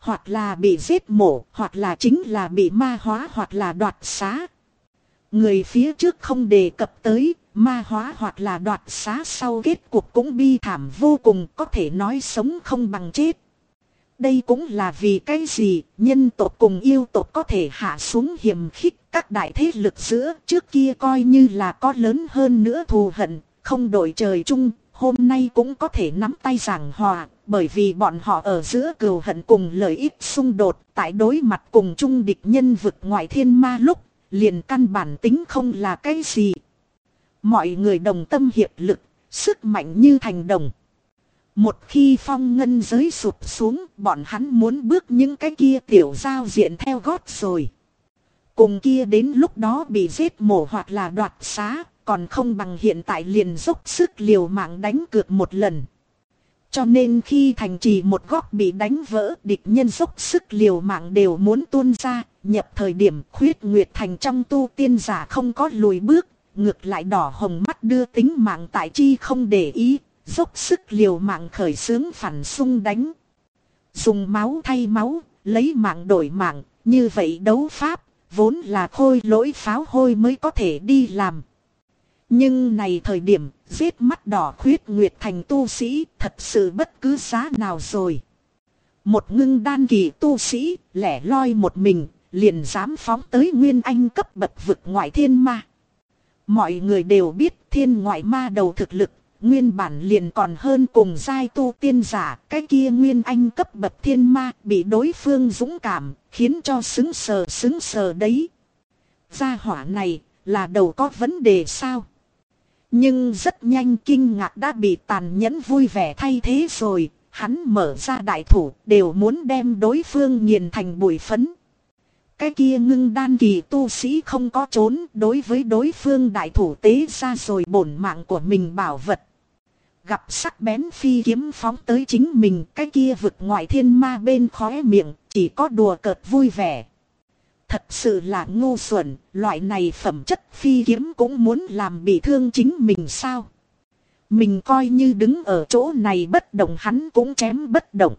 hoặc là bị giết mổ, hoặc là chính là bị ma hóa, hoặc là đoạt xá. Người phía trước không đề cập tới, ma hóa hoặc là đoạt xá sau kết cục cũng bi thảm vô cùng, có thể nói sống không bằng chết. Đây cũng là vì cái gì nhân tộc cùng yêu tộc có thể hạ xuống hiềm khích, các đại thế lực giữa trước kia coi như là có lớn hơn nữa thù hận, không đội trời chung, hôm nay cũng có thể nắm tay giảng hòa, bởi vì bọn họ ở giữa cừu hận cùng lợi ích xung đột, tại đối mặt cùng chung địch nhân vực ngoại thiên ma lúc, liền căn bản tính không là cái gì. Mọi người đồng tâm hiệp lực, sức mạnh như thành đồng. Một khi phong ngân giới sụp xuống, bọn hắn muốn bước những cái kia tiểu giao diện theo gót rồi. Cùng kia đến lúc đó bị giết mổ hoặc là đoạt xá, còn không bằng hiện tại liền dốc sức liều mạng đánh cược một lần. Cho nên khi thành trì một góc bị đánh vỡ, địch nhân dốc sức liều mạng đều muốn tuôn ra, nhập thời điểm Khuyết Nguyệt Thành trong tu tiên giả không có lùi bước, ngược lại đỏ hồng mắt đưa tính mạng tại chi không để ý, dốc sức liều mạng khởi xướng phản xung đánh. Dùng máu thay máu, lấy mạng đổi mạng, như vậy đấu pháp, vốn là khôi lỗi pháo hôi mới có thể đi làm. Nhưng này thời điểm, giết mắt đỏ Khuyết Nguyệt Thành tu sĩ, thật sự bất cứ giá nào rồi. Một ngưng đan kỳ tu sĩ, lẻ loi một mình, liền dám phóng tới nguyên anh cấp bậc vực ngoại thiên ma. Mọi người đều biết thiên ngoại ma đầu thực lực, nguyên bản liền còn hơn cùng giai tu tiên giả, cái kia nguyên anh cấp bậc thiên ma bị đối phương dũng cảm, khiến cho xứng sờ đấy. Gia hỏa này, là đầu có vấn đề sao? Nhưng rất nhanh kinh ngạc đã bị tàn nhẫn vui vẻ thay thế rồi, hắn mở ra đại thủ, đều muốn đem đối phương nghiền thành bụi phấn. Cái kia ngưng đan kỳ tu sĩ không có trốn, đối với đối phương đại thủ tế ra rồi bổn mạng của mình bảo vật. Gặp sắc bén phi kiếm phóng tới chính mình, cái kia vực ngoại thiên ma bên khóe miệng, chỉ có đùa cợt vui vẻ. Thật sự là ngu xuẩn, loại này phẩm chất phi kiếm cũng muốn làm bị thương chính mình sao? Mình coi như đứng ở chỗ này bất động hắn cũng chém bất động.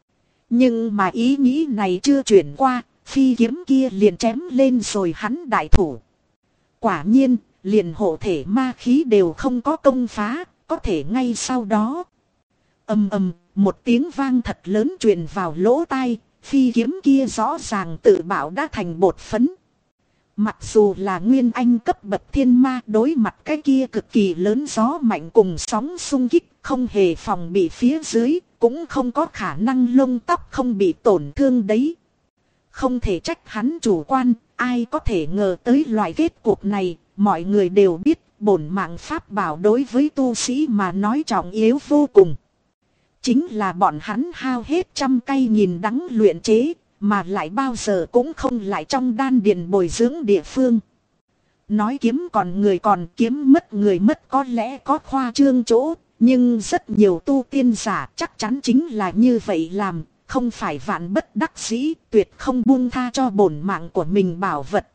Nhưng mà ý nghĩ này chưa chuyển qua, phi kiếm kia liền chém lên rồi hắn đại thủ. Quả nhiên, liền hộ thể ma khí đều không có công phá, có thể ngay sau đó. Ầm ầm, một tiếng vang thật lớn truyền vào lỗ tai, phi kiếm kia rõ ràng tự bảo đã thành bột phấn. Mặc dù là nguyên anh cấp bậc thiên ma, đối mặt cái kia cực kỳ lớn gió mạnh cùng sóng xung kích, không hề phòng bị phía dưới, cũng không có khả năng lông tóc không bị tổn thương đấy. Không thể trách hắn chủ quan, ai có thể ngờ tới loại kết cục này, mọi người đều biết bổn mạng pháp bảo đối với tu sĩ mà nói trọng yếu vô cùng. Chính là bọn hắn hao hết trăm cây nghìn đắng luyện chế, mà lại bao giờ cũng không lại trong đan điền bồi dưỡng địa phương. Nói kiếm còn người còn kiếm mất người mất có lẽ có khoa trương chỗ, nhưng rất nhiều tu tiên giả chắc chắn chính là như vậy làm, không phải vạn bất đắc dĩ, tuyệt không buông tha cho bổn mạng của mình bảo vật.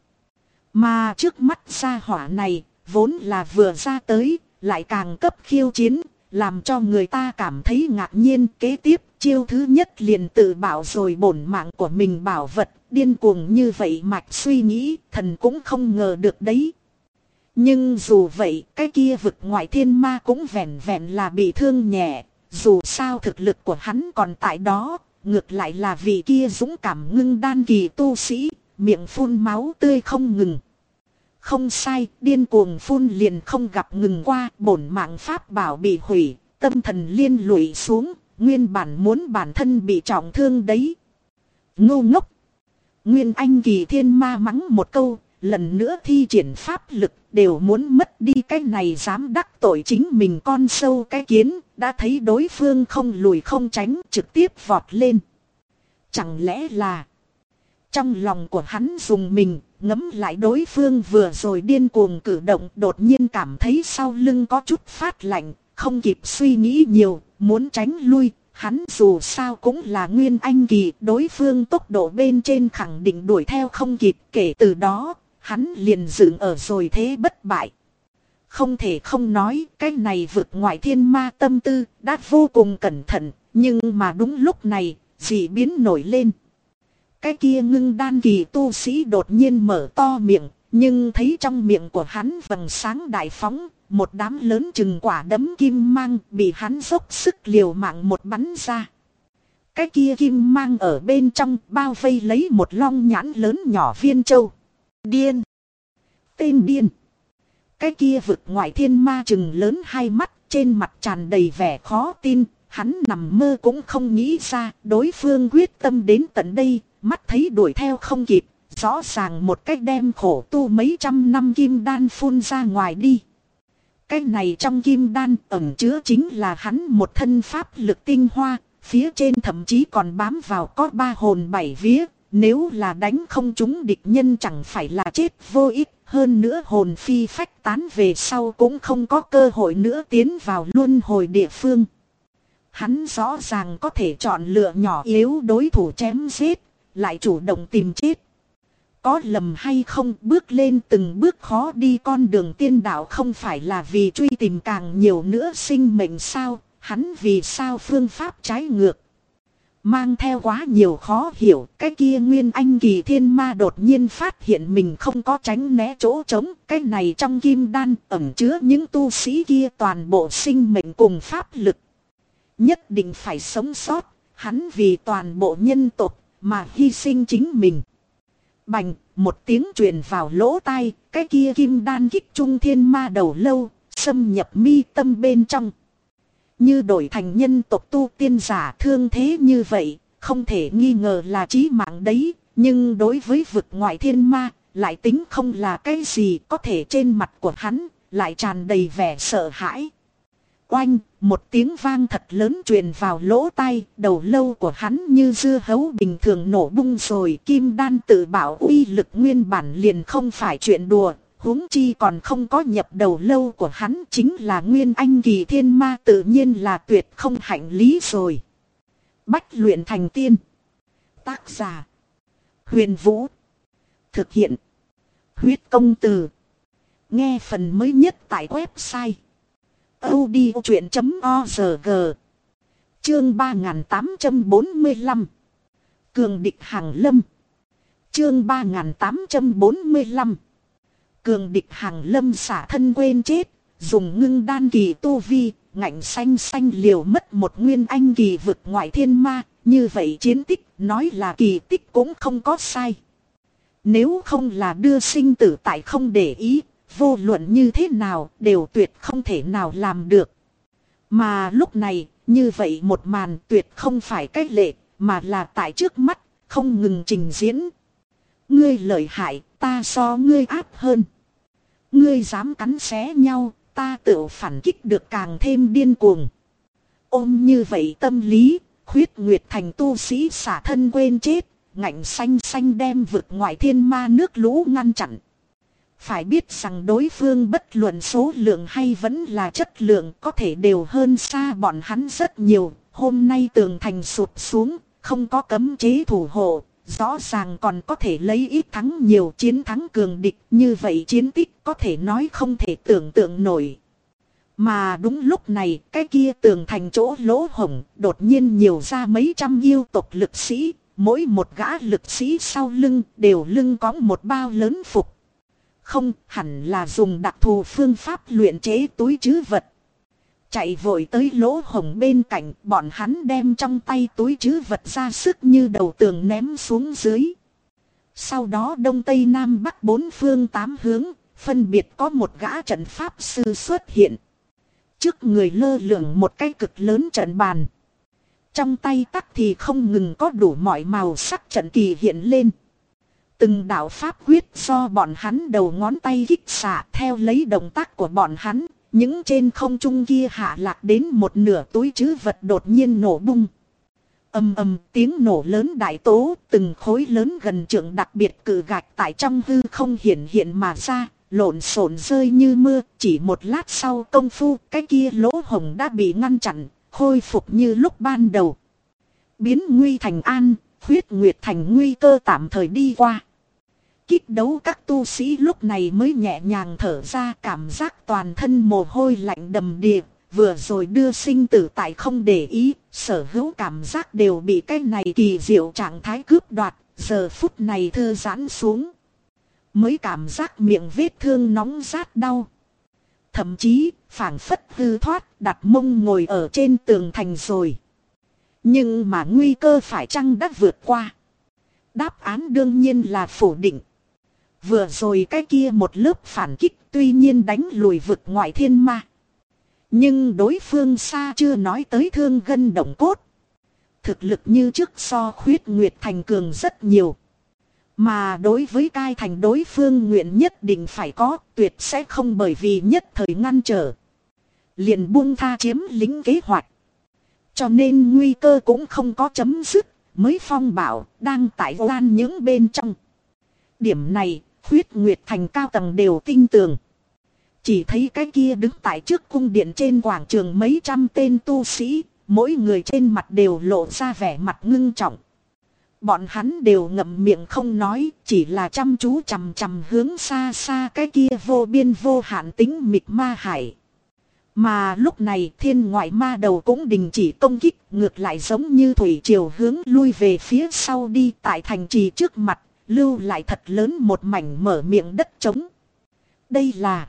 Mà trước mắt gia hỏa này, vốn là vừa ra tới, lại càng cấp khiêu chiến, làm cho người ta cảm thấy ngạc nhiên. Kế tiếp chiêu thứ nhất liền tự bảo rồi bổn mạng của mình bảo vật, điên cuồng như vậy mạch suy nghĩ, thần cũng không ngờ được đấy. Nhưng dù vậy, cái kia vực ngoại thiên ma cũng vẹn vẹn là bị thương nhẹ, dù sao thực lực của hắn còn tại đó, ngược lại là vị kia dũng cảm ngưng đan kỳ tu sĩ, miệng phun máu tươi không ngừng. Không sai, điên cuồng phun liền không gặp ngừng qua, bổn mạng pháp bảo bị hủy, tâm thần liên lụy xuống, nguyên bản muốn bản thân bị trọng thương đấy. Ngu ngốc! Nguyên anh kỳ thiên ma mắng một câu, lần nữa thi triển pháp lực, đều muốn mất đi cái này dám đắc tội chính mình con sâu cái kiến, đã thấy đối phương không lùi không tránh, trực tiếp vọt lên. Chẳng lẽ là... Trong lòng của hắn dùng mình, ngấm lại đối phương vừa rồi điên cuồng cử động, đột nhiên cảm thấy sau lưng có chút phát lạnh, không kịp suy nghĩ nhiều, muốn tránh lui. Hắn dù sao cũng là nguyên anh kỳ, đối phương tốc độ bên trên khẳng định đuổi theo không kịp, kể từ đó, hắn liền dựng ở rồi thế bất bại. Không thể không nói, cái này vượt ngoại thiên ma tâm tư, đã vô cùng cẩn thận, nhưng mà đúng lúc này, dị biến nổi lên. Cái kia ngưng đan kỳ tu sĩ đột nhiên mở to miệng, nhưng thấy trong miệng của hắn vầng sáng đại phóng, một đám lớn chừng quả đấm kim mang bị hắn dốc sức liều mạng một bắn ra. Cái kia kim mang ở bên trong bao vây lấy một long nhãn lớn nhỏ viên châu. Điên! Tên điên! Cái kia vực ngoại thiên ma chừng lớn hai mắt, trên mặt tràn đầy vẻ khó tin. Hắn nằm mơ cũng không nghĩ ra đối phương quyết tâm đến tận đây, mắt thấy đuổi theo không kịp. Rõ ràng một cách đem khổ tu mấy trăm năm kim đan phun ra ngoài đi. Cái này trong kim đan ẩn chứa chính là hắn một thân pháp lực tinh hoa. Phía trên thậm chí còn bám vào có 3 hồn 7 vía. Nếu là đánh không trúng địch nhân chẳng phải là chết vô ích. Hơn nữa hồn phi phách tán về sau cũng không có cơ hội nữa tiến vào luân hồi địa phương. Hắn rõ ràng có thể chọn lựa nhỏ yếu đối thủ chém giết, lại chủ động tìm chết. Có lầm hay không, bước lên từng bước khó đi con đường tiên đạo không phải là vì truy tìm càng nhiều nữa sinh mệnh sao, hắn vì sao phương pháp trái ngược. Mang theo quá nhiều khó hiểu, cái kia nguyên anh kỳ thiên ma đột nhiên phát hiện mình không có tránh né chỗ trống. Cái này trong kim đan ẩn chứa những tu sĩ kia toàn bộ sinh mệnh cùng pháp lực. Nhất định phải sống sót, hắn vì toàn bộ nhân tộc mà hy sinh chính mình. Bành, một tiếng truyền vào lỗ tai, cái kia kim đan kích trung thiên ma đầu lâu, xâm nhập mi tâm bên trong. Như đổi thành nhân tộc tu tiên giả thương thế như vậy, không thể nghi ngờ là chí mạng đấy, nhưng đối với vực ngoại thiên ma, lại tính không là cái gì, có thể trên mặt của hắn, lại tràn đầy vẻ sợ hãi. Oanh, một tiếng vang thật lớn truyền vào lỗ tai, đầu lâu của hắn như dưa hấu bình thường nổ bung rồi. Kim đan tự bảo uy lực nguyên bản liền không phải chuyện đùa, huống chi còn không có nhập đầu lâu của hắn, chính là nguyên anh kỳ thiên ma, tự nhiên là tuyệt không hạnh lý rồi. Bách luyện thành tiên. Tác giả: Huyền Vũ. Thực hiện: Huyết Công Từ. Nghe phần mới nhất tại website audiochuyện.org. Chương 3845. Cường địch hàng lâm. Chương 3845. Cường địch hàng lâm xả thân quên chết, dùng ngưng đan kỳ tu vi, ngạnh xanh xanh liều mất một nguyên anh kỳ vực ngoại thiên ma, như vậy chiến tích nói là kỳ tích cũng không có sai. Nếu không là đưa sinh tử tại không để ý, vô luận như thế nào đều tuyệt không thể nào làm được. Mà lúc này, như vậy một màn tuyệt không phải cách lệ, mà là tại trước mắt, không ngừng trình diễn. Ngươi lợi hại, ta so ngươi áp hơn. Ngươi dám cắn xé nhau, ta tự phản kích được càng thêm điên cuồng. Ôm như vậy tâm lý, Khuyết Nguyệt thành tu sĩ xả thân quên chết, ngạnh xanh xanh đem vực ngoại thiên ma nước lũ ngăn chặn. Phải biết rằng đối phương bất luận số lượng hay vẫn là chất lượng có thể đều hơn xa bọn hắn rất nhiều. Hôm nay tường thành sụp xuống, không có cấm chế thủ hộ, rõ ràng còn có thể lấy ít thắng nhiều, chiến thắng cường địch. Như vậy chiến tích có thể nói không thể tưởng tượng nổi. Mà đúng lúc này, cái kia tường thành chỗ lỗ hổng đột nhiên nhiều ra mấy trăm yêu tộc lực sĩ. Mỗi một gã lực sĩ sau lưng đều lưng cõng một bao lớn phục. Không, hẳn là dùng đặc thù phương pháp luyện chế túi trữ vật. Chạy vội tới lỗ hổng bên cạnh, bọn hắn đem trong tay túi trữ vật ra sức như đầu tường ném xuống dưới. Sau đó đông tây nam bắc bốn phương tám hướng, phân biệt có một gã trận pháp sư xuất hiện. Trước người lơ lửng một cái cực lớn trận bàn. Trong tay tắc thì không ngừng có đủ mọi màu sắc trận kỳ hiện lên. Từng đạo pháp quyết do bọn hắn đầu ngón tay kích xạ, theo lấy động tác của bọn hắn, những trên không trung kia hạ lạc đến một nửa túi trữ vật đột nhiên nổ bung. Ầm ầm tiếng nổ lớn đại tố, từng khối lớn gần trượng đặc biệt cự gạch tại trong hư không hiện mà ra, lộn xộn rơi như mưa. Chỉ một lát sau công phu, cái kia lỗ hổng đã bị ngăn chặn, khôi phục như lúc ban đầu. Biến nguy thành an, Khuyết Nguyệt thành nguy cơ tạm thời đi qua. Kích đấu các tu sĩ lúc này mới nhẹ nhàng thở ra, cảm giác toàn thân mồ hôi lạnh đầm đìa. Vừa rồi đưa sinh tử tại không để ý, sở hữu cảm giác đều bị cái này kỳ diệu trạng thái cướp đoạt, giờ phút này thư giãn xuống. Mới cảm giác miệng vết thương nóng rát đau. Thậm chí phảng phất hư thoát đặt mông ngồi ở trên tường thành rồi. Nhưng mà nguy cơ phải chăng đã vượt qua? Đáp án đương nhiên là phủ định. Vừa rồi cái kia một lớp phản kích tuy nhiên đánh lùi vực ngoại thiên ma. Nhưng đối phương xa chưa nói tới thương gân động cốt. Thực lực như trước so Khuyết Nguyệt Thành cường rất nhiều. Mà đối với Cai Thành đối phương nguyện nhất định phải có, tuyệt sẽ không bởi vì nhất thời ngăn trở. Liền buông tha chiếm lĩnh kế hoạch. Cho nên nguy cơ cũng không có chấm dứt, mới phong bảo đang tại oan những bên trong. Điểm này, Khuyết Nguyệt Thành cao tầng đều tin tưởng. Chỉ thấy cái kia đứng tại trước cung điện trên quảng trường mấy trăm tên tu sĩ, mỗi người trên mặt đều lộ ra vẻ mặt ngưng trọng. Bọn hắn đều ngậm miệng không nói, chỉ là chăm chú chằm chằm hướng xa xa cái kia vô biên vô hạn tính mịt ma hải. Mà lúc này thiên ngoại ma đầu cũng đình chỉ công kích, ngược lại giống như thủy triều hướng lui về phía sau đi, tại thành trì trước mặt, lưu lại thật lớn một mảnh mở miệng đất trống. Đây là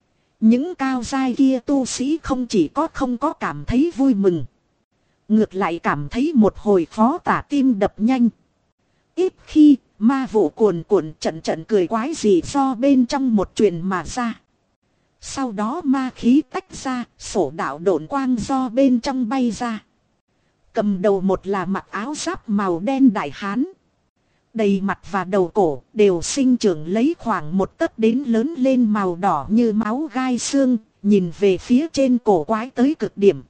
những cao giai kia tu sĩ không chỉ có không có cảm thấy vui mừng, ngược lại cảm thấy một hồi khó tả tim đập nhanh. Ít khi ma vụ cuồn cuộn trận trận cười quái gì do bên trong một truyền mà ra. Sau đó ma khí tách ra, sổ đạo độn quang do bên trong bay ra. Cầm đầu một là mặc áo giáp màu đen đại hán. Đầy mặt và đầu cổ đều sinh trưởng lấy khoảng một tấc đến lớn lên màu đỏ như máu gai xương, nhìn về phía trên cổ quái tới cực điểm.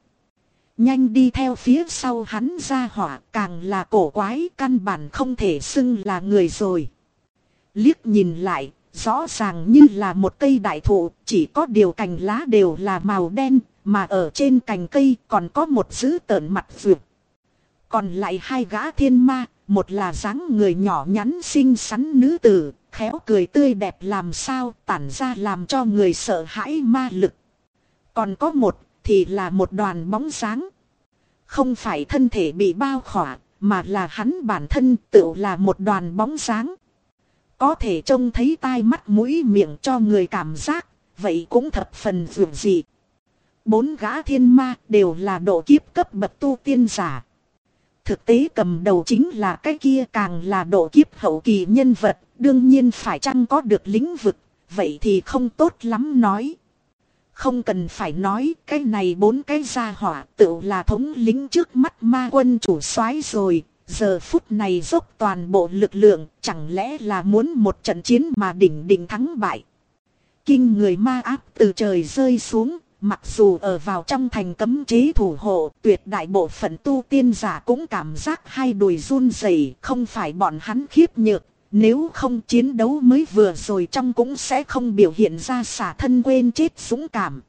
Nhanh đi theo phía sau hắn ra hỏa, càng là cổ quái, căn bản không thể xưng là người rồi. Liếc nhìn lại, rõ ràng như là một cây đại thụ, chỉ có điều cành lá đều là màu đen, mà ở trên cành cây còn có một dữ tợn mặt vượt. Còn lại hai gã thiên ma, một là dáng người nhỏ nhắn xinh xắn nữ tử, khéo cười tươi đẹp làm sao tản ra làm cho người sợ hãi ma lực. Còn có một thì là một đoàn bóng dáng. Không phải thân thể bị bao khỏa, mà là hắn bản thân tự là một đoàn bóng dáng. Có thể trông thấy tai mắt mũi miệng cho người cảm giác, vậy cũng thập phần dường dị. Bốn gã thiên ma đều là độ kiếp cấp bậc tu tiên giả. Thực tế cầm đầu chính là cái kia càng là độ kiếp hậu kỳ nhân vật, đương nhiên phải chăng có được lĩnh vực, vậy thì không tốt lắm nói. Không cần phải nói, cái này bốn cái gia hỏa tự là thống lĩnh trước mắt ma quân chủ soái rồi, giờ phút này dốc toàn bộ lực lượng, chẳng lẽ là muốn một trận chiến mà đỉnh thắng bại. Kinh người ma áp từ trời rơi xuống, mặc dù ở vào trong thành cấm chế thủ hộ, tuyệt đại bộ phận tu tiên giả cũng cảm giác hai đùi run rẩy, không phải bọn hắn khiếp nhược. Nếu không chiến đấu mới vừa rồi trong cũng sẽ không biểu hiện ra xả thân quên chết dũng cảm.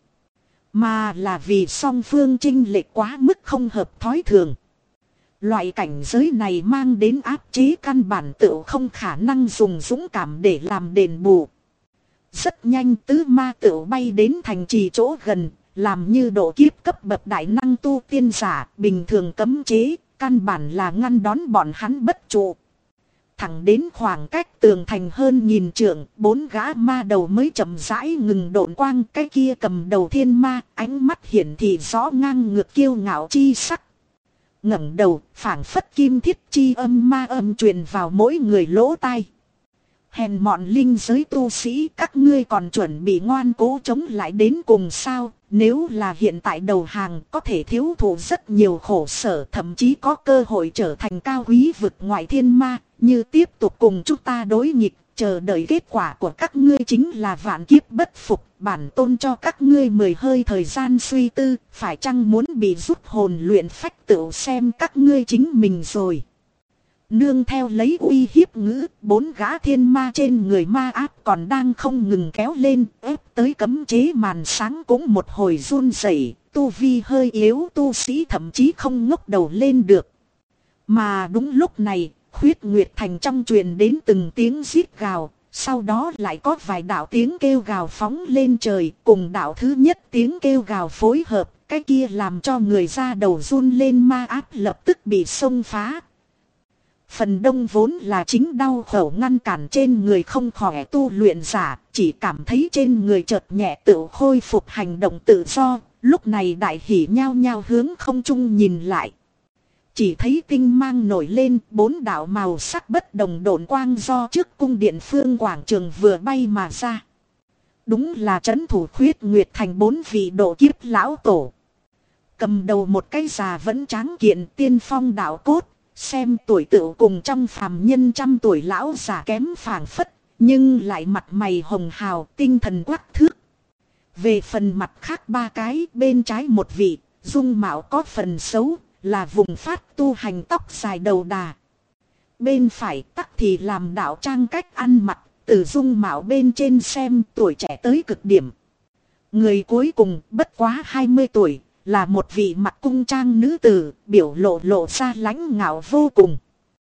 Mà là vì song phương chênh lệch quá mức không hợp thói thường. Loại cảnh giới này mang đến áp chế căn bản tự không khả năng dùng dũng cảm để làm đền bù. Rất nhanh tứ ma tự bay đến thành trì chỗ gần, làm như độ kiếp cấp bậc đại năng tu tiên giả, bình thường cấm chế, căn bản là ngăn đón bọn hắn bất trụ. Thẳng đến khoảng cách tường thành hơn 1000 trượng, bốn gã ma đầu mới chậm rãi ngừng độn quang, cái kia cầm đầu thiên ma, ánh mắt hiển thị rõ ngang ngược kiêu ngạo chi sắc. Ngẩng đầu, phảng phất kim thiết chi âm ma âm truyền vào mỗi người lỗ tai. Hèn mọn linh giới tu sĩ, các ngươi còn chuẩn bị ngoan cố chống lại đến cùng sao? Nếu là hiện tại đầu hàng có thể thiếu thụ rất nhiều khổ sở, thậm chí có cơ hội trở thành cao quý vực ngoại thiên ma. Như tiếp tục cùng chúng ta đối nghịch, chờ đợi kết quả của các ngươi chính là vạn kiếp bất phục. Bản tôn cho các ngươi 10 hơi thời gian suy tư, phải chăng muốn bị rút hồn luyện phách tự xem các ngươi chính mình rồi. Nương theo lấy uy hiếp ngữ, bốn gã thiên ma trên người ma áp còn đang không ngừng kéo lên, ép tới cấm chế màn sáng cũng một hồi run rẩy, tu vi hơi yếu tu sĩ thậm chí không ngóc đầu lên được. Mà đúng lúc này, Khuyết Nguyệt Thành trong truyền đến từng tiếng rít gào, sau đó lại có vài đạo tiếng kêu gào phóng lên trời, cùng đạo thứ nhất tiếng kêu gào phối hợp, cái kia làm cho người ra đầu run lên ma áp lập tức bị xông phá. Phần đông vốn là chính đau khổ ngăn cản trên người không khỏe tu luyện giả, chỉ cảm thấy trên người chợt nhẹ tự khôi phục hành động tự do, lúc này đại hỉ nhao nhao hướng không trung nhìn lại. Chỉ thấy tinh mang nổi lên, 4 đạo màu sắc bất đồng độn quang do trước cung điện phương quảng trường vừa bay mà ra. Đúng là trấn thủ Khuyết Nguyệt Thành 4 vị độ kiếp lão tổ. Cầm đầu một cái già vẫn tráng kiện tiên phong đạo cốt, xem tuổi tựu cùng trong phàm nhân trăm tuổi lão già kém phảng phất, nhưng lại mặt mày hồng hào, tinh thần quắc thước. Về phần mặt khác 3 cái, bên trái một vị, dung mạo có phần xấu, là vùng phát tu hành tóc dài đầu đà. Bên phải tắc thì làm đạo trang cách ăn mặc, từ dung mạo bên trên xem tuổi trẻ tới cực điểm. Người cuối cùng bất quá 20 tuổi, là một vị mặc cung trang nữ tử, biểu lộ ra lãnh ngạo vô cùng.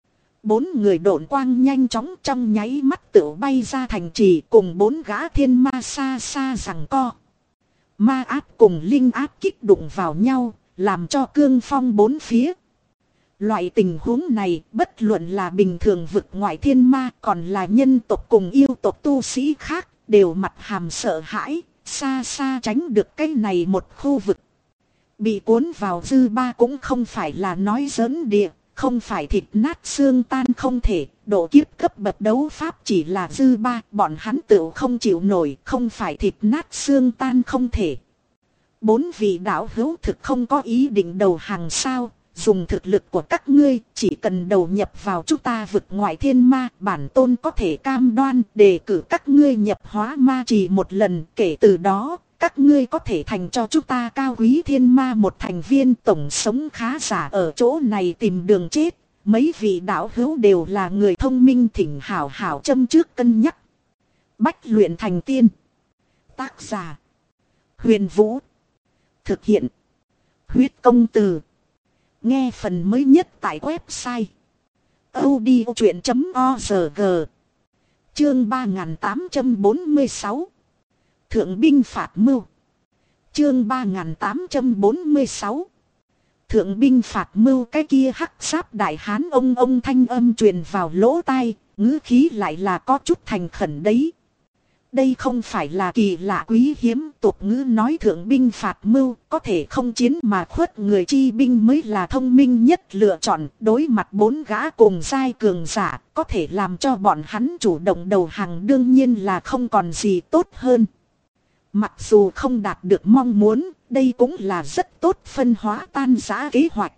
4 người độn quang nhanh chóng trong nháy mắt tựu bay ra thành trì cùng 4 gã thiên ma xa xa giằng co. Ma áp cùng linh áp kích đụng vào nhau, làm cho cương phong 4 phía. Loại tình huống này bất luận là bình thường vực ngoại thiên ma còn là nhân tộc cùng yêu tộc tu sĩ khác đều mặt hàm sợ hãi, xa xa tránh được cái này một khu vực. Bị cuốn vào dư ba cũng không phải là nói giỡn địa, không phải thịt nát xương tan không thể, độ kiếp cấp bậc đấu pháp chỉ là dư ba, bọn hắn tự không chịu nổi, không phải thịt nát xương tan không thể. 4 vị đạo hữu thực không có ý định đầu hàng sao, dùng thực lực của các ngươi, chỉ cần đầu nhập vào chúng ta vực ngoại thiên ma, bản tôn có thể cam đoan đề cử các ngươi nhập hóa ma trì một lần, kể từ đó, các ngươi có thể thành cho chúng ta cao quý thiên ma một thành viên, tổng sống khá giả ở chỗ này tìm đường chết. Mấy vị đạo hữu đều là người thông minh, thỉnh hảo hảo châm trước cân nhắc. Bách luyện thành tiên. Tác giả Huyền Vũ. Thực hiện Huyết Công Từ. Nghe phần mới nhất tại website audiochuyện.org. Chương 3846 Thượng binh phạt mưu. Chương 3846 Thượng binh phạt mưu. Cái kia hắc giáp đại hán ông thanh âm truyền vào lỗ tai, ngữ khí lại là có chút thành khẩn đấy. Đây không phải là kỳ lạ quý hiếm, tục ngữ nói thượng binh phạt mưu, có thể không chiến mà khuất người chi binh mới là thông minh nhất lựa chọn. Đối mặt 4 gã cùng giai cường giả, có thể làm cho bọn hắn chủ động đầu hàng đương nhiên là không còn gì tốt hơn. Mặc dù không đạt được mong muốn, đây cũng là rất tốt phân hóa tan rã kế hoạch.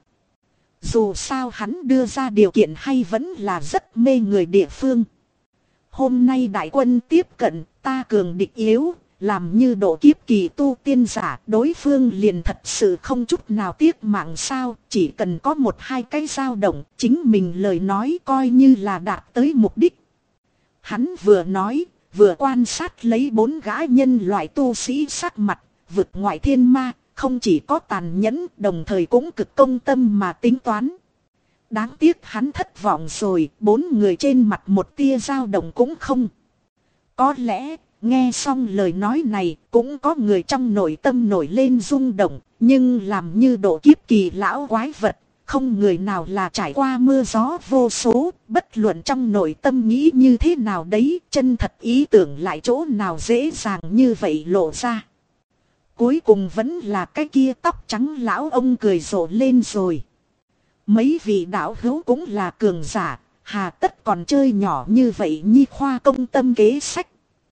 Dù sao hắn đưa ra điều kiện hay vẫn là rất mê người địa phương. Hôm nay đại quân tiếp cận, ta cường địch yếu, làm như độ kiếp kỳ tu tiên giả, đối phương liền thật sự không chút nào tiếc mạng sao, chỉ cần có 1-2 cái dao động, chính mình lời nói coi như là đạt tới mục đích. Hắn vừa nói, vừa quan sát lấy 4 gã nhân loại tu sĩ sắc mặt, vực ngoại thiên ma, không chỉ có tàn nhẫn, đồng thời cũng cực công tâm mà tính toán. Đáng tiếc hắn thất vọng rồi, 4 người trên mặt một tia dao động cũng không. Có lẽ, nghe xong lời nói này, cũng có người trong nội tâm nổi lên rung động, nhưng làm như độ kiếp kỳ lão quái vật, không người nào là trải qua mưa gió vô số, bất luận trong nội tâm nghĩ như thế nào đấy, chân thật ý tưởng lại chỗ nào dễ dàng như vậy lộ ra. Cuối cùng vẫn là cái kia tóc trắng lão ông cười rộ lên rồi. Mấy vị đạo hữu cũng là cường giả, hà tất còn chơi nhỏ như vậy nhi khoa công tâm kế sách.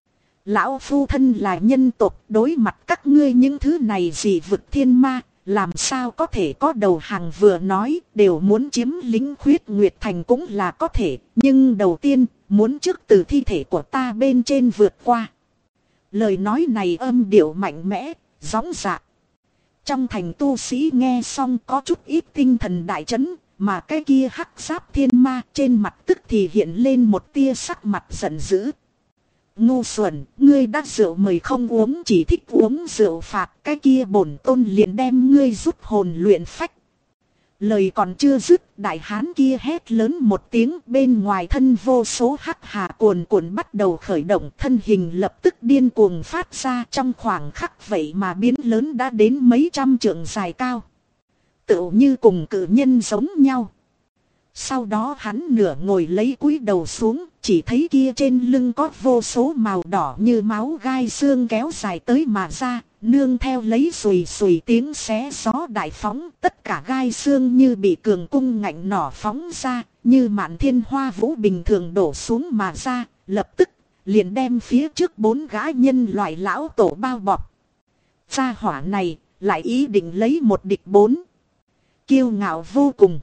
Lão phu thân là nhân tộc, đối mặt các ngươi những thứ này gì vực thiên ma, làm sao có thể có đầu hàng. Vừa nói đều muốn chiếm lĩnh Khuyết Nguyệt Thành cũng là có thể, nhưng đầu tiên muốn trước từ thi thể của ta bên trên vượt qua. Lời nói này âm điệu mạnh mẽ, gióng dạ. Trong thành tu sĩ nghe xong có chút ít tinh thần đại chấn, mà cái kia hắc giáp thiên ma trên mặt tức thì hiện lên một tia sắc mặt giận dữ. Ngu xuẩn, ngươi đã rượu mời không uống, chỉ thích uống rượu phạt, cái kia bổn tôn liền đem ngươi rút hồn luyện phách. Lời còn chưa dứt, đại hán kia hét lớn một tiếng, bên ngoài thân vô số hắc hà cuồn cuộn bắt đầu khởi động, thân hình lập tức điên cuồng phát ra, trong khoảng khắc vậy mà biến lớn đã đến mấy trăm trượng dài cao. Tựu như cùng cự nhân giống nhau. Sau đó hắn nửa ngồi lấy cúi đầu xuống, chỉ thấy kia trên lưng có vô số màu đỏ như máu gai xương kéo dài tới mà ra, nương theo lấy xùy xùy tiếng xé gió đại phóng, tất cả gai xương như bị cường cung ngạnh nỏ phóng ra, như mạn thiên hoa vũ bình thường đổ xuống mà ra, lập tức liền đem phía trước 4 gã nhân loại lão tổ bao bọc. Gia hỏa này lại ý định lấy một địch 4. Kiêu ngạo vô cùng.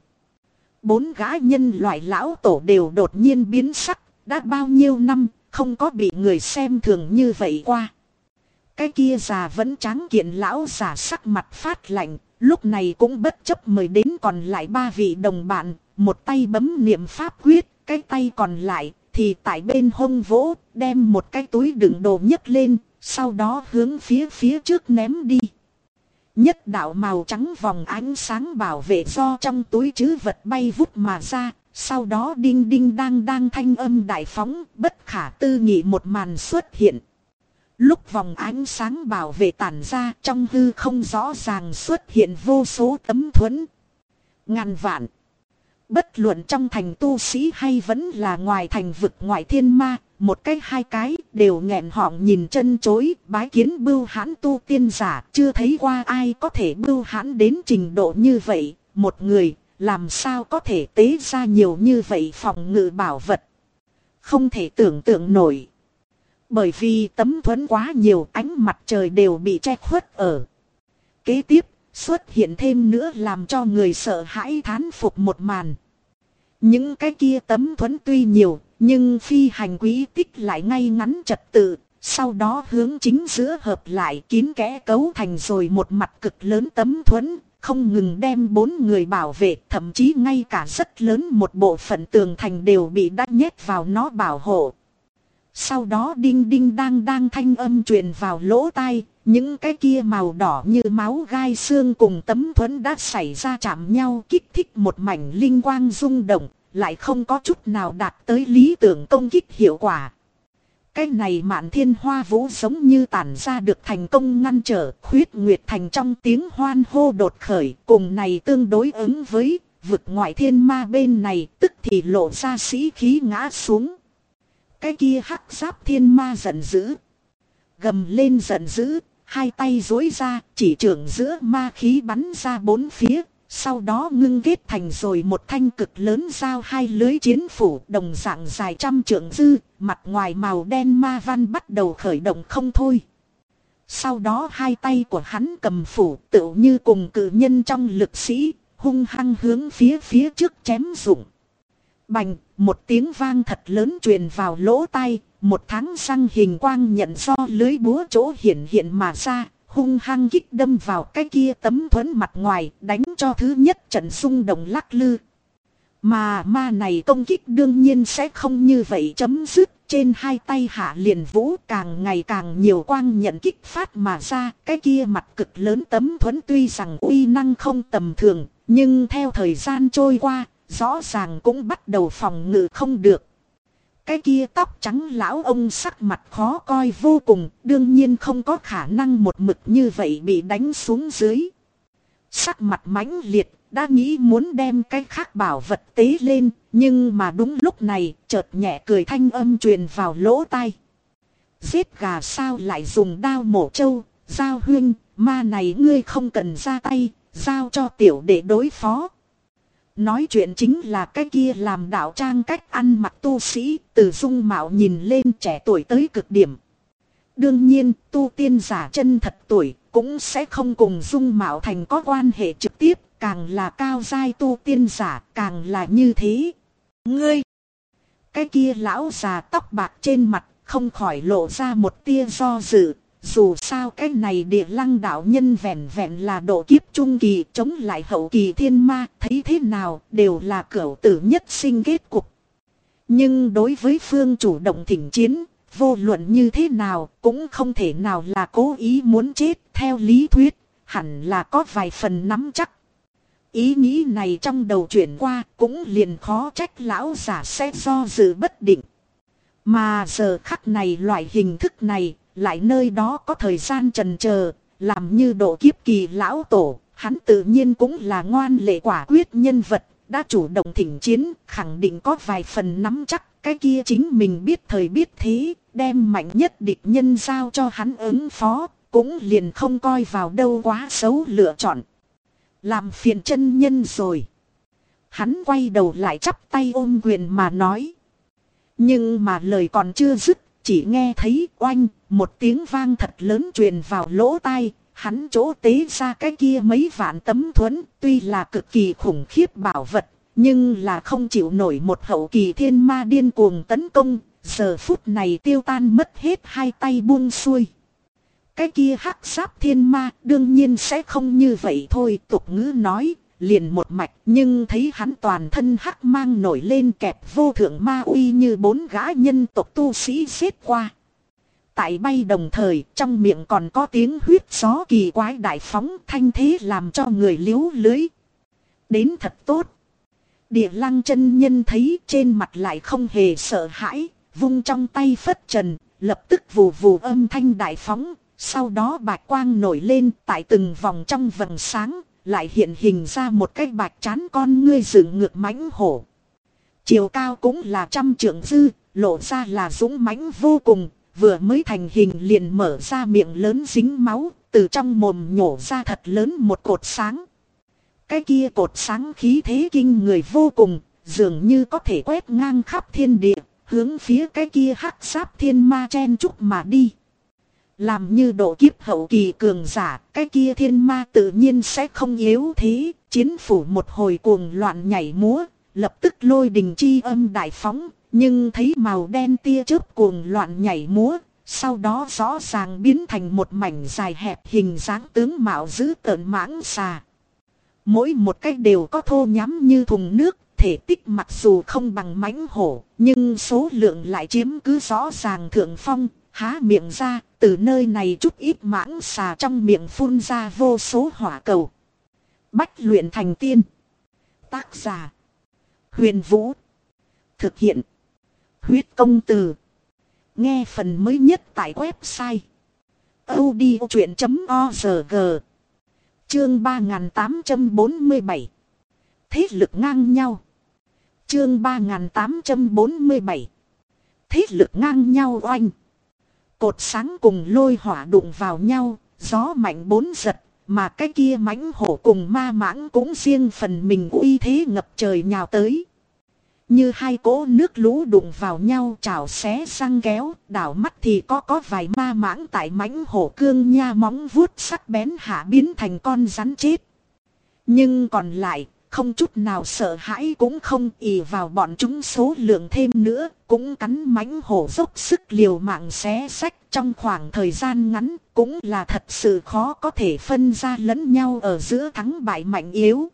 4 gã nhân loại lão tổ đều đột nhiên biến sắc, đã bao nhiêu năm không có bị người xem thường như vậy qua. Cái kia già vẫn tráng kiện lão già sắc mặt phát lạnh, lúc này cũng bất chấp mời đến còn lại 3 vị đồng bạn, một tay bấm niệm pháp quyết, cái tay còn lại thì tại bên hông vỗ, đem một cái túi đựng đồ nhấc lên, sau đó hướng phía trước ném đi. Nhất đạo màu trắng vòng ánh sáng bảo vệ do trong túi trữ vật bay vút mà ra, sau đó đinh đinh đang thanh âm đại phóng, bất khả tư nghị một màn xuất hiện. Lúc vòng ánh sáng bảo vệ tản ra, trong hư không rõ ràng xuất hiện vô số tấm thuẫn. Ngàn vạn. Bất luận trong thành tu sĩ hay vẫn là ngoài thành vực ngoại thiên ma, một cái hai cái đều nghẹn họng nhìn chân chối, bái kiến bưu hãn tu tiên giả, chưa thấy qua ai có thể bưu hãn đến trình độ như vậy, một người làm sao có thể tế ra nhiều như vậy phòng ngự bảo vật. Không thể tưởng tượng nổi. Bởi vì tấm thuẫn quá nhiều, ánh mặt trời đều bị che khuất ở. Kế tiếp xuất hiện thêm nữa làm cho người sợ hãi thán phục một màn. Những cái kia tấm thuẫn tuy nhiều, nhưng phi hành quý tích lại ngay ngắn trật tự, sau đó hướng chính giữa hợp lại kín kẽ cấu thành rồi một mặt cực lớn tấm thuẫn, không ngừng đem 4 người bảo vệ, thậm chí ngay cả rất lớn một bộ phận tường thành đều bị đã nhét vào nó bảo hộ. Sau đó đinh đinh đang thanh âm truyền vào lỗ tai, những cái kia màu đỏ như máu gai xương cùng tấm thuẫn đã xảy ra chạm nhau, kích thích một mảnh linh quang rung động, lại không có chút nào đạt tới lý tưởng công kích hiệu quả. Cái này mạn thiên hoa vũ giống như tản ra được thành công ngăn trở, Khuyết Nguyệt Thành trong tiếng hoan hô đột khởi, cùng này tương đối ứng với vực ngoại thiên ma bên này, tức thì lộ ra sĩ khí ngã xuống. Cái kia hắc giáp thiên ma giận dữ, gầm lên giận dữ, hai tay duỗi ra, chỉ trưởng giữa ma khí bắn ra 4 phía, sau đó ngưng kết thành rồi một thanh cực lớn dao 2 lưới chiến phủ, đồng dạng dài 100 trượng dư, mặt ngoài màu đen ma văn bắt đầu khởi động không thôi. Sau đó hai tay của hắn cầm phủ, tựu như cùng cự nhân trong lực sĩ, hung hăng hướng phía trước chém rụng. Bành, một tiếng vang thật lớn truyền vào lỗ tai, một tháng răng hình quang nhận do lưới búa chỗ hiện mà ra, hung hăng kích đâm vào cái kia tấm thuẫn mặt ngoài, đánh cho thứ nhất trận xung động lắc lư. Mà ma này công kích đương nhiên sẽ không như vậy chấm dứt, trên hai tay hạ liền vũ càng ngày càng nhiều quang nhận kích phát mà ra, cái kia mặt cực lớn tấm thuẫn tuy rằng uy năng không tầm thường, nhưng theo thời gian trôi qua, rõ ràng cũng bắt đầu phòng ngự không được. Cái kia tóc trắng lão ông sắc mặt khó coi vô cùng, đương nhiên không có khả năng một mực như vậy bị đánh xuống dưới. Sắc mặt mãnh liệt, đã nghĩ muốn đem cái khác bảo vật tế lên, nhưng mà đúng lúc này, chợt nhẹ cười thanh âm truyền vào lỗ tai. Giết gà sao lại dùng đao mổ trâu, Giao huynh, ma này ngươi không cần ra tay, giao cho tiểu đệ đối phó. Nói chuyện chính là cái kia làm đạo trang cách ăn mặc tu sĩ, từ dung mạo nhìn lên trẻ tuổi tới cực điểm. Đương nhiên, tu tiên giả chân thật tuổi, cũng sẽ không cùng dung mạo thành có quan hệ trực tiếp, càng là cao giai tu tiên giả, càng là như thế. Ngươi! Cái kia lão già tóc bạc trên mặt, không khỏi lộ ra một tia do dự. Dù sao cái này địa lăng đạo nhân vẹn vẹn là độ kiếp trung kỳ chống lại hậu kỳ thiên ma, thấy thế nào đều là cửu tử nhất sinh kết cục. Nhưng đối với phương chủ động thỉnh chiến, vô luận như thế nào cũng không thể nào là cố ý muốn chết, theo lý thuyết, hẳn là có vài phần nắm chắc. Ý nghĩ này trong đầu chuyển qua cũng liền khó trách lão giả sẽ do dự bất định. Mà giờ khắc này loại hình thức này, lại nơi đó có thời gian trần chờ, làm như độ kiếp kỳ lão tổ, hắn tự nhiên cũng là ngoan lệ quả quyết nhân vật, đã chủ động thỉnh chiến, khẳng định có vài phần nắm chắc. Cái kia chính mình biết thời biết thế, đem mạnh nhất địch nhân giao cho hắn ứng phó, cũng liền không coi vào đâu quá xấu lựa chọn. Làm phiền chân nhân rồi. Hắn quay đầu lại chắp tay ôm quyền mà nói. Nhưng mà lời còn chưa dứt, chỉ nghe thấy oanh, một tiếng vang thật lớn truyền vào lỗ tai. Hắn chỗ tế ra cái kia mấy vạn tấm thuẫn, tuy là cực kỳ khủng khiếp bảo vật, nhưng là không chịu nổi một hậu kỳ thiên ma điên cuồng tấn công. Giờ phút này tiêu tan mất hết, hai tay buông xuôi. Cái kia hắc giáp thiên ma đương nhiên sẽ không như vậy thôi, tục ngữ nói, liền một mạch. Nhưng thấy hắn toàn thân hắc mang nổi lên, kẹp vô thượng ma uy như 4 gã nhân tộc tu sĩ xếp qua. Tại bay đồng thời, trong miệng còn có tiếng huyết gió kỳ quái đại phóng, thanh thế làm cho người liếu lưới. Đến thật tốt. Địa Lăng chân nhân thấy, trên mặt lại không hề sợ hãi, vung trong tay phất trần, lập tức vù vù âm thanh đại phóng. Sau đó bạch quang nổi lên, tại từng vòng trong vầng sáng, lại hiện hình ra một cái bạch chán con ngươi dựng ngược mãnh hổ. Chiều cao cũng là 100 trượng dư, lộ ra là dũng mãnh vô cùng, vừa mới thành hình liền mở ra miệng lớn dính máu, từ trong mồm nhổ ra thật lớn một cột sáng. Cái kia cột sáng khí thế kinh người vô cùng, dường như có thể quét ngang khắp thiên địa, hướng phía cái kia hắc giáp thiên ma chen chúc mà đi. Làm như độ kiếp hậu kỳ cường giả, cái kia thiên ma tự nhiên sẽ không yếu thế, chiến phủ một hồi cuồng loạn nhảy múa, lập tức lôi đình chi âm đại phóng, nhưng thấy màu đen tia chớp cuồng loạn nhảy múa, sau đó rõ ràng biến thành một mảnh dài hẹp hình dáng tướng mạo dữ tợn mãng xà. Mỗi một cái đều có thô nhắm như thùng nước, thể tích mặc dù không bằng mãnh hổ, nhưng số lượng lại chiếm cứ rõ ràng thượng phong. Há miệng ra, từ nơi này chút ít mãng xà trong miệng phun ra vô số hỏa cầu. Bách luyện thành tiên. Tác giả: Huyền Vũ. Thực hiện: Huyết Công Từ. Nghe phần mới nhất tại website audiochuyện.org. Chương 3847. Thế lực ngang nhau. Chương 3847. Thế lực ngang nhau oanh. Cột sáng cùng lôi hỏa đụng vào nhau, gió mạnh 4 giật, mà cái kia mãnh hổ cùng ma mãng cũng riêng phần mình uy thế ngập trời nhào tới. Như hai cỗ nước lũ đụng vào nhau chảo xé răng kéo, đảo mắt thì có vài ma mãng tại mãnh hổ cương nha móng vuốt sắc bén hạ biến thành con rắn chết. Nhưng còn lại, không chút nào sợ hãi cũng không, ì vào bọn chúng số lượng thêm nữa, cũng cắn mãnh hổ dốc sức liều mạng xé xách. Trong khoảng thời gian ngắn, cũng là thật sự khó có thể phân ra lẫn nhau ở giữa thắng bại mạnh yếu.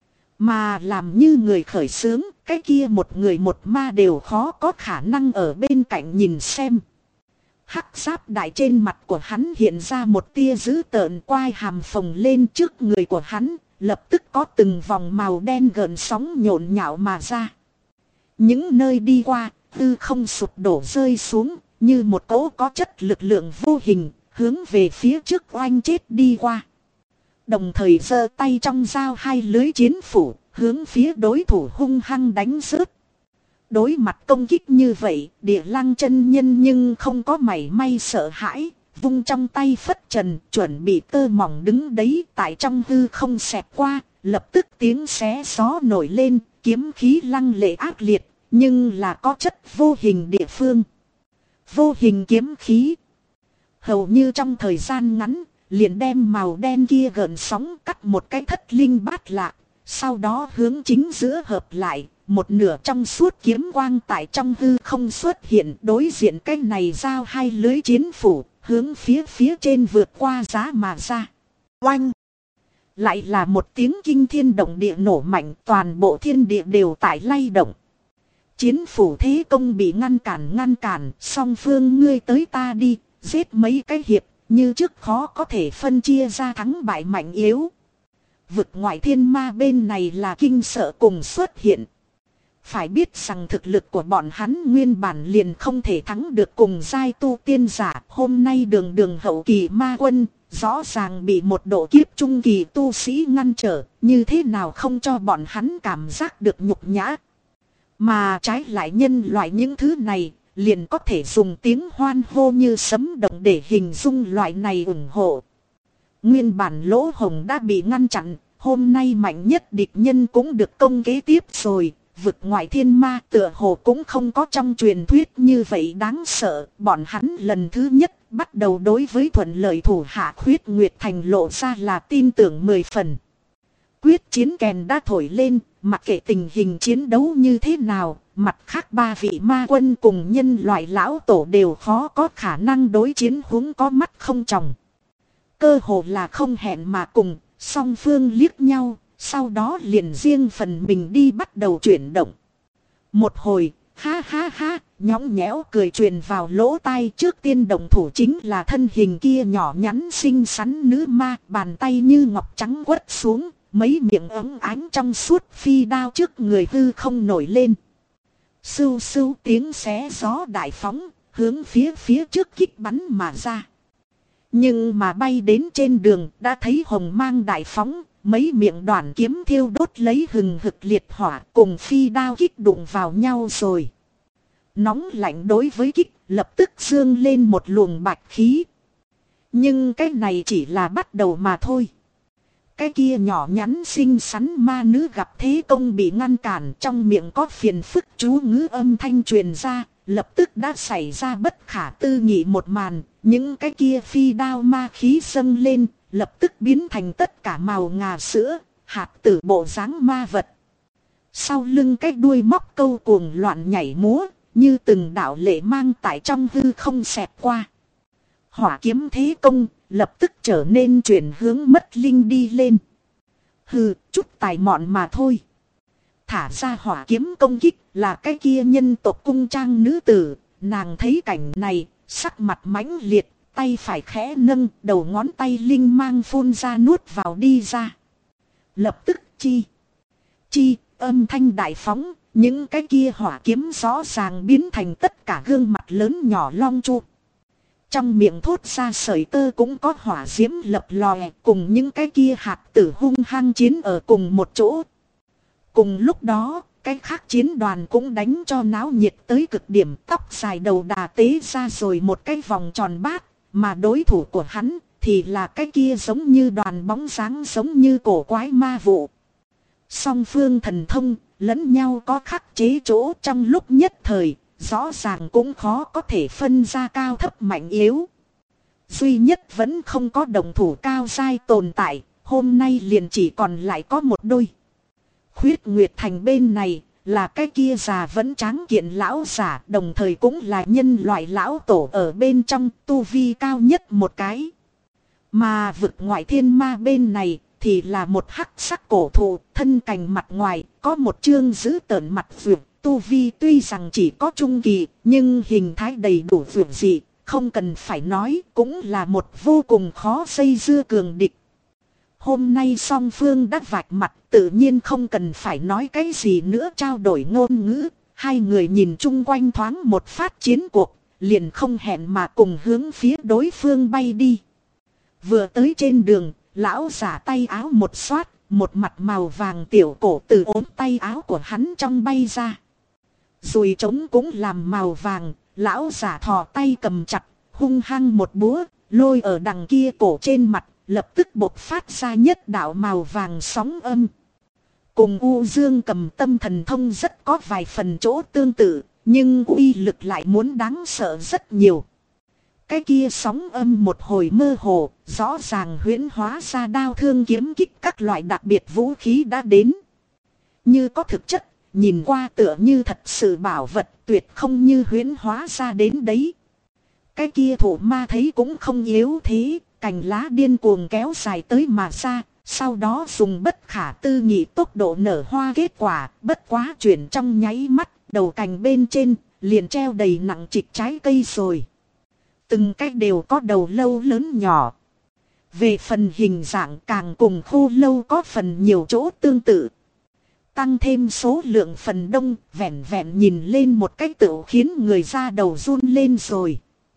Mà làm như người khởi xướng, cái kia một người một ma đều khó có khả năng ở bên cạnh nhìn xem. Hắc giáp đại trên mặt của hắn hiện ra một tia dữ tợn, quai hàm phồng lên, trước người của hắn lập tức có từng vòng màu đen gợn sóng nhộn nhạo mà ra. Những nơi đi qua, tư không sụp đổ rơi xuống, như một cỗ có chất lực lượng vô hình, hướng về phía trước oanh chết đi qua. Đồng thời giơ tay trong dao hai lưới chiến phủ, hướng phía đối thủ hung hăng đánh rớt. Đối mặt công kích như vậy, Địa Lăng chân nhân nhưng không có mảy may sợ hãi, vung trong tay phất trần, chuẩn bị tơ mỏng đứng đấy, tại trong hư không xẹt qua, lập tức tiếng xé gió nổi lên, kiếm khí lăng lệ ác liệt, nhưng là có chất vô hình địa phương. Vô hình kiếm khí. Hầu như trong thời gian ngắn, liền đem màu đen kia gợn sóng cắt một cái thất linh bát lạc, sau đó hướng chính giữa hợp lại, một nửa trong suốt kiếm quang tại trong hư không xuất hiện, đối diện cái này giao hai lưới chiến phủ, hướng phía trên vượt qua giá mà ra. Oanh! Lại là một tiếng kinh thiên động địa nổ mạnh, toàn bộ thiên địa đều tại lay động. Chiến phủ thế công bị ngăn cản, song phương ngươi tới ta đi, giết mấy cái hiệp, như trước khó có thể phân chia ra thắng bại mạnh yếu. Vực ngoại thiên ma bên này là kinh sợ cùng xuất hiện. Phải biết rằng thực lực của bọn hắn nguyên bản liền không thể thắng được cùng giai tu tiên giả. Hôm nay đường hậu kỳ ma quân, rõ ràng bị một độ kiếp trung kỳ tu sĩ ngăn trở, như thế nào không cho bọn hắn cảm giác được nhục nhã. Mà trái lại nhân loại những thứ này, liền có thể dùng tiếng hoan hô như sấm động để hình dung loại này ủng hộ. Nguyên bản lỗ hổng đã bị ngăn chặn, hôm nay mạnh nhất địch nhân cũng được công kế tiếp rồi. Vực ngoại thiên ma tựa hồ cũng không có trong truyền thuyết như vậy đáng sợ. Bọn hắn lần thứ nhất bắt đầu đối với thuận lợi thủ hạ Khuyết Nguyệt Thành lộ ra là tin tưởng 10 phần. Quyết chiến kèn đã thổi lên, mặc kệ tình hình chiến đấu như thế nào, mặt khác ba vị ma quân cùng nhân loại lão tổ đều khó có khả năng đối chiến huống có mắt không tròng. Cơ hồ là không hẹn mà cùng, song phương liếc nhau, sau đó liền riêng phần mình đi bắt đầu chuyển động. Một hồi, ha ha ha, nhõng nhẽo cười truyền vào lỗ tai. Trước tiên động thủ chính là thân hình kia nhỏ nhắn xinh xắn nữ ma, bàn tay như ngọc trắng quất xuống, mấy miệng ấm ánh trong suốt phi đao trước người hư không nổi lên. Sưu sưu tiếng xé gió đại phóng, hướng phía trước kích bắn mà ra. Nhưng mà bay đến trên đường đã thấy hồng mang đại phóng, mấy miệng đoạn kiếm thiêu đốt lấy hừng hực liệt hỏa cùng phi đao kích đụng vào nhau rồi. Nóng lạnh đối với kích lập tức dương lên một luồng bạch khí. Nhưng cái này chỉ là bắt đầu mà thôi. Cái kia nhỏ nhắn xinh xắn ma nữ gặp thế công bị ngăn cản, trong miệng có phiền phức chú ngữ âm thanh truyền ra, lập tức đã xảy ra bất khả tư nghị một màn. Những cái kia phi đao ma khí dâng lên, lập tức biến thành tất cả màu ngà sữa, hạt tử bộ dáng ma vật. Sau lưng cái đuôi móc câu cuồng loạn nhảy múa, như từng đạo lệ mang tại trong hư không xẹt qua. Hỏa kiếm thế công, lập tức trở nên chuyển hướng mất linh đi lên. Hừ, chút tài mọn mà thôi. Thả ra hỏa kiếm công kích là cái kia nhân tộc cung trang nữ tử. Nàng thấy cảnh này, sắc mặt mãnh liệt, tay phải khẽ nâng, đầu ngón tay linh mang phun ra nuốt vào đi ra. Lập tức chi, âm thanh đại phóng, những cái kia hỏa kiếm rõ ràng biến thành tất cả gương mặt lớn nhỏ long chu. Trong miệng thốt ra sợi tơ cũng có hỏa diễm lập lòe, cùng những cái kia hạt tử hung hăng chiến ở cùng một chỗ. Cùng lúc đó, cái khác chiến đoàn cũng đánh cho náo nhiệt tới cực điểm, tóc dài đầu đà tế ra rồi một cái vòng tròn bát, mà đối thủ của hắn thì là cái kia giống như đoàn bóng dáng giống như cổ quái ma vụ. Song phương thần thông, lẫn nhau có khắc chế chỗ, trong lúc nhất thời, rõ ràng cũng khó có thể phân ra cao thấp mạnh yếu. Duy nhất vẫn không có đồng thủ cao giai tồn tại, hôm nay liền chỉ còn lại có một đôi. Khuyết Nguyệt Thành bên này là cái kia già vẫn tráng kiện lão giả, đồng thời cũng là nhân loại lão tổ ở bên trong, tu vi cao nhất một cái. Mà vực ngoại thiên ma bên này thì là một hắc sắc cổ thụ, thân cành mặt ngoài có một chương giữ tợn mặt vượt. Tu vi tuy rằng chỉ có trung kỳ, nhưng hình thái đầy đủ vượt dị, không cần phải nói, cũng là một vô cùng khó dây dưa cường địch. Hôm nay song phương đã vạch mặt, tự nhiên không cần phải nói cái gì nữa trao đổi ngôn ngữ. Hai người nhìn chung quanh thoáng một phát chiến cuộc, liền không hẹn mà cùng hướng phía đối phương bay đi. Vừa tới trên đường, lão giả tay áo một xoát, một mặt màu vàng tiểu cổ từ ốm tay áo của hắn trong bay ra. Dùi trống cũng làm màu vàng, lão giả thò tay cầm chặt, hung hăng một búa, lôi ở đằng kia cổ trên mặt, lập tức bộc phát ra nhất đạo màu vàng sóng âm. Cùng U Dương Cầm Tâm thần thông rất có vài phần chỗ tương tự, nhưng uy lực lại muốn đáng sợ rất nhiều. Cái kia sóng âm một hồi mơ hồ, rõ ràng huyễn hóa ra đao thương kiếm kích các loại đặc biệt vũ khí đã đến. Như có thực chất, nhìn qua tựa như thật sự bảo vật, tuyệt không như huyễn hóa ra đến đấy. Cái kia thủ ma thấy cũng không yếu thế, cành lá điên cuồng kéo dài tới mà ra, sau đó dùng bất khả tư nghị tốc độ nở hoa kết quả, bất quá chuyển trong nháy mắt, đầu cành bên trên liền treo đầy nặng trịch trái cây rồi. Từng cái đều có đầu lâu lớn nhỏ. Về phần hình dạng càng cùng khô lâu có phần nhiều chỗ tương tự. Tăng thêm số lượng phần đông, vẹn vẹn nhìn lên một cách tự khiến người ra đầu run lên rồi.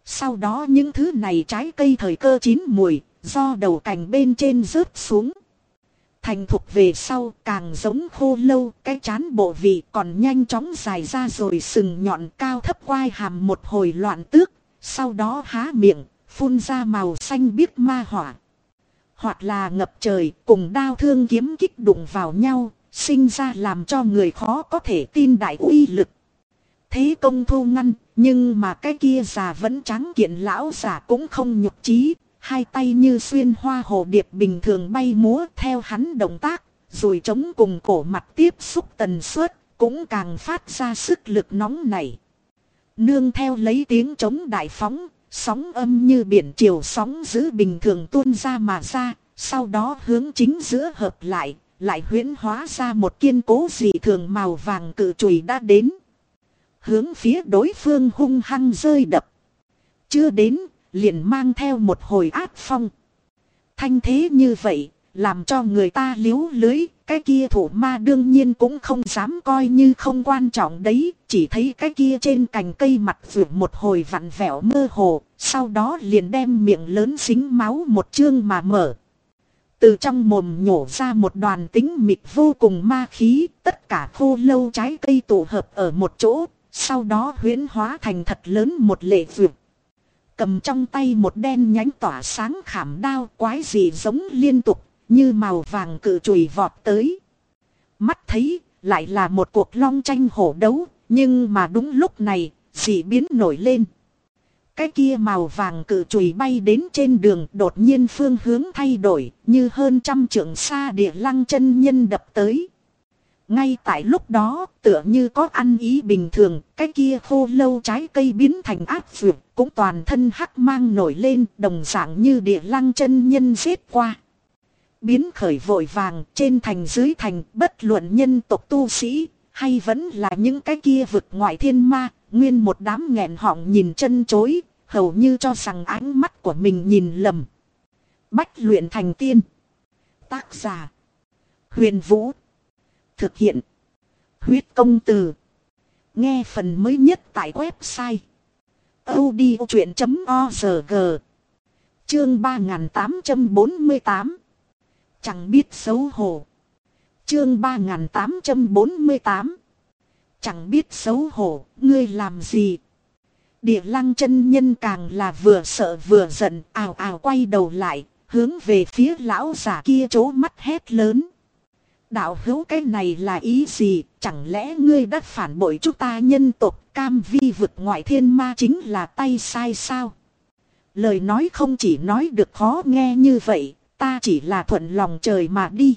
Sau đó những thứ này trái cây thời cơ chín mùi, do đầu cành bên trên rớt xuống. Thành thục về sau càng giống khô lâu, cái trán bộ vị còn nhanh chóng dài ra rồi sừng nhọn cao thấp quai hàm một hồi loạn tước. Sau đó há miệng, phun ra màu xanh biếc ma hỏa. Hoặc là ngập trời cùng đao thương kiếm kích đụng vào nhau, sinh ra làm cho người khó có thể tin đại uy lực. Thế công thu ngăn, nhưng mà cái kia già vẫn trắng kiện lão già cũng không nhục chí. Hai tay như xuyên hoa hồ điệp bình thường bay múa theo hắn động tác, rồi chống cùng cổ mặt tiếp xúc tần suất, cũng càng phát ra sức lực nóng nảy. Nương theo lấy tiếng trống đại phóng, sóng âm như biển chiều sóng dữ bình thường tuôn ra mà ra, sau đó hướng chính giữa hợp lại huyễn hóa ra một kiên cố dị thường màu vàng cự chùy đã đến. Hướng phía đối phương hung hăng rơi đập. Chưa đến, liền mang theo một hồi ác phong. Thanh thế như vậy, làm cho người ta liếu lưới, cái kia thủ ma đương nhiên cũng không dám coi như không quan trọng đấy, chỉ thấy cái kia trên cành cây mặt vượt một hồi vặn vẹo mơ hồ, sau đó liền đem miệng lớn dính máu một chương mà mở. Từ trong mồm nhổ ra một đoàn tính mịt vô cùng ma khí, tất cả khô lâu trái cây tụ hợp ở một chỗ, sau đó huyễn hóa thành thật lớn một lệ vượt. Cầm trong tay một đen nhánh tỏa sáng khảm đao quái dị giống liên tục, như màu vàng cự chùy vọt tới. Mắt thấy, lại là một cuộc long tranh hổ đấu, nhưng mà đúng lúc này, dị biến nổi lên. Cái kia màu vàng cự chùy bay đến trên đường đột nhiên phương hướng thay đổi, như hơn trăm trượng xa Địa Lăng chân nhân đập tới. Ngay tại lúc đó, tựa như có ăn ý bình thường, cái kia khô lâu trái cây biến thành ác vượt, cũng toàn thân hắc mang nổi lên, đồng dạng như Địa Lăng chân nhân giết qua. Biến khởi vội vàng, trên thành dưới thành, bất luận nhân tộc tu sĩ, hay vẫn là những cái kia vực ngoại thiên ma, nguyên một đám nghẹn họng nhìn chân chối, hầu như cho rằng ánh mắt của mình nhìn lầm. Bách luyện thành tiên. Tác giả: Huyền Vũ. Thực hiện: Huyết Công Từ. Nghe phần mới nhất tại website audiochuyện.org. Chương 3848. Chẳng biết xấu hổ. Chương 3848. Chẳng biết xấu hổ, ngươi làm gì? Địa Lăng chân nhân càng là vừa sợ vừa giận, ào ào quay đầu lại, hướng về phía lão giả kia trố mắt hét lớn. Đạo hữu, cái này là ý gì? Chẳng lẽ ngươi đã phản bội chúng ta nhân tộc, cam vi vực ngoại thiên ma chính là tay sai sao? Lời nói không chỉ nói được khó nghe như vậy, ta chỉ là thuận lòng trời mà đi.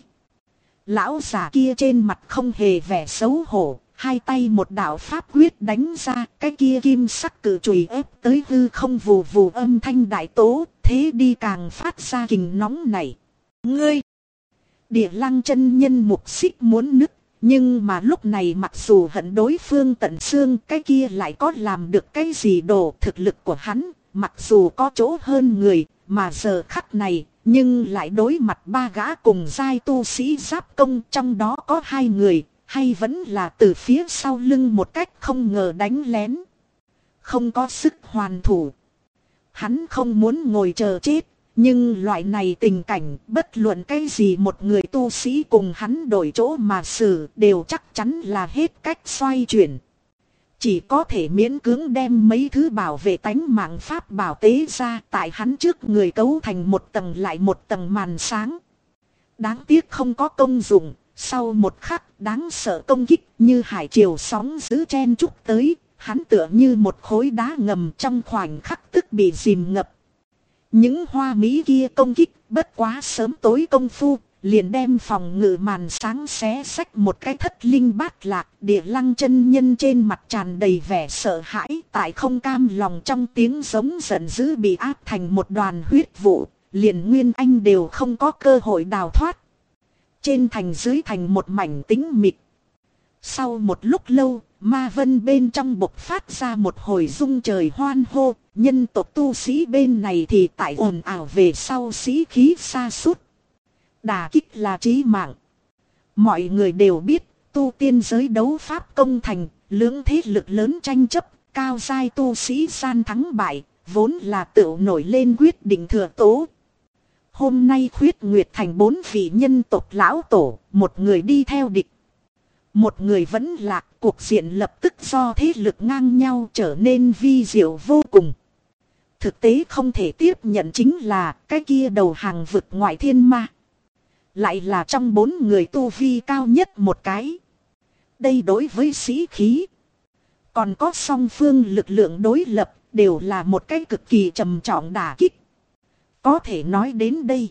Lão giả kia trên mặt không hề vẻ xấu hổ, hai tay một đạo pháp quyết đánh ra, cái kia kim sắc cự chùy ép tới hư không vù vù âm thanh đại tố, thế đi càng phát ra kình nóng này. Ngươi! Địa Lăng chân nhân mục xích muốn nứt, nhưng mà lúc này mặc dù hận đối phương tận xương, cái kia lại có làm được cái gì đồ. Thực lực của hắn, mặc dù có chỗ hơn người, mà giờ khắc này, nhưng lại đối mặt ba gã cùng giai tu sĩ giáp công, trong đó có hai người, hay vẫn là từ phía sau lưng một cách không ngờ đánh lén. Không có sức hoàn thủ. Hắn không muốn ngồi chờ chết. Nhưng loại này tình cảnh, bất luận cái gì một người tu sĩ cùng hắn đổi chỗ mà xử, đều chắc chắn là hết cách xoay chuyển. Chỉ có thể miễn cưỡng đem mấy thứ bảo vệ tánh mạng pháp bảo tế ra, tại hắn trước người cấu thành một tầng lại một tầng màn sáng. Đáng tiếc không có công dụng, sau một khắc đáng sợ công kích như hải triều sóng dữ chen chúc tới, hắn tựa như một khối đá ngầm trong khoảnh khắc tức bị dìm ngập. Những hoa mỹ kia công kích bất quá sớm tối công phu, liền đem phòng ngự màn sáng xé xách một cái thất linh bát lạc. Địa Lăng chân nhân trên mặt tràn đầy vẻ sợ hãi, tại không cam lòng trong tiếng giống giận dữ bị áp thành một đoàn huyết vụ, liền Nguyên Anh đều không có cơ hội đào thoát. Trên thành dưới thành một mảnh tĩnh mịch. Sau một lúc lâu, ma vân bên trong bộc phát ra một hồi rung trời hoan hô, nhân tộc tu sĩ bên này thì tại ồn ào về sau sĩ khí sa sút. Đả kích là chí mạng. Mọi người đều biết, tu tiên giới đấu pháp công thành, lưỡng thế lực lớn tranh chấp, cao giai tu sĩ gian thắng bại, vốn là tự nổi lên quyết định thừa tố. Hôm nay Khuyết Nguyệt thành 4 vị nhân tộc lão tổ, một người đi theo địch, một người vẫn lạc, cuộc diện lập tức do thế lực ngang nhau trở nên vi diệu vô cùng. Thực tế không thể tiếp nhận chính là cái kia đầu hàng vực ngoại thiên ma lại là trong 4 người tu vi cao nhất một cái. Đây đối với sĩ khí, còn có song phương lực lượng đối lập, đều là một cái cực kỳ trầm trọng đả kích. Có thể nói đến đây,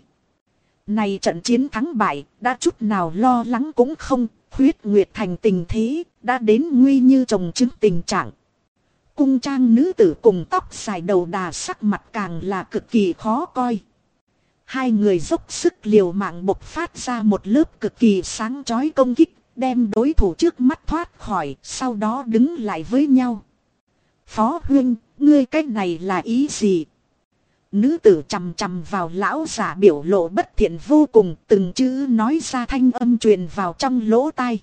này trận chiến thắng bại đã chút nào lo lắng cũng không. Khuyết Nguyệt thành tình thế đã đến nguy như trồng trứng tình trạng. Cung trang nữ tử cùng tóc dài đầu đà sắc mặt càng là cực kỳ khó coi. Hai người dốc sức liều mạng bộc phát ra một lớp cực kỳ sáng chói công kích, đem đối thủ trước mắt thoát khỏi, sau đó đứng lại với nhau. Phó huynh, ngươi cách này là ý gì? Nữ tử chằm chằm vào lão giả biểu lộ bất thiện vô cùng, từng chữ nói ra thanh âm truyền vào trong lỗ tai.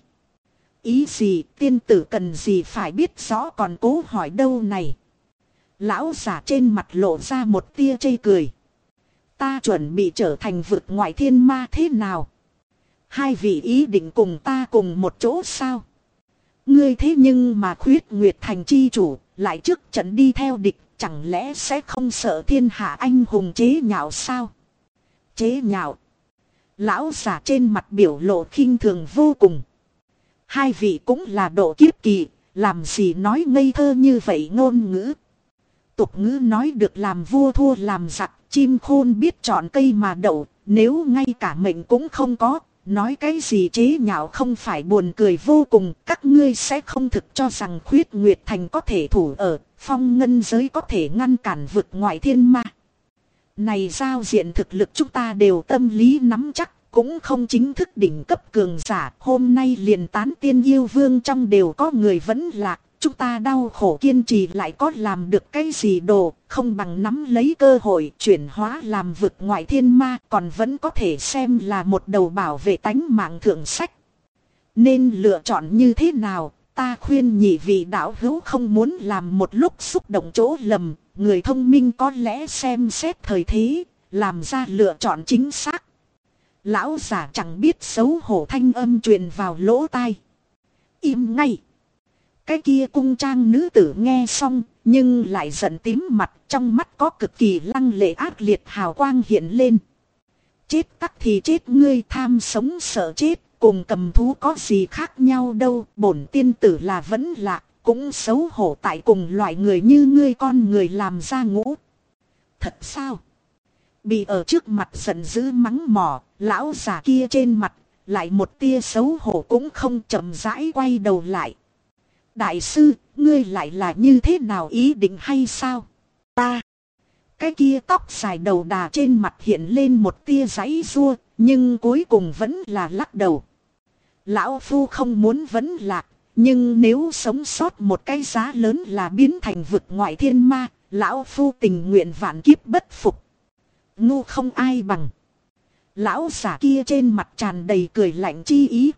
Ý gì, tiên tử cần gì phải biết rõ còn cố hỏi đâu này. Lão giả trên mặt lộ ra một tia chê cười. Ta chuẩn bị trở thành vực ngoại thiên ma thế nào? Hai vị ý định cùng ta cùng một chỗ sao? Ngươi thế nhưng mà Khuyết Nguyệt thành chi chủ, lại trước trận đi theo địch, chẳng lẽ sẽ không sợ thiên hạ anh hùng chế nhạo sao? Chế nhạo. Lão giả trên mặt biểu lộ khinh thường vô cùng. Hai vị cũng là độ kiếp kỳ, làm gì nói ngây thơ như vậy ngôn ngữ. Tục ngữ nói được làm vua thua làm giặc, chim khôn biết chọn cây mà đậu, nếu ngay cả mệnh cũng không có, nói cái gì chế nhạo không phải buồn cười vô cùng. Các ngươi sẽ không thực cho rằng Khuyết Nguyệt thành có thể thủ ở, phong ngân giới có thể ngăn cản vực ngoại thiên ma. Này giao diện thực lực chúng ta đều tâm lý nắm chắc, cũng không chính thức đỉnh cấp cường giả. Hôm nay liền tán tiên yêu vương trong đều có người vẫn lạc. Chúng ta đau khổ kiên trì lại có làm được cái gì đồ, không bằng nắm lấy cơ hội chuyển hóa làm vực ngoại thiên ma, còn vẫn có thể xem là một đầu bảo vệ tánh mạng thượng sách. Nên lựa chọn như thế nào, ta khuyên nhị vị đạo hữu không muốn làm một lúc xúc động chỗ lầm, người thông minh có lẽ xem xét thời thế, làm ra lựa chọn chính xác. Lão giả chẳng biết xấu hổ thanh âm truyền vào lỗ tai. Im ngay. Cái kia cung trang nữ tử nghe xong, nhưng lại giận tím mặt, trong mắt có cực kỳ lăng lệ ác liệt hào quang hiện lên. Chết tắc thì chết, ngươi tham sống sợ chết, cùng cầm thú có gì khác nhau đâu, bổn tiên tử là vẫn lạc, cũng xấu hổ tại cùng loại người như ngươi con người làm ra ngũ. Thật sao? Bị ở trước mặt giận dữ mắng mỏ, lão già kia trên mặt, lại một tia xấu hổ cũng không, chậm rãi quay đầu lại. Đại sư, ngươi lại là như thế nào ý định hay sao? Ta. Cái kia tóc dài đầu đà trên mặt hiện lên một tia giãy giụa, nhưng cuối cùng vẫn là lắc đầu. Lão phu không muốn vẫn lạc, nhưng nếu sống sót một cái giá lớn là biến thành vực ngoại thiên ma, lão phu tình nguyện vạn kiếp bất phục. Ngu không ai bằng. Lão giả kia trên mặt tràn đầy cười lạnh chi ý.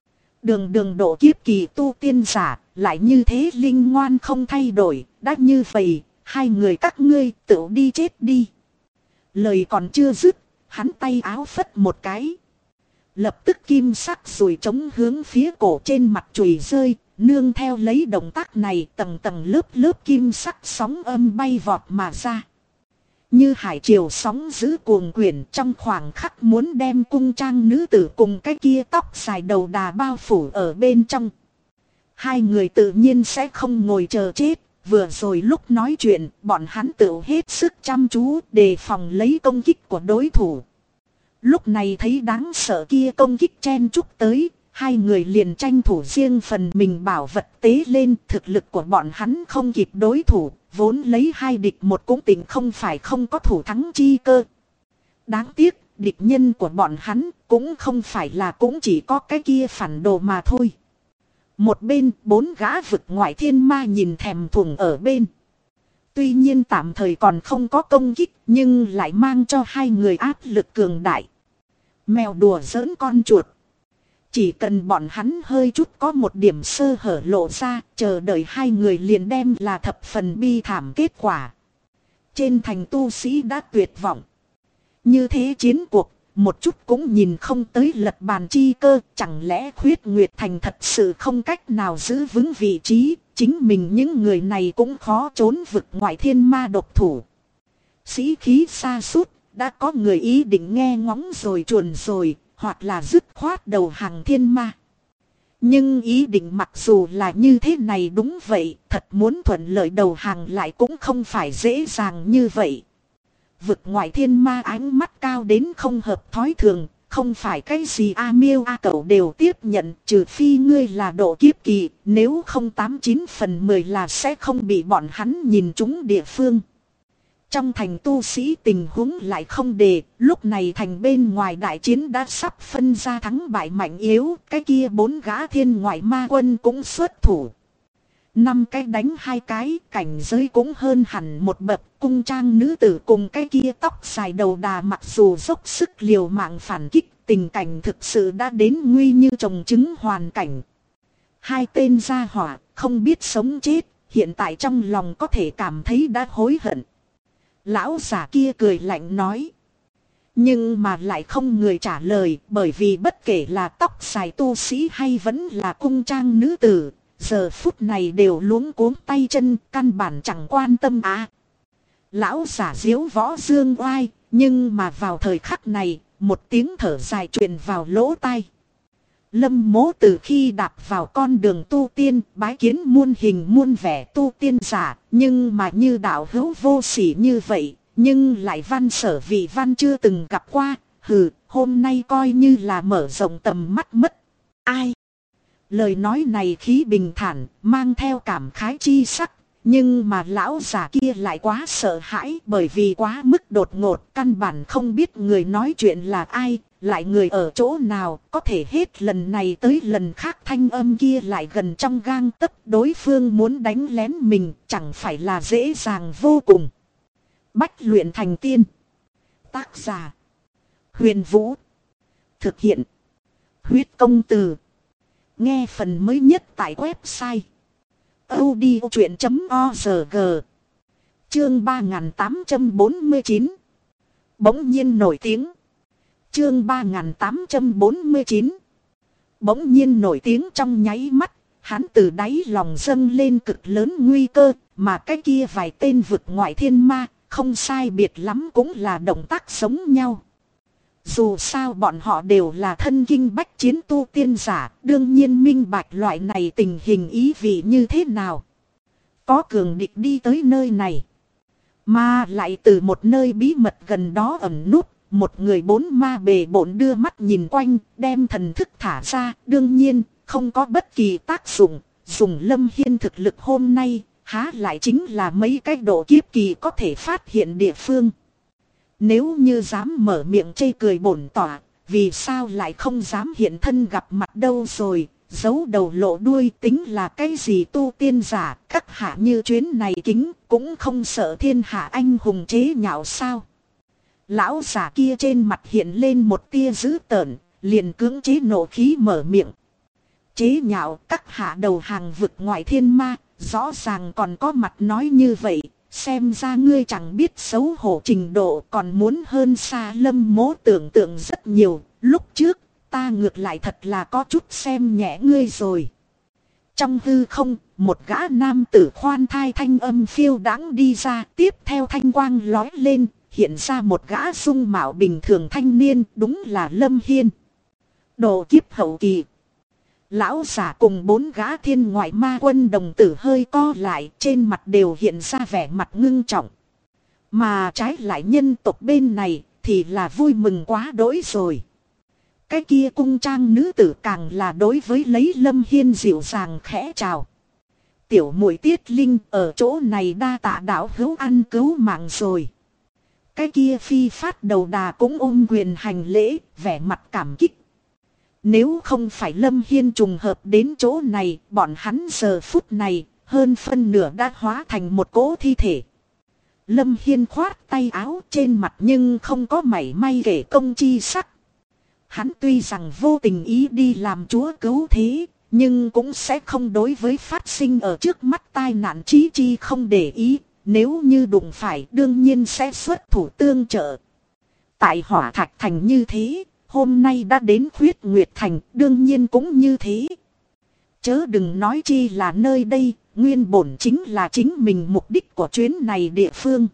Đường độ kiếp kỳ tu tiên giả, lại như thế linh ngoan không thay đổi, đã như vậy, hai người các ngươi tự đi chết đi. Lời còn chưa dứt, hắn tay áo phất một cái. Lập tức kim sắc rùi trống hướng phía cổ trên mặt chùy rơi, nương theo lấy động tác này tầng tầng lớp kim sắc sóng âm bay vọt mà ra. Như hải triều sóng giữ cuồng quyển, trong khoảng khắc muốn đem cung trang nữ tử cùng cái kia tóc dài đầu đà bao phủ ở bên trong. Hai người tự nhiên sẽ không ngồi chờ chết, vừa rồi lúc nói chuyện bọn hắn tự hết sức chăm chú đề phòng lấy công kích của đối thủ. Lúc này thấy đáng sợ kia công kích chen chúc tới, hai người liền tranh thủ riêng phần mình bảo vật tế lên. Thực lực của bọn hắn không kịp đối thủ, vốn lấy hai địch một cũng tỉnh không phải không có thủ thắng chi cơ. Đáng tiếc, địch nhân của bọn hắn cũng không phải là cũng chỉ có cái kia phản đồ mà thôi. Một bên 4 gã vực ngoại thiên ma nhìn thèm thuồng ở bên. Tuy nhiên tạm thời còn không có công kích, nhưng lại mang cho hai người áp lực cường đại. Mèo đùa giỡn con chuột. Chỉ cần bọn hắn hơi chút có một điểm sơ hở lộ ra, chờ đợi hai người liền đem là thập phần bi thảm kết quả. Trên thành tu sĩ đã tuyệt vọng. Như thế chiến cuộc, một chút cũng nhìn không tới lật bàn chi cơ. Chẳng lẽ Khuyết Nguyệt Thành thật sự không cách nào giữ vững vị trí. Chính mình những người này cũng khó trốn vực ngoại thiên ma độc thủ. Sĩ khí sa sút, đã có người ý định nghe ngóng rồi chuồn rồi, hoặc là dứt khoát đầu hàng thiên ma. Nhưng ý định mặc dù là như thế này đúng vậy, thật muốn thuận lợi đầu hàng lại cũng không phải dễ dàng như vậy. Vực ngoại thiên ma ánh mắt cao đến không hợp thói thường, không phải cái gì A Miêu A Cẩu đều tiếp nhận, trừ phi ngươi là độ kiếp kỳ, nếu không 89/10 là sẽ không bị bọn hắn nhìn trúng địa phương. Trong thành tu sĩ tình huống lại không đề, lúc này thành bên ngoài đại chiến đã sắp phân ra thắng bại mạnh yếu, cái kia 4 gã thiên ngoại ma quân cũng xuất thủ. 5 cái đánh 2 cái, cảnh giới cũng hơn hẳn một bậc, cung trang nữ tử cùng cái kia tóc dài đầu đà mặc dù dốc sức liều mạng phản kích, tình cảnh thực sự đã đến nguy như trồng trứng hoàn cảnh. 2 tên gia hỏa, không biết sống chết, hiện tại trong lòng có thể cảm thấy đã hối hận. Lão giả kia cười lạnh nói. Nhưng mà lại không người trả lời, bởi vì bất kể là tóc dài tu sĩ hay vẫn là cung trang nữ tử, giờ phút này đều luống cuống tay chân, căn bản chẳng quan tâm Lão giả diếu võ dương oai, nhưng mà vào thời khắc này, một tiếng thở dài truyền vào lỗ tai. Lâm Mỗ từ khi đạp vào con đường tu tiên, bái kiến muôn hình muôn vẻ tu tiên giả, nhưng mà như đạo hữu vô sỉ như vậy, nhưng lại văn sở vị văn chưa từng gặp qua, hôm nay coi như là mở rộng tầm mắt mất. Ai? Lời nói này khí bình thản, mang theo cảm khái chi sắc, nhưng mà lão già kia lại quá sợ hãi bởi vì quá mức đột ngột, căn bản không biết người nói chuyện là ai. Lại người ở chỗ nào, có thể hết lần này tới lần khác thanh âm kia lại gần trong gang tấc, đối phương muốn đánh lén mình chẳng phải là dễ dàng vô cùng. Bách luyện thành tiên. Tác giả: Huyền Vũ. Thực hiện: Huyết Công Từ. Nghe phần mới nhất tại website audiochuyện.org. Chương 3849. Bỗng nhiên nổi tiếng. Chương 3849. Bỗng nhiên nổi tiếng trong nháy mắt, hắn từ đáy lòng dâng lên cực lớn nguy cơ, mà cái kia vài tên vực ngoại thiên ma, không sai biệt lắm cũng là động tác giống nhau. Dù sao bọn họ đều là thân kinh bách chiến tu tiên giả, đương nhiên minh bạch loại này tình hình ý vị như thế nào. Có cường địch đi tới nơi này, mà lại từ một nơi bí mật gần đó ẩn núp. Một người 4 ma bề bộn đưa mắt nhìn quanh, đem thần thức thả ra, đương nhiên, không có bất kỳ tác dụng, dùng Lâm Hiên thực lực hôm nay, há lại chính là mấy cái độ kiếp kỳ có thể phát hiện địa phương. Nếu như dám mở miệng chê cười bổn tỏa, vì sao lại không dám hiện thân gặp mặt đâu rồi, giấu đầu lộ đuôi tính là cái gì tu tiên giả, các hạ như chuyến này kính, cũng không sợ thiên hạ anh hùng chế nhạo sao. Lão giả kia trên mặt hiện lên một tia dữ tợn, liền cưỡng chế nộ khí mở miệng. Chế nhạo các hạ đầu hàng vực ngoại thiên ma, rõ ràng còn có mặt nói như vậy, xem ra ngươi chẳng biết xấu hổ trình độ còn muốn hơn xa Lâm Mỗ tưởng tượng rất nhiều, lúc trước ta ngược lại thật là có chút xem nhẹ ngươi rồi. Trong hư không, một gã nam tử khoan thai thanh âm phiêu đãng đi ra, tiếp theo thanh quang lói lên. Hiện ra một gã dung mạo bình thường thanh niên, đúng là Lâm Hiên. Độ kiếp hậu kỳ. Lão giả cùng 4 gã thiên ngoại ma quân đồng tử hơi co lại, trên mặt đều hiện ra vẻ mặt ngưng trọng. Mà trái lại nhân tộc bên này thì là vui mừng quá đỗi rồi. Cái kia cung trang nữ tử càng là đối với lấy Lâm Hiên dịu dàng khẽ chào. Tiểu muội Tiết Linh ở chỗ này đa tạ đạo hữu ăn cứu mạng rồi. Cái kia phi phát đầu đà cũng ôm quyền hành lễ, vẻ mặt cảm kích. Nếu không phải Lâm Hiên trùng hợp đến chỗ này, bọn hắn giờ phút này, hơn phân nửa đã hóa thành một cỗ thi thể. Lâm Hiên khoát tay áo trên mặt nhưng không có mảy may kể công chi sắc. Hắn tuy rằng vô tình ý đi làm chúa cứu thế, nhưng cũng sẽ không đối với phát sinh ở trước mắt tai nạn chí chi không để ý. nếu như đụng phải đương nhiên sẽ xuất thủ tương trợ. Tại Hỏa Thạch Thành như thế, hôm nay đã đến Khuyết Nguyệt Thành, đương nhiên cũng như thế. Chớ đừng nói chi là nơi đây, nguyên bổn chính là chính mình mục đích của chuyến này địa phương.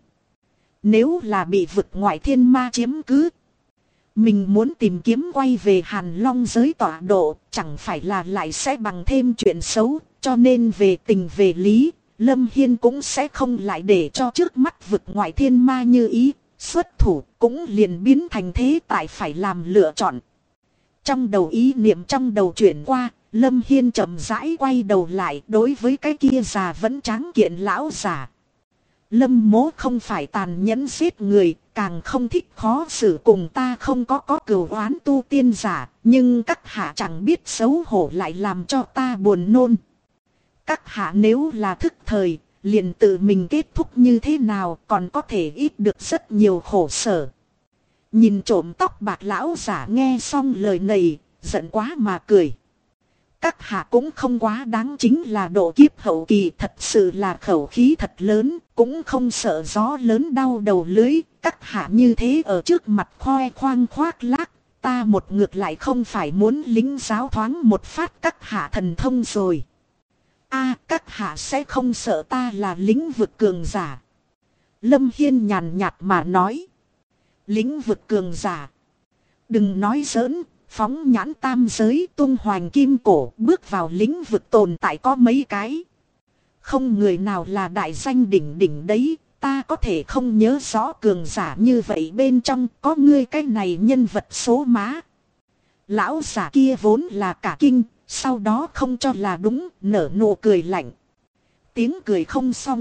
Nếu là bị vực ngoại thiên ma chiếm cứ, mình muốn tìm kiếm quay về Hàn Long giới tọa độ, chẳng phải là lại sẽ bằng thêm chuyện xấu, cho nên về tình về lý, Lâm Hiên cũng sẽ không lại để cho trước mắt vực ngoại thiên ma như ý, xuất thủ cũng liền biến thành thế tại phải làm lựa chọn. Trong đầu ý niệm trong đầu chuyển qua, Lâm Hiên chậm rãi quay đầu lại đối với cái kia già vẫn tráng kiện lão già. Lâm Mỗ không phải tàn nhẫn giết người, càng không thích khó xử cùng ta không có cừu oán tu tiên giả, nhưng các hạ chẳng biết xấu hổ lại làm cho ta buồn nôn. Các hạ nếu là thức thời, liền tự mình kết thúc như thế nào còn có thể ít được rất nhiều khổ sở. Nhìn trộm tóc bạc lão giả nghe xong lời này, giận quá mà cười. Các hạ cũng không quá đáng, chính là độ kiếp hậu kỳ, thật sự là khẩu khí thật lớn, cũng không sợ gió lớn đau đầu lưới. Các hạ như thế ở trước mặt khoe khoang khoác lác, ta một ngược lại không phải muốn lính giáo thoáng một phát các hạ thần thông rồi. Các hạ sẽ không sợ ta là lĩnh vực cường giả. Lâm Hiên nhàn nhạt mà nói. Lĩnh vực cường giả. Đừng nói giỡn, phóng nhãn tam giới tung hoành kim cổ bước vào lĩnh vực tồn tại có mấy cái. Không người nào là đại danh đỉnh đỉnh đấy, ta có thể không nhớ rõ cường giả như vậy bên trong có ngươi cái này nhân vật số má. Lão giả kia vốn là cả kinh, sau đó không cho là đúng, nở nụ cười lạnh. Tiếng cười không xong.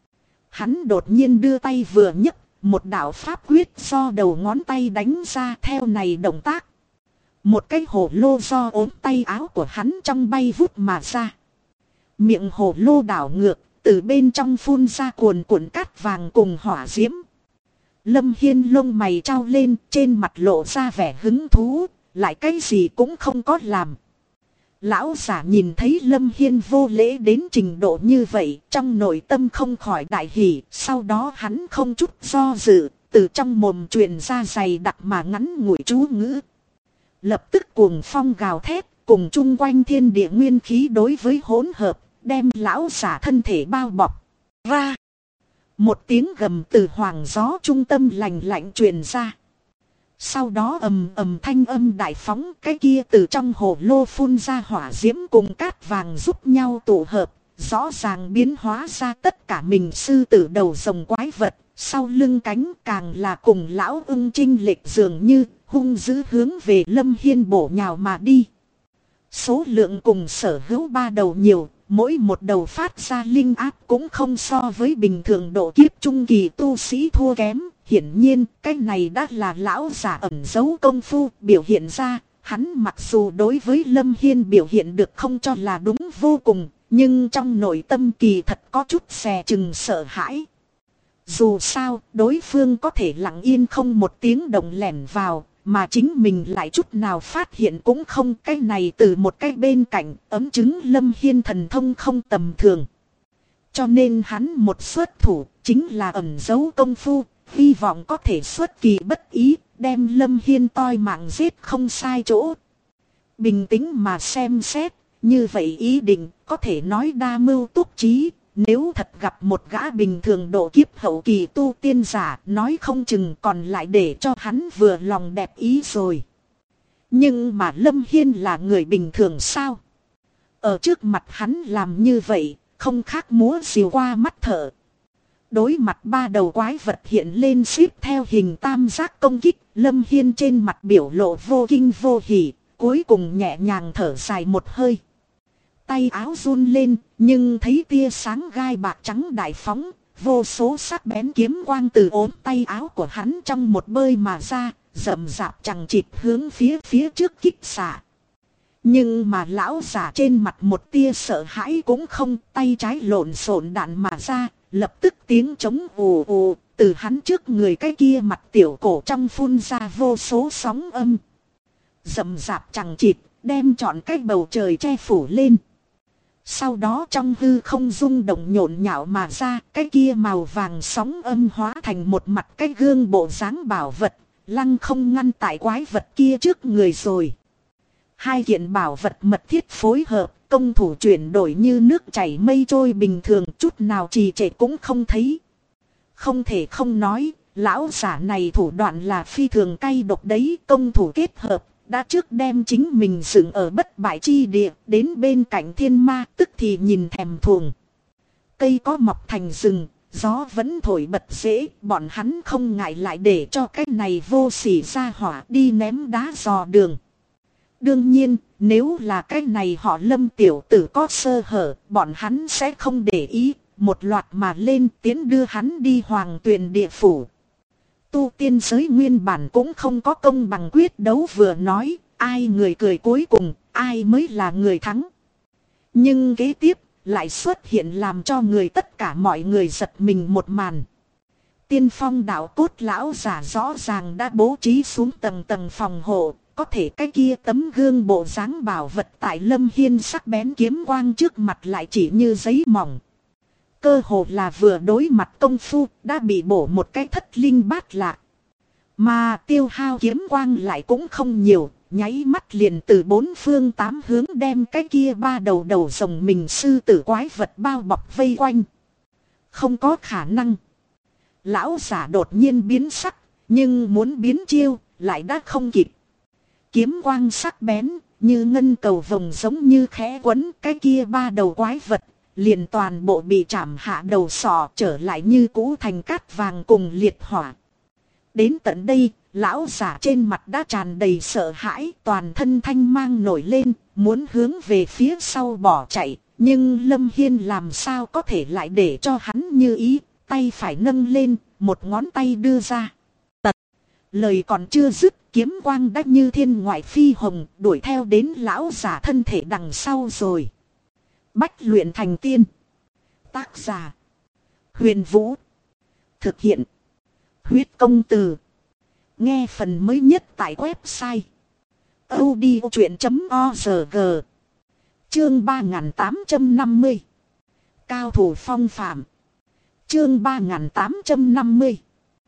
Hắn đột nhiên đưa tay vừa nhấc, một đạo pháp quyết do đầu ngón tay đánh ra theo này động tác. Một cái hổ lô do ốm tay áo của hắn trong bay vút mà ra. Miệng hổ lô đảo ngược, từ bên trong phun ra cuồn cuộn cát vàng cùng hỏa diễm. Lâm Hiên lông mày trao lên, trên mặt lộ ra vẻ hứng thú, lại cái gì cũng không có làm. Lão giả nhìn thấy Lâm Hiên vô lễ đến trình độ như vậy, trong nội tâm không khỏi đại hỉ, sau đó hắn không chút do dự, từ trong mồm truyền ra dày đặc mà ngắn ngủi chú ngữ. Lập tức cuồng phong gào thét, cùng chung quanh thiên địa nguyên khí đối với hỗn hợp, đem lão giả thân thể bao bọc ra. Một tiếng gầm từ hoàng gió trung tâm lạnh lạnh truyền ra. Sau đó ầm ầm thanh âm đại phóng, cái kia từ trong hồ lô phun ra hỏa diễm cùng cát vàng giúp nhau tụ hợp, rõ ràng biến hóa ra tất cả mình sư tử đầu rồng quái vật, sau lưng cánh càng là cùng lão ưng chinh lệch dường như hung dữ hướng về Lâm Hiên bổ nhào mà đi. Số lượng cùng sở hữu ba đầu nhiều, mỗi một đầu phát ra linh áp cũng không so với bình thường độ kiếp trung kỳ tu sĩ thua kém. Hiển nhiên cái này đã là lão giả ẩn giấu công phu biểu hiện ra. Hắn mặc dù đối với Lâm Hiên biểu hiện được không cho là đúng vô cùng, nhưng trong nội tâm kỳ thật có chút xè chừng sợ hãi. Dù sao đối phương có thể lặng yên không một tiếng động lẻn vào, mà chính mình lại chút nào phát hiện cũng không. Cái này từ một cái bên cạnh ấm chứng Lâm Hiên thần thông không tầm thường. Cho nên hắn một xuất thủ chính là ẩn giấu công phu, hy vọng có thể xuất kỳ bất ý, đem Lâm Hiên toi mạng giết không sai chỗ. Bình tĩnh mà xem xét, như vậy ý định có thể nói đa mưu túc trí. Nếu thật gặp một gã bình thường độ kiếp hậu kỳ tu tiên giả, nói không chừng còn lại để cho hắn vừa lòng đẹp ý rồi. Nhưng mà Lâm Hiên là người bình thường sao? Ở trước mặt hắn làm như vậy, không khác múa rìu qua mắt thợ. Đối mặt ba đầu quái vật hiện lên xếp theo hình tam giác công kích, Lâm Hiên trên mặt biểu lộ vô kinh vô hỉ, cuối cùng nhẹ nhàng thở dài một hơi. Tay áo run lên, nhưng thấy tia sáng gai bạc trắng đại phóng, vô số sắc bén kiếm quang từ ốm tay áo của hắn trong một bơi mà ra, rậm rạp chằng chịt hướng phía trước kích xạ. Nhưng mà lão giả trên mặt một tia sợ hãi cũng không, tay trái lộn xộn đạn mà ra, lập tức tiếng trống ù ù, từ hắn trước người cái kia mặt tiểu cổ trong phun ra vô số sóng âm. Rậm rạp chằng chịt, đem trọn cái bầu trời che phủ lên. Sau đó trong hư không rung động nhộn nhạo mà ra, cái kia màu vàng sóng âm hóa thành một mặt cái gương bộ dáng bảo vật, lăng không ngăn tại quái vật kia trước người rồi. Hai kiện bảo vật mật thiết phối hợp, công thủ chuyển đổi như nước chảy mây trôi bình thường, chút nào trì trệ cũng không thấy. Không thể không nói, lão giả này thủ đoạn là phi thường cay độc đấy, công thủ kết hợp. Đã trước đem chính mình dựng ở bất bại chi địa, đến bên cạnh thiên ma, tức thì nhìn thèm thuồng. Cây có mọc thành rừng, gió vẫn thổi bật dễ, bọn hắn không ngại lại để cho cái này vô sỉ ra hỏa đi ném đá dò đường. Đương nhiên, nếu là cái này họ Lâm tiểu tử có sơ hở, bọn hắn sẽ không để ý, một loạt mà lên tiến đưa hắn đi hoàng tuyền địa phủ. Tu tiên giới nguyên bản cũng không có công bằng quyết đấu, vừa nói, ai người cười cuối cùng, ai mới là người thắng. Nhưng kế tiếp, lại xuất hiện làm cho người tất cả mọi người giật mình một màn. Tiên phong đạo cốt lão giả rõ ràng đã bố trí xuống tầng tầng phòng hộ, có thể cái kia tấm gương bộ dáng bảo vật tại Lâm Hiên sắc bén kiếm quang trước mặt lại chỉ như giấy mỏng. Cơ hồ là vừa đối mặt công phu đã bị bổ một cái thất linh bát lạc. Mà tiêu hao kiếm quang lại cũng không nhiều, nháy mắt liền từ bốn phương tám hướng đem cái kia ba đầu đầu rồng mình sư tử quái vật bao bọc vây quanh. Không có khả năng. Lão giả đột nhiên biến sắc, nhưng muốn biến chiêu lại đã không kịp. Kiếm quang sắc bén như ngân cầu vồng giống như khẽ quấn, cái kia ba đầu quái vật liền toàn bộ bị chạm hạ đầu sọ, trở lại như cũ thành cát vàng cùng liệt hỏa. Đến tận đây, lão giả trên mặt đã tràn đầy sợ hãi, toàn thân thanh mang nổi lên, muốn hướng về phía sau bỏ chạy. Nhưng Lâm Hiên làm sao có thể lại để cho hắn như ý, tay phải nâng lên, một ngón tay đưa ra. Tật! Lời còn chưa dứt, kiếm quang đã như thiên ngoại phi hồng, đuổi theo đến lão giả thân thể đằng sau rồi. Bách luyện thành tiên. Tác giả: Huyền Vũ. Thực hiện: Huyết Công Từ. Nghe phần mới nhất tại website audiochuyện.org. Chương 3850. Cao thủ phong phạm. Chương 3850.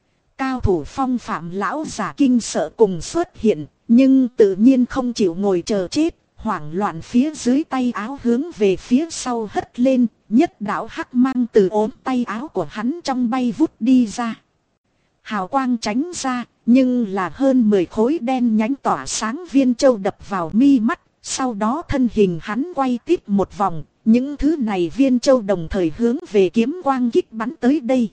Cao thủ phong phạm. Lão giả kinh sợ cùng xuất hiện, nhưng tự nhiên không chịu ngồi chờ chết. Hoảng loạn phía dưới tay áo hướng về phía sau hất lên, nhất đạo hắc mang từ ốm tay áo của hắn trong bay vút đi ra. Hào quang tránh ra, nhưng là hơn 10 khối đen nhánh tỏa sáng viên châu đập vào mi mắt, sau đó thân hình hắn quay tít một vòng, những thứ này viên châu đồng thời hướng về kiếm quang kích bắn tới đây.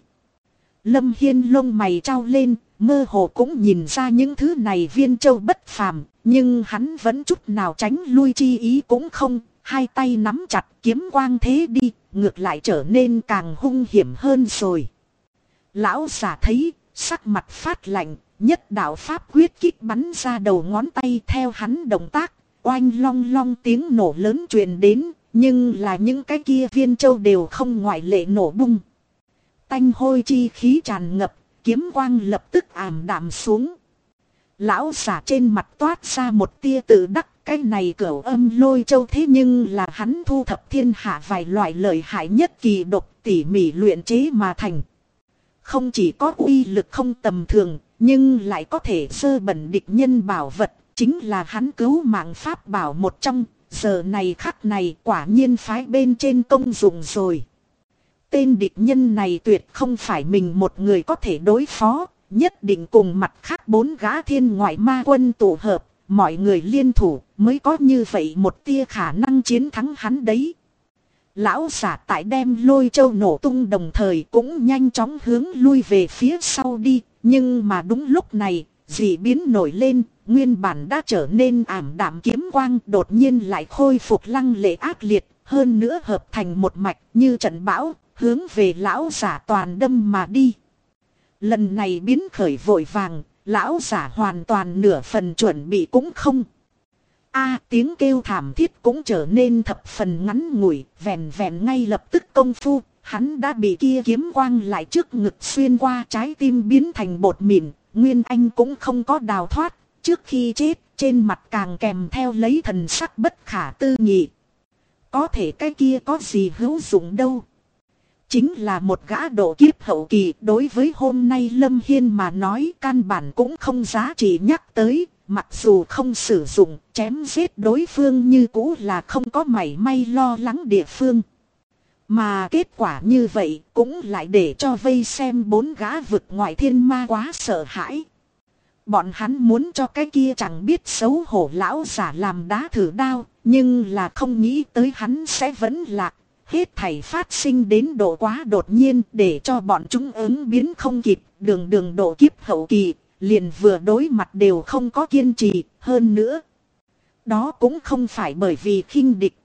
Lâm Hiên lông mày trao lên, mơ hồ cũng nhìn ra những thứ này viên châu bất phàm, nhưng hắn vẫn chút nào tránh lui chi ý cũng không, hai tay nắm chặt kiếm quang thế đi, ngược lại trở nên càng hung hiểm hơn rồi. Lão giả thấy, sắc mặt phát lạnh, nhất đạo pháp quyết kích bắn ra đầu ngón tay, theo hắn động tác, oanh long long tiếng nổ lớn truyền đến, nhưng là những cái kia viên châu đều không ngoại lệ nổ bung. Tanh hôi chi khí tràn ngập, kiếm quang lập tức ảm đạm xuống. Lão giả trên mặt toát ra một tia tự đắc, cái này cửu âm lôi châu thế nhưng là hắn thu thập thiên hạ vài loại lợi hại nhất kỳ độc tỉ mỉ luyện chế mà thành. Không chỉ có uy lực không tầm thường, nhưng lại có thể sơ bẩn địch nhân bảo vật, chính là hắn cứu mạng pháp bảo một trong, giờ này khắc này quả nhiên phái bên trên công dụng rồi. Tên địch nhân này tuyệt không phải mình một người có thể đối phó, nhất định cùng mặt khác 4 gã thiên ngoại ma quân tụ hợp, mọi người liên thủ mới có như vậy một tia khả năng chiến thắng hắn đấy. Lão giả tại đem lôi châu nổ tung đồng thời cũng nhanh chóng hướng lui về phía sau đi, nhưng mà đúng lúc này, dị biến nổi lên, nguyên bản đã trở nên ảm đạm kiếm quang đột nhiên lại khôi phục lăng lệ ác liệt, hơn nữa hợp thành một mạch như trận bão, hướng về lão giả toàn đâm mà đi. Lần này biến khởi vội vàng, lão giả hoàn toàn nửa phần chuẩn bị cũng không. Tiếng kêu thảm thiết cũng trở nên thập phần ngắn ngủi, vẹn vẹn ngay lập tức công phu, hắn đã bị kia kiếm quang lại trước ngực xuyên qua trái tim biến thành bột mịn, Nguyên Anh cũng không có đào thoát, trước khi chết, trên mặt càng kèm theo lấy thần sắc bất khả tư nghị. Có thể cái kia có gì hữu dụng đâu. Chính là một gã độ kiếp hậu kỳ, đối với hôm nay Lâm Hiên mà nói căn bản cũng không giá trị nhắc tới. Mặc dù không sử dụng, chém giết đối phương như cũ là không có mảy may lo lắng địa phương. Mà kết quả như vậy cũng lại để cho vây xem 4 gã vực ngoại thiên ma quá sợ hãi. Bọn hắn muốn cho cái kia chẳng biết xấu hổ lão giả làm đá thử đao, nhưng là không nghĩ tới hắn sẽ vẫn lạc. Hết thảy phát sinh đến độ quá đột nhiên để cho bọn chúng ứng biến không kịp, đường độ kiếp hậu kỳ, liền vừa đối mặt đều không có kiên trì, hơn nữa. Đó cũng không phải bởi vì khinh địch.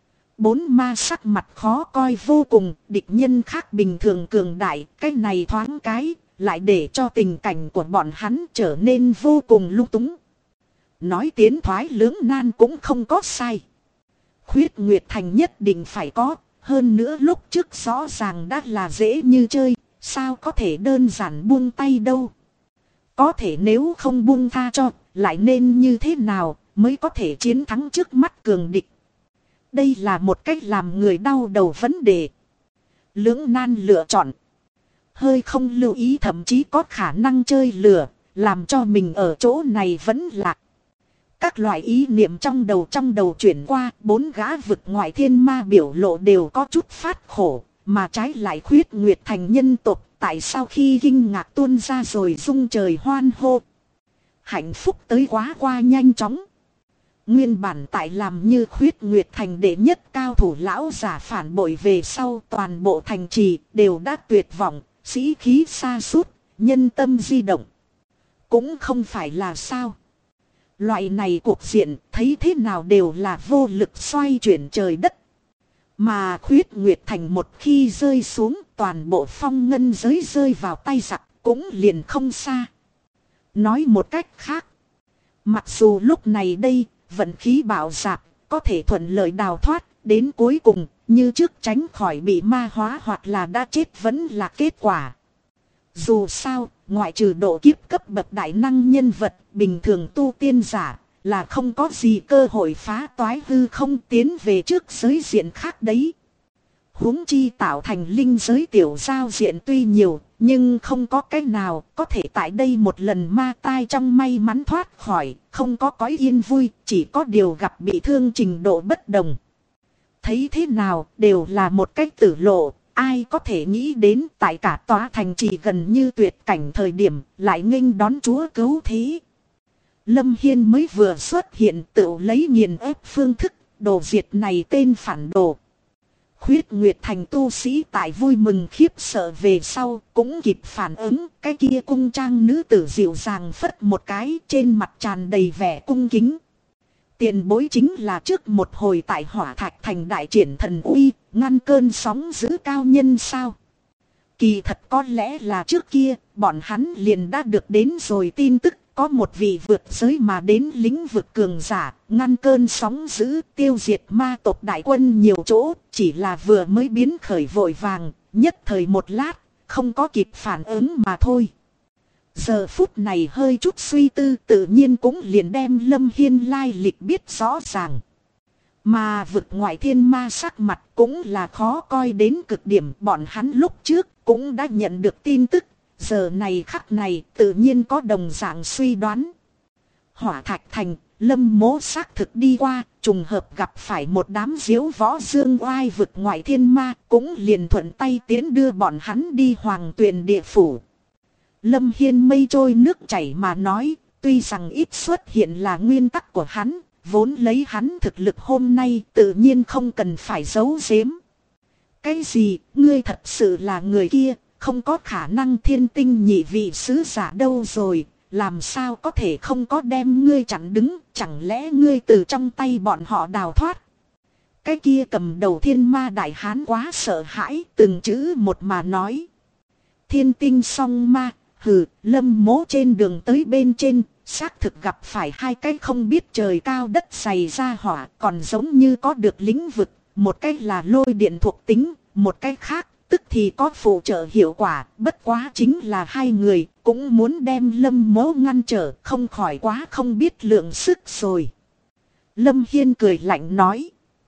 4 ma sắc mặt khó coi vô cùng, địch nhân khác bình thường cường đại, cái này thoáng cái, lại để cho tình cảnh của bọn hắn trở nên vô cùng lung túng. Nói tiến thoái lưỡng nan cũng không có sai. Khuyết Nguyệt Thành nhất định phải có, hơn nữa lúc trước rõ ràng đã là dễ như chơi, sao có thể đơn giản buông tay đâu. Có thể nếu không buông tha cho, lại nên như thế nào mới có thể chiến thắng trước mắt cường địch. Đây là một cách làm người đau đầu vấn đề. Lưỡng nan lựa chọn. Hơi không lưu ý thậm chí có khả năng chơi lừa, làm cho mình ở chỗ này vẫn lạc. Các loại ý niệm trong đầu chuyển qua, 4 gã vực ngoại thiên ma biểu lộ đều có chút phát khổ, mà trái lại Khuyết Nguyệt Thành nhân tộc tại sao khi kinh ngạc tuôn ra rồi rung trời hoan hô. Hạnh phúc tới quá qua nhanh chóng. Nguyên bản tại làm như Khuyết Nguyệt Thành đệ nhất cao thủ lão giả phản bội về sau, toàn bộ thành trì đều đã tuyệt vọng, sĩ khí sa sút, nhân tâm di động. Cũng không phải là sao. Loại này cuộc diện thấy thế nào đều là vô lực xoay chuyển trời đất. Mà Khuyết Nguyệt Thành một khi rơi xuống, toàn bộ phong ngân giới rơi vào tay giặc cũng liền không xa. Nói một cách khác, mặc dù lúc này đây vận khí bạo dạp, có thể thuận lợi đào thoát, đến cuối cùng, như trước tránh khỏi bị ma hóa hoặc là đã chết vẫn là kết quả. Dù sao, ngoại trừ độ kiếp cấp bậc đại năng nhân vật, bình thường tu tiên giả, là không có gì cơ hội phá toái hư không tiến về trước giới diện khác đấy. Huống chi tạo thành linh giới tiểu giao diện tuy nhiều, nhưng không có cái nào có thể tại đây một lần ma tai trong may mắn thoát khỏi, không có cõi yên vui, chỉ có điều gặp bị thương trình độ bất đồng. Thấy thế nào đều là một cách tử lộ, ai có thể nghĩ đến tại cả tòa thành trì gần như tuyệt cảnh thời điểm lại nghênh đón Chúa cứu thế. Lâm Hiên mới vừa xuất hiện tự lấy nghiền ép phương thức, đồ diệt này tên phản đồ. Khuyết Nguyệt Thành tu sĩ tại vui mừng khiếp sợ về sau cũng kịp phản ứng, cái kia cung trang nữ tử dịu dàng phất một cái, trên mặt tràn đầy vẻ cung kính. Tiền bối chính là trước một hồi tại Hỏa Thạch Thành đại triển thần uy, ngăn cơn sóng dữ cao nhân sao. Kỳ thật có lẽ là trước kia, bọn hắn liền đã được đến rồi tin tức, có một vị vượt giới mà đến lĩnh vực cường giả, ngăn cơn sóng dữ, tiêu diệt ma tộc đại quân nhiều chỗ, chỉ là vừa mới biến khởi vội vàng, nhất thời một lát, không có kịp phản ứng mà thôi. Giờ phút này hơi chút suy tư tự nhiên cũng liền đem Lâm Hiên lai lịch biết rõ ràng. Mà vực ngoại thiên ma sắc mặt cũng là khó coi đến cực điểm, bọn hắn lúc trước cũng đã nhận được tin tức. Giờ này khắc này tự nhiên có đồng dạng suy đoán. Hỏa Thạch Thành, Lâm Mỗ xác thực đi qua, trùng hợp gặp phải một đám diếu võ dương oai vực ngoại thiên ma, cũng liền thuận tay tiến đưa bọn hắn đi Hoàng Tuyền địa phủ. Lâm Hiên mây trôi nước chảy mà nói, tuy rằng ít xuất hiện là nguyên tắc của hắn, vốn lấy hắn thực lực hôm nay tự nhiên không cần phải giấu giếm. Cái gì, ngươi thật sự là người kia? Không có khả năng thiên tinh nhị vị sứ giả đâu rồi, làm sao có thể không có đem ngươi chặn đứng, chẳng lẽ ngươi từ trong tay bọn họ đào thoát. Cái kia cầm đầu thiên ma đại hán quá sợ hãi, từng chữ một mà nói. Thiên tinh song ma, hừ, Lâm Mỗ trên đường tới bên trên, xác thực gặp phải hai cái không biết trời cao đất dày ra hỏa, còn giống như có được lĩnh vực, một cái là lôi điện thuộc tính, một cái khác tức thì có phụ trợ hiệu quả, bất quá chính là hai người, cũng muốn đem Lâm Mỗ ngăn trở, không khỏi quá không biết lượng sức rồi. Lâm Hiên cười lạnh nói.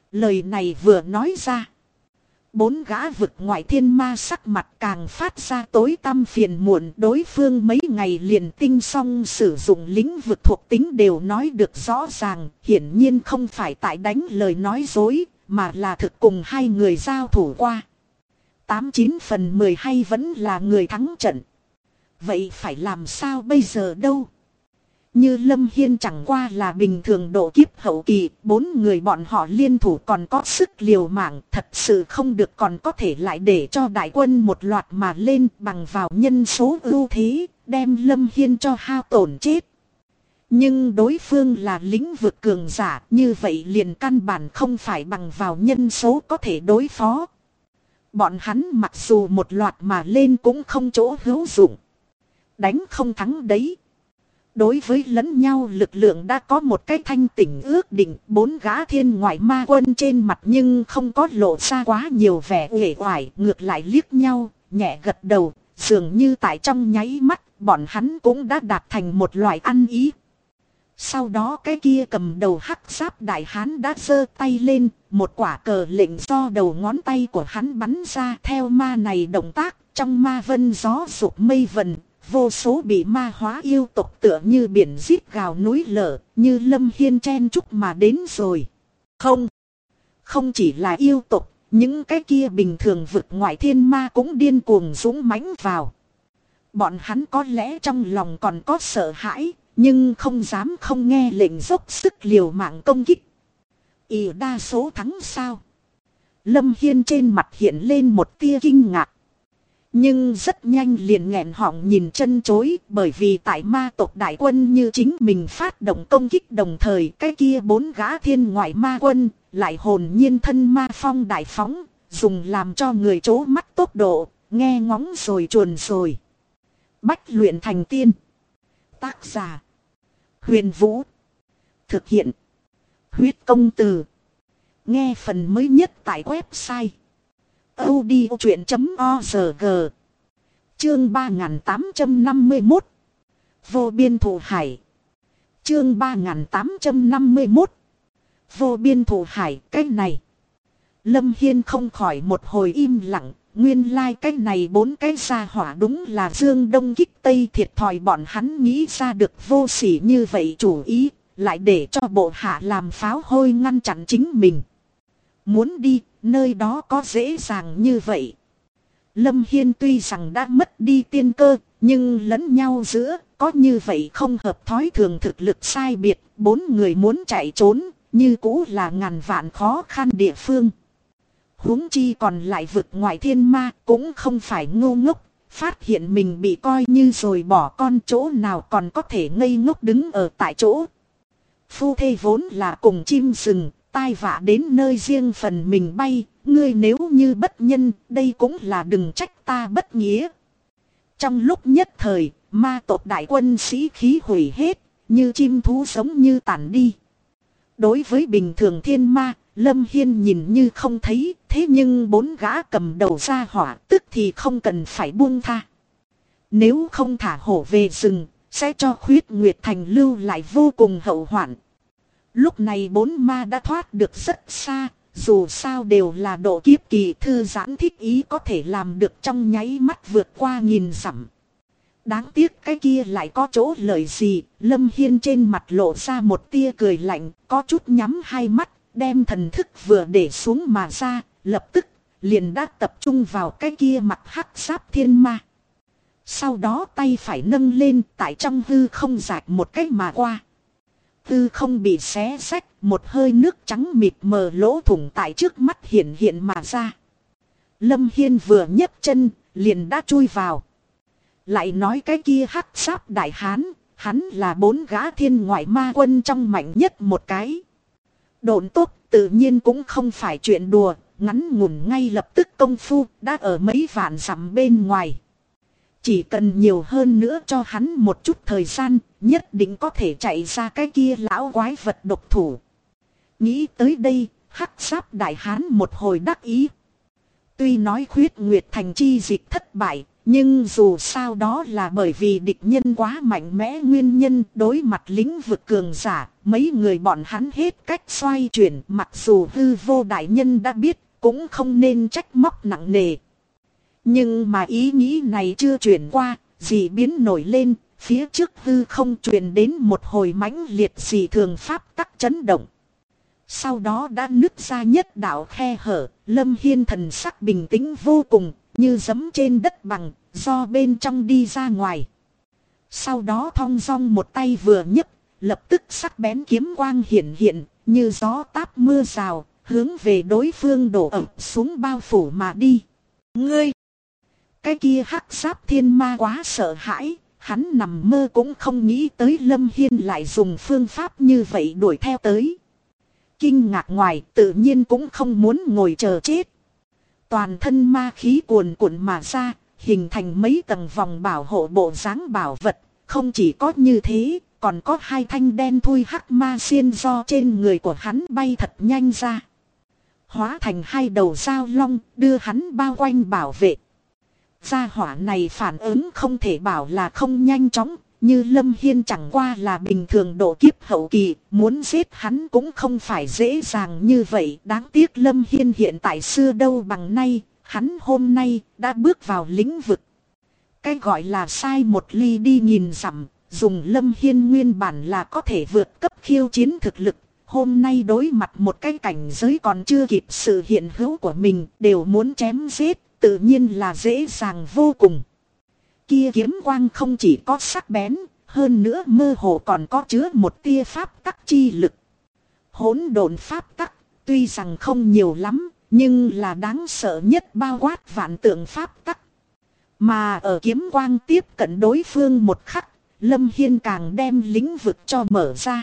Lời này vừa nói ra. 4 gã vực ngoại thiên ma sắc mặt càng phát ra tối tăm phiền muộn. Đối phương mấy ngày liền tinh song sử dụng lĩnh vực thuộc tính đều nói được rõ ràng. Hiển nhiên không phải tại đánh lời nói dối, mà là thực cùng hai người giao thủ qua. 89 phần 10 hay vẫn là người thắng trận. Vậy phải làm sao bây giờ đâu? Như Lâm Hiên chẳng qua là bình thường độ kiếp hậu kỳ, 4 người bọn họ liên thủ còn có sức liều mạng, thật sự không được còn có thể lại để cho đại quân một loạt mà lên bằng vào nhân số ưu thế, đem Lâm Hiên cho hao tổn chết. Nhưng đối phương là lĩnh vực cường giả, như vậy liền căn bản không phải bằng vào nhân số có thể đối phó. Bọn hắn mặc dù một loạt mà lên cũng không chỗ hữu dụng. Đánh không thắng đấy. Đối với lẫn nhau lực lượng đã có một cái thanh tỉnh ước định. 4 gã thiên ngoại ma quân trên mặt nhưng không có lộ ra quá nhiều vẻ uể oải. Ngược lại liếc nhau, nhẹ gật đầu. Dường như tại trong nháy mắt, bọn hắn cũng đã đạt thành một loại ăn ý. Sau đó cái kia cầm đầu hắc giáp đại hán đã giơ tay lên. Một quả cờ lệnh do đầu ngón tay của hắn bắn ra. Theo ma này động tác, trong ma vân gió rục mây vần. Vô số bị ma hóa yêu tộc tựa như biển rít gào núi lở, như Lâm Hiên chen chúc mà đến rồi. Không chỉ là yêu tộc, những cái kia bình thường vực ngoại thiên ma cũng điên cuồng dũng mãnh vào. Bọn hắn có lẽ trong lòng còn có sợ hãi, nhưng không dám không nghe lệnh dốc sức liều mạng công kích. Ý đa số thắng sao? Lâm Hiên trên mặt hiện lên một tia kinh ngạc. Nhưng rất nhanh liền nghẹn họng nhìn chân chối, bởi vì tại ma tộc đại quân như chính mình phát động công kích đồng thời cái kia 4 gã thiên ngoại ma quân lại hồn nhiên thân ma phong đại phóng, dùng làm cho người chố mắt tốc độ, nghe ngóng rồi chuồn rồi. Bách luyện thành tiên. Tác giả Huyền Vũ. Thực hiện Huyết Công Từ. Nghe phần mới nhất tại website audiochuyện.org. Chương 3851. Vô biên thù hải. Chương 3851. Vô biên thù hải. Cái này Lâm Hiên không khỏi một hồi im lặng. Nguyên lai cái này 4 cái gia hỏa đúng là Dương Đông kích Tây thiệt thòi bọn hắn nghĩ ra được vô sỉ như vậy chủ ý. Lại để cho bộ hạ làm pháo hôi ngăn chặn chính mình. Muốn đi, nơi đó có dễ dàng như vậy. Lâm Hiên tuy rằng đã mất đi tiên cơ, nhưng lẫn nhau giữa, có như vậy không hợp thói thường thực lực sai biệt. 4 người muốn chạy trốn, như cũ là ngàn vạn khó khăn địa phương. Huống chi còn lại vực ngoại thiên ma, cũng không phải ngu ngốc. Phát hiện mình bị coi như rồi bỏ con, chỗ nào còn có thể ngây ngốc đứng ở tại chỗ. Phu thê vốn là cùng chim sừng. Tai vạ đến nơi riêng phần mình bay, ngươi nếu như bất nhân, đây cũng là đừng trách ta bất nghĩa. Trong lúc nhất thời, ma tộc đại quân sĩ khí hủy hết, như chim thú sống như tản đi. Đối với bình thường thiên ma, Lâm Hiên nhìn như không thấy, thế nhưng 4 gã cầm đầu ra hỏa tức thì không cần phải buông tha. Nếu không thả hổ về rừng, sẽ cho Khuyết Nguyệt Thành lưu lại vô cùng hậu hoạn. Lúc này 4 ma đã thoát được rất xa, dù sao đều là độ kiếp kỳ thư giãn thích ý có thể làm được trong nháy mắt vượt qua nghìn dặm. Đáng tiếc cái kia lại có chỗ lợi gì, Lâm Hiên trên mặt lộ ra một tia cười lạnh, có chút nhắm hai mắt, đem thần thức vừa để xuống mà ra, lập tức liền đã tập trung vào cái kia mặt hắc giáp thiên ma. Sau đó tay phải nâng lên tại trong hư không rạch một cái mà qua. Hư không bị xé rách, một hơi nước trắng mịt mờ lỗ thủng tại trước mắt hiện hiện mà ra. Lâm Hiên vừa nhấc chân, liền đã chui vào. Lại nói cái kia hắc giáp đại hán, hắn là 4 gã thiên ngoại ma quân trong mạnh nhất một cái. Độn tốt tự nhiên cũng không phải chuyện đùa, ngắn ngủn ngay lập tức công phu đã ở mấy vạn dặm bên ngoài. Chỉ cần nhiều hơn nữa cho hắn một chút thời gian, nhất định có thể chạy ra cái kia lão quái vật độc thủ. Nghĩ tới đây, hắc giáp đại hán một hồi đắc ý. Tuy nói Khuyết Nguyệt Thành chi dịch thất bại, Nhưng dù sao đó là bởi vì địch nhân quá mạnh mẽ nguyên nhân. Đối mặt lĩnh vực cường giả, mấy người bọn hắn hết cách xoay chuyển. Mặc dù hư vô đại nhân đã biết, cũng không nên trách móc nặng nề. Nhưng mà ý nghĩ này chưa chuyển qua, dị biến nổi lên. Phía trước hư không truyền đến một hồi mãnh liệt dị thường pháp tắc chấn động. Sau đó đã nứt ra nhất đạo khe hở, Lâm Hiên thần sắc bình tĩnh vô cùng, như giẫm trên đất bằng, do bên trong đi ra ngoài. Sau đó thong dong một tay vừa nhấc, lập tức sắc bén kiếm quang hiện hiện, như gió táp mưa rào, hướng về đối phương đổ ập xuống bao phủ mà đi. Ngươi! Cái kia hắc giáp thiên ma quá sợ hãi, hắn nằm mơ cũng không nghĩ tới Lâm Hiên lại dùng phương pháp như vậy đuổi theo tới. Kinh ngạc ngoài tự nhiên cũng không muốn ngồi chờ chết. Toàn thân ma khí cuồn cuộn mà ra, hình thành mấy tầng vòng bảo hộ bộ dáng bảo vật. Không chỉ có như thế, còn có hai thanh đen thui hắc ma xiên do trên người của hắn bay thật nhanh ra. Hóa thành hai đầu dao long, đưa hắn bao quanh bảo vệ. Gia hỏa này phản ứng không thể bảo là không nhanh chóng, như Lâm Hiên chẳng qua là bình thường độ kiếp hậu kỳ, muốn giết hắn cũng không phải dễ dàng như vậy. Đáng tiếc Lâm Hiên hiện tại xưa đâu bằng nay, hắn hôm nay đã bước vào lĩnh vực. Cái gọi là sai một ly đi nhìn dặm, dùng Lâm Hiên nguyên bản là có thể vượt cấp khiêu chiến thực lực. Hôm nay đối mặt một cái cảnh giới còn chưa kịp sự hiện hữu của mình, đều muốn chém giết, tự nhiên là dễ dàng vô cùng. Kia kiếm quang không chỉ có sắc bén, hơn nữa mơ hồ còn có chứa một tia pháp tắc chi lực. Hỗn độn pháp tắc, tuy rằng không nhiều lắm, nhưng là đáng sợ nhất bao quát vạn tượng pháp tắc. Mà ở kiếm quang tiếp cận đối phương một khắc, Lâm Hiên càng đem lĩnh vực cho mở ra.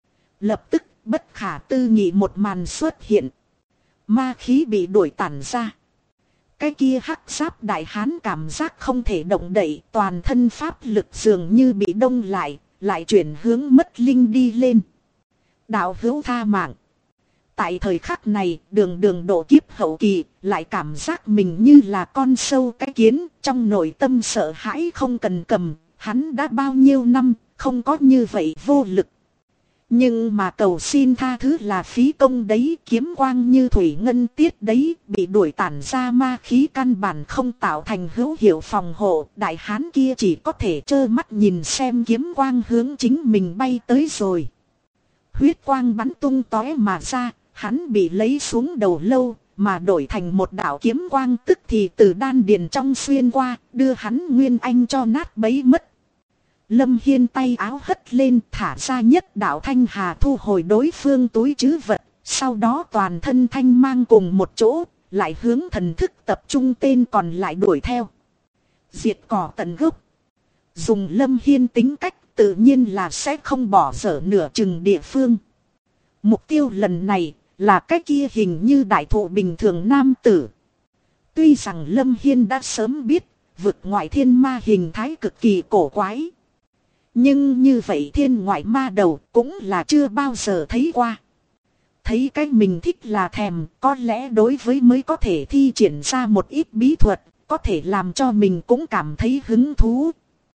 Lập tức bất khả tư nghị một màn xuất hiện. Ma khí bị đuổi tản ra. Cái kia hắc giáp đại hán cảm giác không thể động đậy, toàn thân pháp lực dường như bị đông lại chuyển hướng mất linh đi lên. Đạo hữu tha mạng. Tại thời khắc này, đường độ kiếp hậu kỳ, lại cảm giác mình như là con sâu cái kiến, trong nội tâm sợ hãi không cần cầm, hắn đã bao nhiêu năm, không có như vậy vô lực. Nhưng mà cầu xin tha thứ là phí công đấy, kiếm quang như thủy ngân tiết đấy, bị đuổi tản ra ma khí căn bản không tạo thành hữu hiệu phòng hộ. Đại hán kia chỉ có thể trơ mắt nhìn xem kiếm quang hướng chính mình bay tới rồi. Huyết quang bắn tung tóe mà ra, hắn bị lấy xuống đầu lâu, mà đổi thành một đạo kiếm quang tức thì từ đan điền trong xuyên qua, đưa hắn nguyên anh cho nát bấy mất. Lâm Hiên tay áo hất lên, thả ra nhất đạo thanh hà thu hồi đối phương túi trữ vật, sau đó toàn thân thanh mang cùng một chỗ, lại hướng thần thức tập trung tên còn lại đuổi theo. Diệt cỏ tận gốc. Dùng Lâm Hiên tính cách tự nhiên là sẽ không bỏ dở nửa chừng địa phương. Mục tiêu lần này là cái kia hình như đại thụ bình thường nam tử. Tuy rằng Lâm Hiên đã sớm biết, vực ngoại thiên ma hình thái cực kỳ cổ quái. Nhưng như vậy thiên ngoại ma đầu cũng là chưa bao giờ thấy qua. Thấy cái mình thích là thèm, có lẽ đối với mới có thể thi triển ra một ít bí thuật, có thể làm cho mình cũng cảm thấy hứng thú.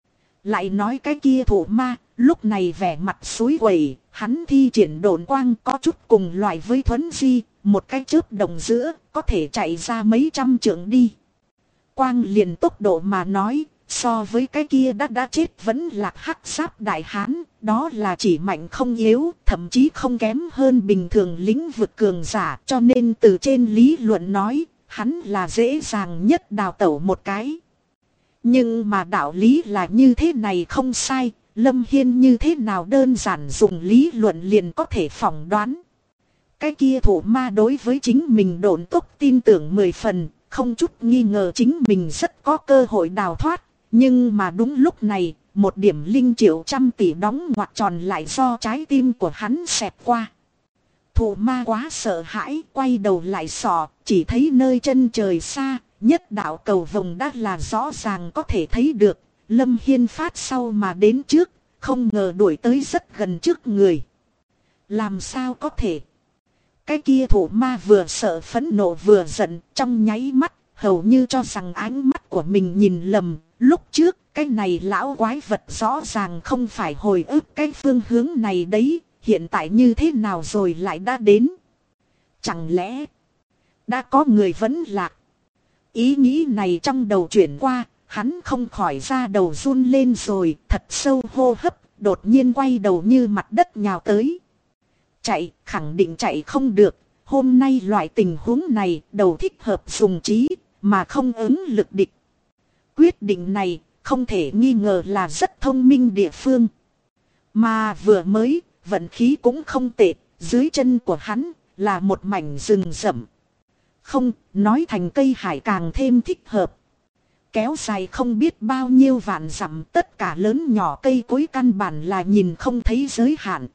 Lại nói cái kia thụ ma, lúc này vẻ mặt suối quẩy, hắn thi triển độn quang có chút cùng loại với thuấn di, một cái chớp đồng giữa, có thể chạy ra mấy trăm trượng đi. Quang liền tốc độ mà nói, so với cái kia đã chết vẫn lạc hắc giáp đại hán, đó là chỉ mạnh không yếu, thậm chí không kém hơn bình thường lĩnh vực cường giả, cho nên từ trên lý luận nói, hắn là dễ dàng nhất đào tẩu một cái. Nhưng mà đạo lý là như thế này không sai, Lâm Hiên như thế nào đơn giản dùng lý luận liền có thể phỏng đoán. Cái kia thủ ma đối với chính mình độn tốc tin tưởng 10 phần, không chút nghi ngờ chính mình rất có cơ hội đào thoát. Nhưng mà đúng lúc này, một điểm linh triệu trăm tỷ đóng ngoặc tròn lại do trái tim của hắn xẹt qua. Thủ ma quá sợ hãi, quay đầu lại sọ, chỉ thấy nơi chân trời xa, nhất đạo cầu vồng đã là rõ ràng có thể thấy được. Lâm Hiên phát sau mà đến trước, không ngờ đuổi tới rất gần trước người. Làm sao có thể? Cái kia thủ ma vừa sợ phẫn nộ vừa giận, trong nháy mắt, hầu như cho rằng ánh mắt của mình nhìn lầm. Lúc trước cái này lão quái vật rõ ràng không phải hồi ức cái phương hướng này đấy. Hiện tại như thế nào rồi lại đã đến? Chẳng lẽ đã có người vẫn lạc? Ý nghĩ này trong đầu chuyển qua, hắn không khỏi ra đầu run lên rồi, thật sâu hô hấp, đột nhiên quay đầu như mặt đất nhào tới. Chạy, khẳng định chạy không được, hôm nay loại tình huống này đầu thích hợp dùng trí, mà không ứng lực địch. Quyết định này không thể nghi ngờ là rất thông minh địa phương. Mà vừa mới, vận khí cũng không tệ, dưới chân của hắn là một mảnh rừng rậm. Không, nói thành cây hải càng thêm thích hợp. Kéo dài không biết bao nhiêu vạn dặm, tất cả lớn nhỏ cây cối căn bản là nhìn không thấy giới hạn.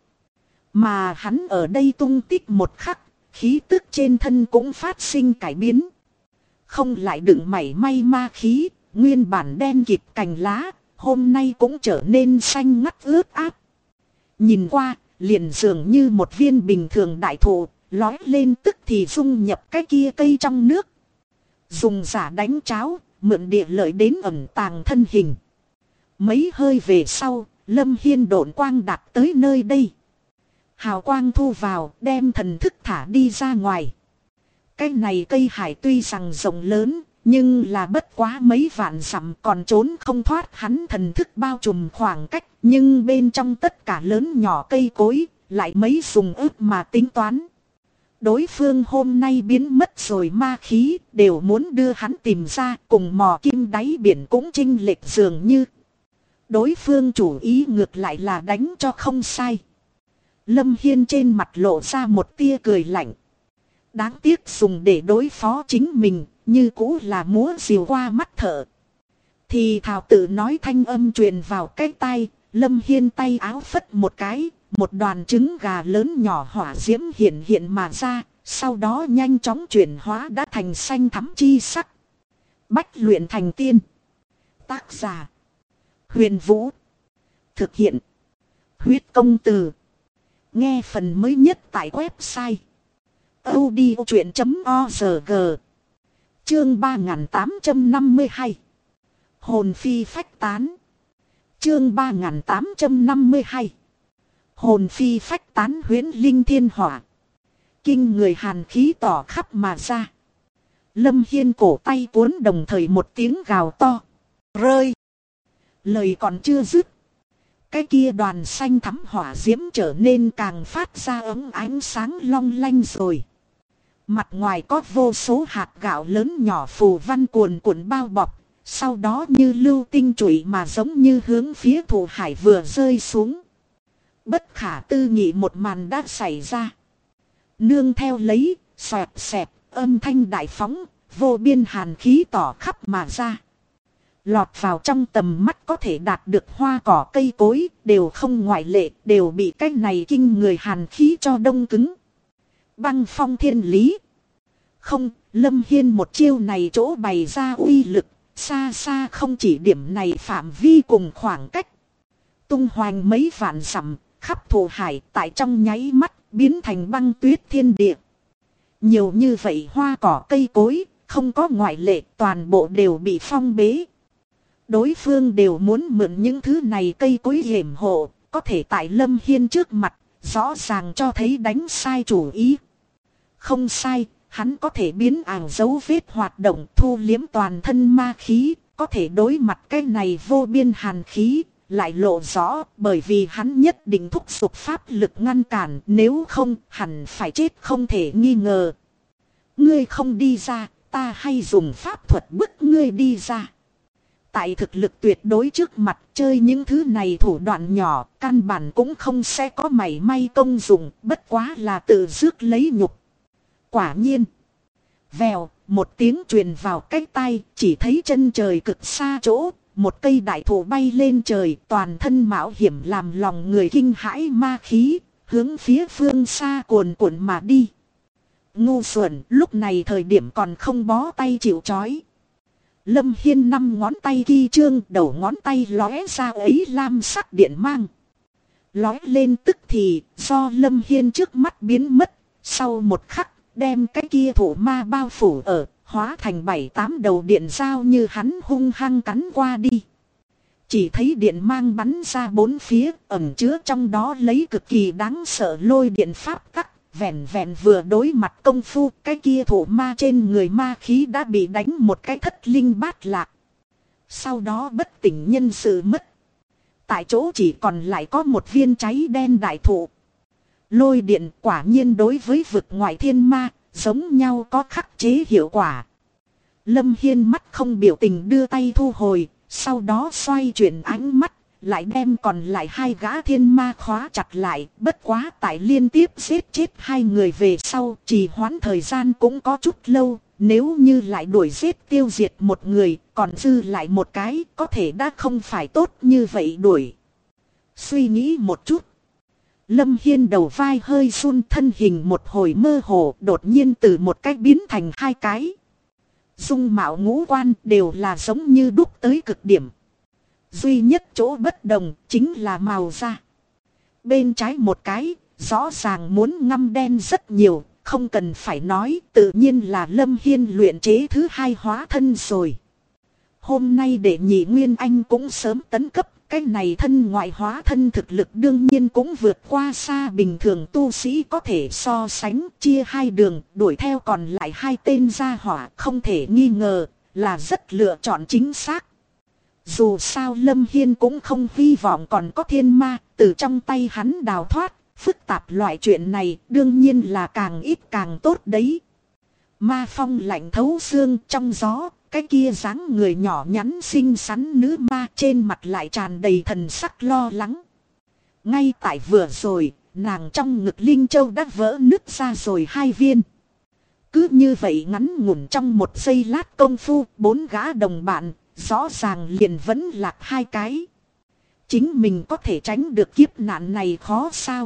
Mà hắn ở đây tung tích một khắc, khí tức trên thân cũng phát sinh cải biến. Không lại đựng mảy may ma khí, nguyên bản đen kịt cành lá, hôm nay cũng trở nên xanh ngắt ướt át. Nhìn qua, liền dường như một viên bình thường đại thụ, lói lên tức thì dung nhập cái kia cây trong nước. Dùng giả đánh cháo, mượn địa lợi đến ẩn tàng thân hình. Mấy hơi về sau, Lâm Hiên độn quang đạt tới nơi đây. Hào quang thu vào, đem thần thức thả đi ra ngoài. Cái này cây hải tuy rằng rộng lớn, nhưng là bất quá mấy vạn dặm còn trốn không thoát hắn thần thức bao trùm khoảng cách. Nhưng bên trong tất cả lớn nhỏ cây cối, lại mấy dùng ức mà tính toán. Đối phương hôm nay biến mất rồi ma khí, đều muốn đưa hắn tìm ra, cùng mò kim đáy biển cũng chênh lệch dường như. Đối phương chủ ý ngược lại là đánh cho không sai. Lâm Hiên trên mặt lộ ra một tia cười lạnh. Đáng tiếc dùng để đối phó chính mình, như cũ là múa rìu qua mắt thợ. Thì thảo tự nói thanh âm truyền vào cái tai, Lâm Hiên tay áo phất một cái, một đoàn trứng gà lớn nhỏ hỏa diễm hiện hiện mà ra, sau đó nhanh chóng chuyển hóa đã thành xanh thắm chi sắc. Bách luyện thành tiên. Tác giả: Huyền Vũ. Thực hiện: Huyết Công Từ. Nghe phần mới nhất tại website audiochuyện.org. Chương 3852. Hồn phi phách tán. Chương 3852. Hồn phi phách tán. Huyễn linh thiên hỏa. Kinh người hàn khí tỏ khắp mà ra. Lâm Hiên cổ tay cuốn đồng thời một tiếng gào to. Rơi. Lời còn chưa dứt. Cái kia đoàn xanh thắm hỏa diễm trở nên càng phát ra ấm ánh sáng long lanh rồi. Mặt ngoài có vô số hạt gạo lớn nhỏ phù văn cuồn cuộn bao bọc. Sau đó như lưu tinh trụy mà giống như hướng phía Thụ Hải vừa rơi xuống. Bất khả tư nghị một màn đã xảy ra. Nương theo lấy, xoẹt xẹt, âm thanh đại phóng, vô biên hàn khí tỏ khắp mà ra. Lọt vào trong tầm mắt có thể đạt được hoa cỏ cây cối, đều không ngoại lệ, đều bị cái này kinh người hàn khí cho đông cứng. Băng phong thiên lý. Không, Lâm Hiên một chiêu này chỗ bày ra uy lực, xa xa không chỉ điểm này phạm vi cùng khoảng cách. Tung hoành mấy vạn dặm, khắp Thụ Hải tại trong nháy mắt, biến thành băng tuyết thiên địa. Nhiều như vậy hoa cỏ cây cối, không có ngoại lệ, toàn bộ đều bị phong bế. Đối phương đều muốn mượn những thứ này cây cối yểm hộ, có thể tại Lâm Hiên trước mặt, rõ ràng cho thấy đánh sai chủ ý. Không sai, hắn có thể biến ảo dấu vết hoạt động thu liếm toàn thân ma khí, có thể đối mặt cái này vô biên hàn khí, lại lộ rõ bởi vì hắn nhất định thúc giục pháp lực ngăn cản, nếu không hẳn phải chết không thể nghi ngờ. Ngươi không đi ra, ta hay dùng pháp thuật bức ngươi đi ra. Tại thực lực tuyệt đối trước mặt chơi những thứ này thủ đoạn nhỏ, căn bản cũng không sẽ có mảy may công dụng, bất quá là tự rước lấy nhục. Quả nhiên, vèo, một tiếng truyền vào cái tai, chỉ thấy chân trời cực xa chỗ, một cây đại thụ bay lên trời, toàn thân mạo hiểm làm lòng người kinh hãi ma khí, hướng phía phương xa cuồn cuộn mà đi. Ngu xuẩn, lúc này thời điểm còn không bó tay chịu trói. Lâm Hiên 5 ngón tay ghi chương, đầu ngón tay lóe ra ấy lam sắc điện mang. Lóe lên tức thì, do Lâm Hiên trước mắt biến mất, sau một khắc, đem cái kia thủ ma bao phủ ở, hóa thành 7-8 đầu điện dao như hắn hung hăng cắn qua đi. Chỉ thấy điện mang bắn ra bốn phía, ẩn chứa trong đó lấy cực kỳ đáng sợ lôi điện pháp tắc. Vẹn vẹn vừa đối mặt công phu, cái kia thủ ma trên người ma khí đã bị đánh một cái thất linh bát lạc. Sau đó bất tỉnh nhân sự mất. Tại chỗ chỉ còn lại có một viên cháy đen đại thụ. Lôi điện quả nhiên đối với vực ngoại thiên ma, giống nhau có khắc chế hiệu quả. Lâm Hiên mắt không biểu tình đưa tay thu hồi, sau đó xoay chuyển ánh mắt, lại đem còn lại hai gã thiên ma khóa chặt lại. Bất quá tại liên tiếp giết chết hai người về sau, trì hoãn thời gian cũng có chút lâu. Nếu như lại đuổi giết tiêu diệt một người, còn dư lại một cái, có thể đã không phải tốt như vậy đuổi. Suy nghĩ một chút, Lâm Hiên đầu vai hơi run, thân hình một hồi mơ hồ, đột nhiên từ một cái biến thành hai cái. Dung mạo ngũ quan đều là giống như đúc tới cực điểm. Duy nhất chỗ bất đồng chính là màu da. Bên trái một cái, rõ ràng muốn ngăm đen rất nhiều, không cần phải nói, tự nhiên là Lâm Hiên luyện chế thứ hai hóa thân rồi. Hôm nay đệ nhị Nguyên Anh cũng sớm tấn cấp, cái này thân ngoại hóa thân thực lực đương nhiên cũng vượt qua xa bình thường tu sĩ có thể so sánh, chia hai đường, đuổi theo còn lại hai tên gia hỏa, không thể nghi ngờ, là rất lựa chọn chính xác. Dù sao Lâm Hiên cũng không hy vọng còn có thiên ma, từ trong tay hắn đào thoát, phức tạp loại chuyện này đương nhiên là càng ít càng tốt đấy. Ma phong lạnh thấu xương trong gió, cái kia dáng người nhỏ nhắn xinh xắn nữ ma trên mặt lại tràn đầy thần sắc lo lắng. Ngay tại vừa rồi, nàng trong ngực Linh Châu đã vỡ nứt ra rồi hai viên. Cứ như vậy ngắn ngủn trong một giây lát công phu, bốn gã đồng bạn, rõ ràng liền vẫn lạc hai cái. Chính mình có thể tránh được kiếp nạn này khó sao?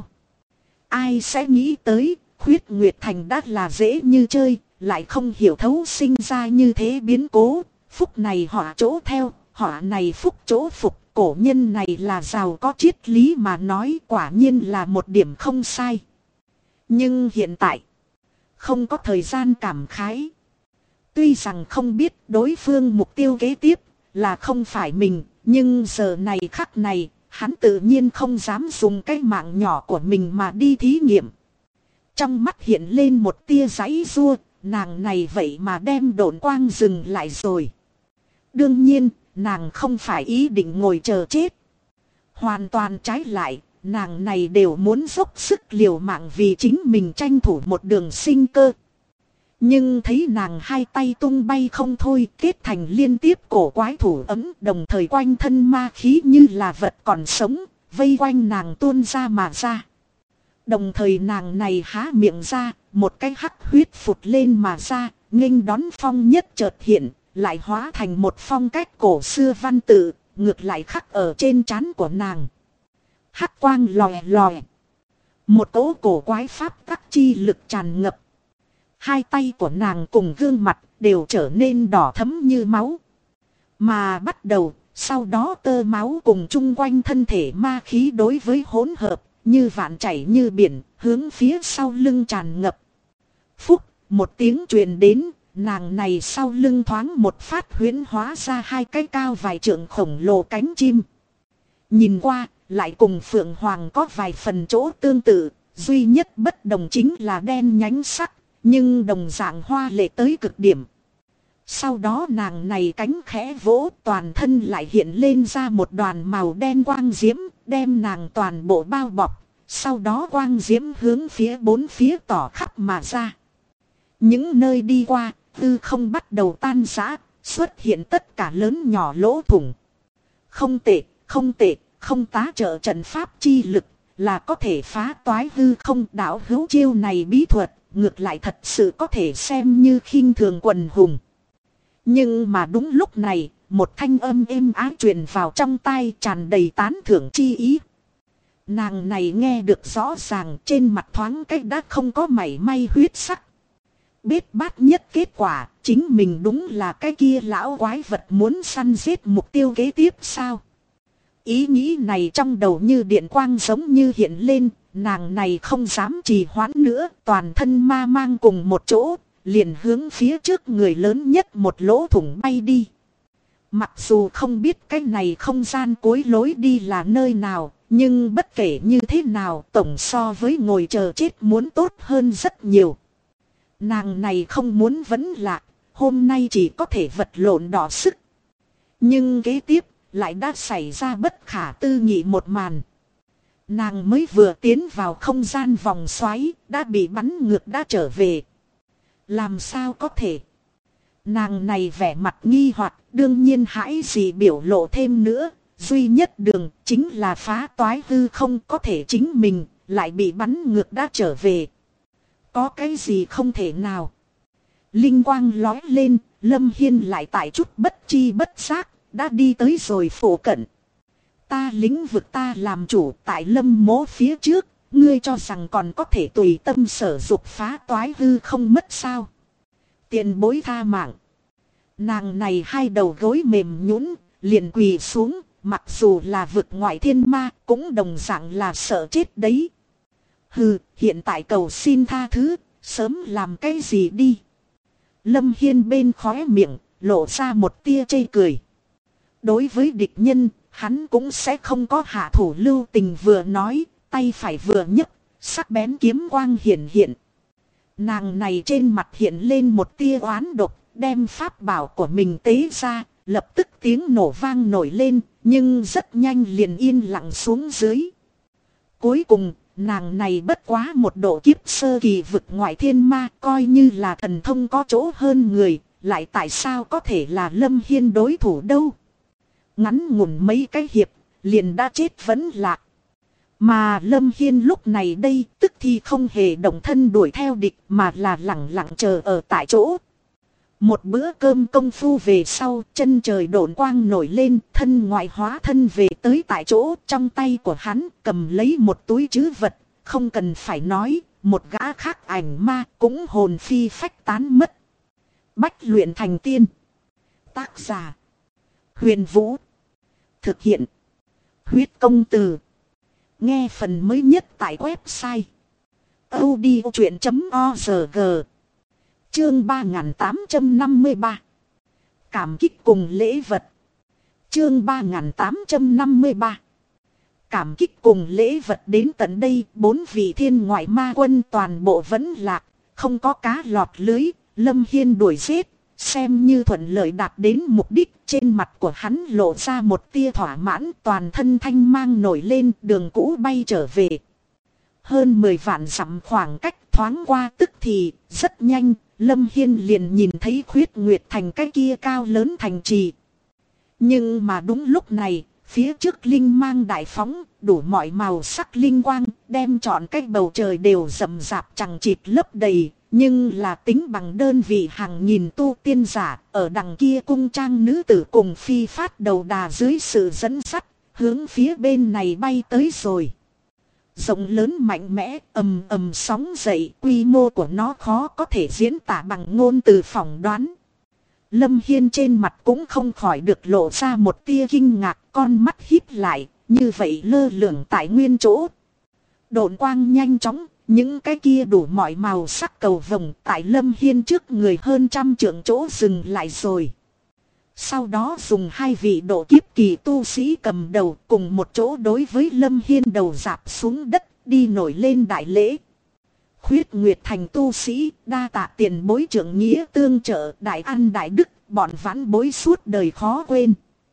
Ai sẽ nghĩ tới, Khuyết Nguyệt Thành đã là dễ như chơi, lại không hiểu thấu sinh ra như thế biến cố. Phúc này họ chỗ theo, họ này phúc chỗ phục. Cổ nhân này là giàu có triết lý mà nói, quả nhiên là một điểm không sai. Nhưng hiện tại, không có thời gian cảm khái. Tuy rằng không biết đối phương mục tiêu kế tiếp là không phải mình, nhưng giờ này khắc này, hắn tự nhiên không dám dùng cái mạng nhỏ của mình mà đi thí nghiệm. Trong mắt hiện lên một tia giãy giụa, nàng này vậy mà đem độn quang dừng lại rồi. Đương nhiên, nàng không phải ý định ngồi chờ chết. Hoàn toàn trái lại, nàng này đều muốn dốc sức liều mạng vì chính mình tranh thủ một đường sinh cơ. Nhưng thấy nàng hai tay tung bay không thôi, kết thành liên tiếp cổ quái thủ ấm, đồng thời quanh thân ma khí như là vật còn sống, vây quanh nàng tuôn ra mà ra. Đồng thời nàng này há miệng ra, một cái hắc huyết phụt lên mà ra, nghênh đón phong nhất chợt hiện, lại hóa thành một phong cách cổ xưa văn tự, ngược lại khắc ở trên trán của nàng. Hắc quang lòe lòe. Một cỗ cổ quái pháp tắc chi lực tràn ngập. Hai tay của nàng cùng gương mặt đều trở nên đỏ thẫm như máu. Mà bắt đầu, sau đó tơ máu cùng chung quanh thân thể ma khí đối với hỗn hợp, như vạn chảy như biển, hướng phía sau lưng tràn ngập. Phúc, một tiếng truyền đến, nàng này sau lưng thoáng một phát huyễn hóa ra hai cái cao vài trượng khổng lồ cánh chim. Nhìn qua, lại cùng Phượng Hoàng có vài phần chỗ tương tự, duy nhất bất đồng chính là đen nhánh sắc, nhưng đồng dạng hoa lệ tới cực điểm. Sau đó nàng này cánh khẽ vỗ, toàn thân lại hiện lên ra một đoàn màu đen quang diễm, đem nàng toàn bộ bao bọc. Sau đó quang diễm hướng phía bốn phía tỏ khắp mà ra. Những nơi đi qua, hư không bắt đầu tan rã, xuất hiện tất cả lớn nhỏ lỗ thủng. Không tệ, không tệ, không tá trợ trận pháp chi lực, là có thể phá toái hư không. Đạo hữu chiêu này bí thuật, ngược lại thật sự có thể xem như khinh thường quần hùng. Nhưng mà đúng lúc này, một thanh âm êm ái truyền vào trong tai, tràn đầy tán thưởng chi ý. Nàng này nghe được rõ ràng, trên mặt thoáng cách đã không có mảy may huyết sắc. Bết bát nhất kết quả, chính mình đúng là cái kia lão quái vật muốn săn giết mục tiêu kế tiếp sao? Ý nghĩ này trong đầu như điện quang giống như hiện lên, nàng này không dám trì hoãn nữa, toàn thân ma mang cùng một chỗ, liền hướng phía trước người lớn nhất một lỗ thủng bay đi. Mặc dù không biết cái này không gian cuối lối đi là nơi nào, nhưng bất kể như thế nào tổng so với ngồi chờ chết muốn tốt hơn rất nhiều. Nàng này không muốn vẫn lạc, hôm nay chỉ có thể vật lộn đỏ sức. Nhưng kế tiếp lại đã xảy ra bất khả tư nghị một màn. Nàng mới vừa tiến vào không gian vòng xoáy, đã bị bắn ngược đã trở về. Làm sao có thể? Nàng này vẻ mặt nghi hoặc, đương nhiên hãi gì biểu lộ thêm nữa. Duy nhất đường chính là phá toái hư không, có thể chính mình lại bị bắn ngược đã trở về. Có cái gì không thể nào? Linh quang lói lên, Lâm Hiên lại tại chút bất chi bất giác đã đi tới rồi phủ cận. Ta lĩnh vực ta làm chủ tại Lâm mố phía trước, ngươi cho rằng còn có thể tùy tâm sở dục phá toái hư không mất sao? Tiền bối tha mạng. Nàng này hai đầu gối mềm nhũn, liền quỳ xuống, mặc dù là vực ngoại thiên ma cũng đồng dạng là sợ chết đấy. Hừ, hiện tại cầu xin tha thứ, sớm làm cái gì đi. Lâm Hiên bên khóe miệng lộ ra một tia chê cười. Đối với địch nhân, hắn cũng sẽ không có hạ thủ lưu tình, vừa nói, tay phải vừa nhấc, sắc bén kiếm quang hiện hiện. Nàng này trên mặt hiện lên một tia oán độc, đem pháp bảo của mình tế ra, lập tức tiếng nổ vang nổi lên, nhưng rất nhanh liền yên lặng xuống dưới. Cuối cùng, nàng này bất quá một độ kiếp sơ kỳ vực ngoại thiên ma, coi như là thần thông có chỗ hơn người, lại tại sao có thể là Lâm Hiên đối thủ đâu. Ngắn ngủn mấy cái hiệp, liền đã chết vẫn lạc. Mà Lâm Hiên lúc này đây tức thì không hề động thân đuổi theo địch, mà là lẳng lặng chờ ở tại chỗ. Một bữa cơm công phu về sau, chân trời độn quang nổi lên, thân ngoại hóa thân về tới tại chỗ, trong tay của hắn cầm lấy một túi trữ vật, không cần phải nói, một gã khác ảnh ma cũng hồn phi phách tán mất. Bách luyện thành tiên. Tác giả: Huyền Vũ. Thực hiện: Huyết Công Từ. Nghe phần mới nhất tại website audiochuyện.org. Chương 3853. Cảm kích cùng lễ vật. Chương 3853. Cảm kích cùng lễ vật. Đến tận đây, 4 vị thiên ngoại ma quân toàn bộ vẫn lạc, không có cá lọt lưới. Lâm Hiên đuổi giết, xem như thuận lợi đạt đến mục đích. Trên mặt của hắn lộ ra một tia thỏa mãn, toàn thân thanh mang nổi lên, đường cũ bay trở về. Hơn 10 vạn dặm khoảng cách thoáng qua tức thì, rất nhanh, Lâm Hiên liền nhìn thấy Khuyết Nguyệt Thành cái kia cao lớn thành trì. Nhưng mà đúng lúc này, phía trước linh mang đại phóng, đủ mọi màu sắc linh quang, đem trọn cái bầu trời đều rậm rạp chằng chịt lấp đầy. Nhưng là tính bằng đơn vị hàng nghìn tu tiên giả, ở đằng kia cung trang nữ tử cùng phi phát đầu đà dưới sự dẫn dắt, hướng phía bên này bay tới rồi. Rộng lớn mạnh mẽ, ầm ầm sóng dậy, quy mô của nó khó có thể diễn tả bằng ngôn từ phỏng đoán. Lâm Hiên trên mặt cũng không khỏi được lộ ra một tia kinh ngạc, con mắt híp lại, như vậy lơ lửng tại nguyên chỗ. Độn quang nhanh chóng, những cái kia đủ mọi màu sắc cầu vồng tại Lâm Hiên trước người hơn 100 trượng chỗ dừng lại rồi. Sau đó dùng 2 vị độ kiếp kỳ tu sĩ cầm đầu cùng một chỗ đối với Lâm Hiên đầu rạp xuống đất, đi nổi lên đại lễ. Khuyết Nguyệt Thành tu sĩ, đa tạ tiền bối trưởng nghĩa tương trợ, đại ăn đại đức, bọn vãn bối suốt đời khó quên.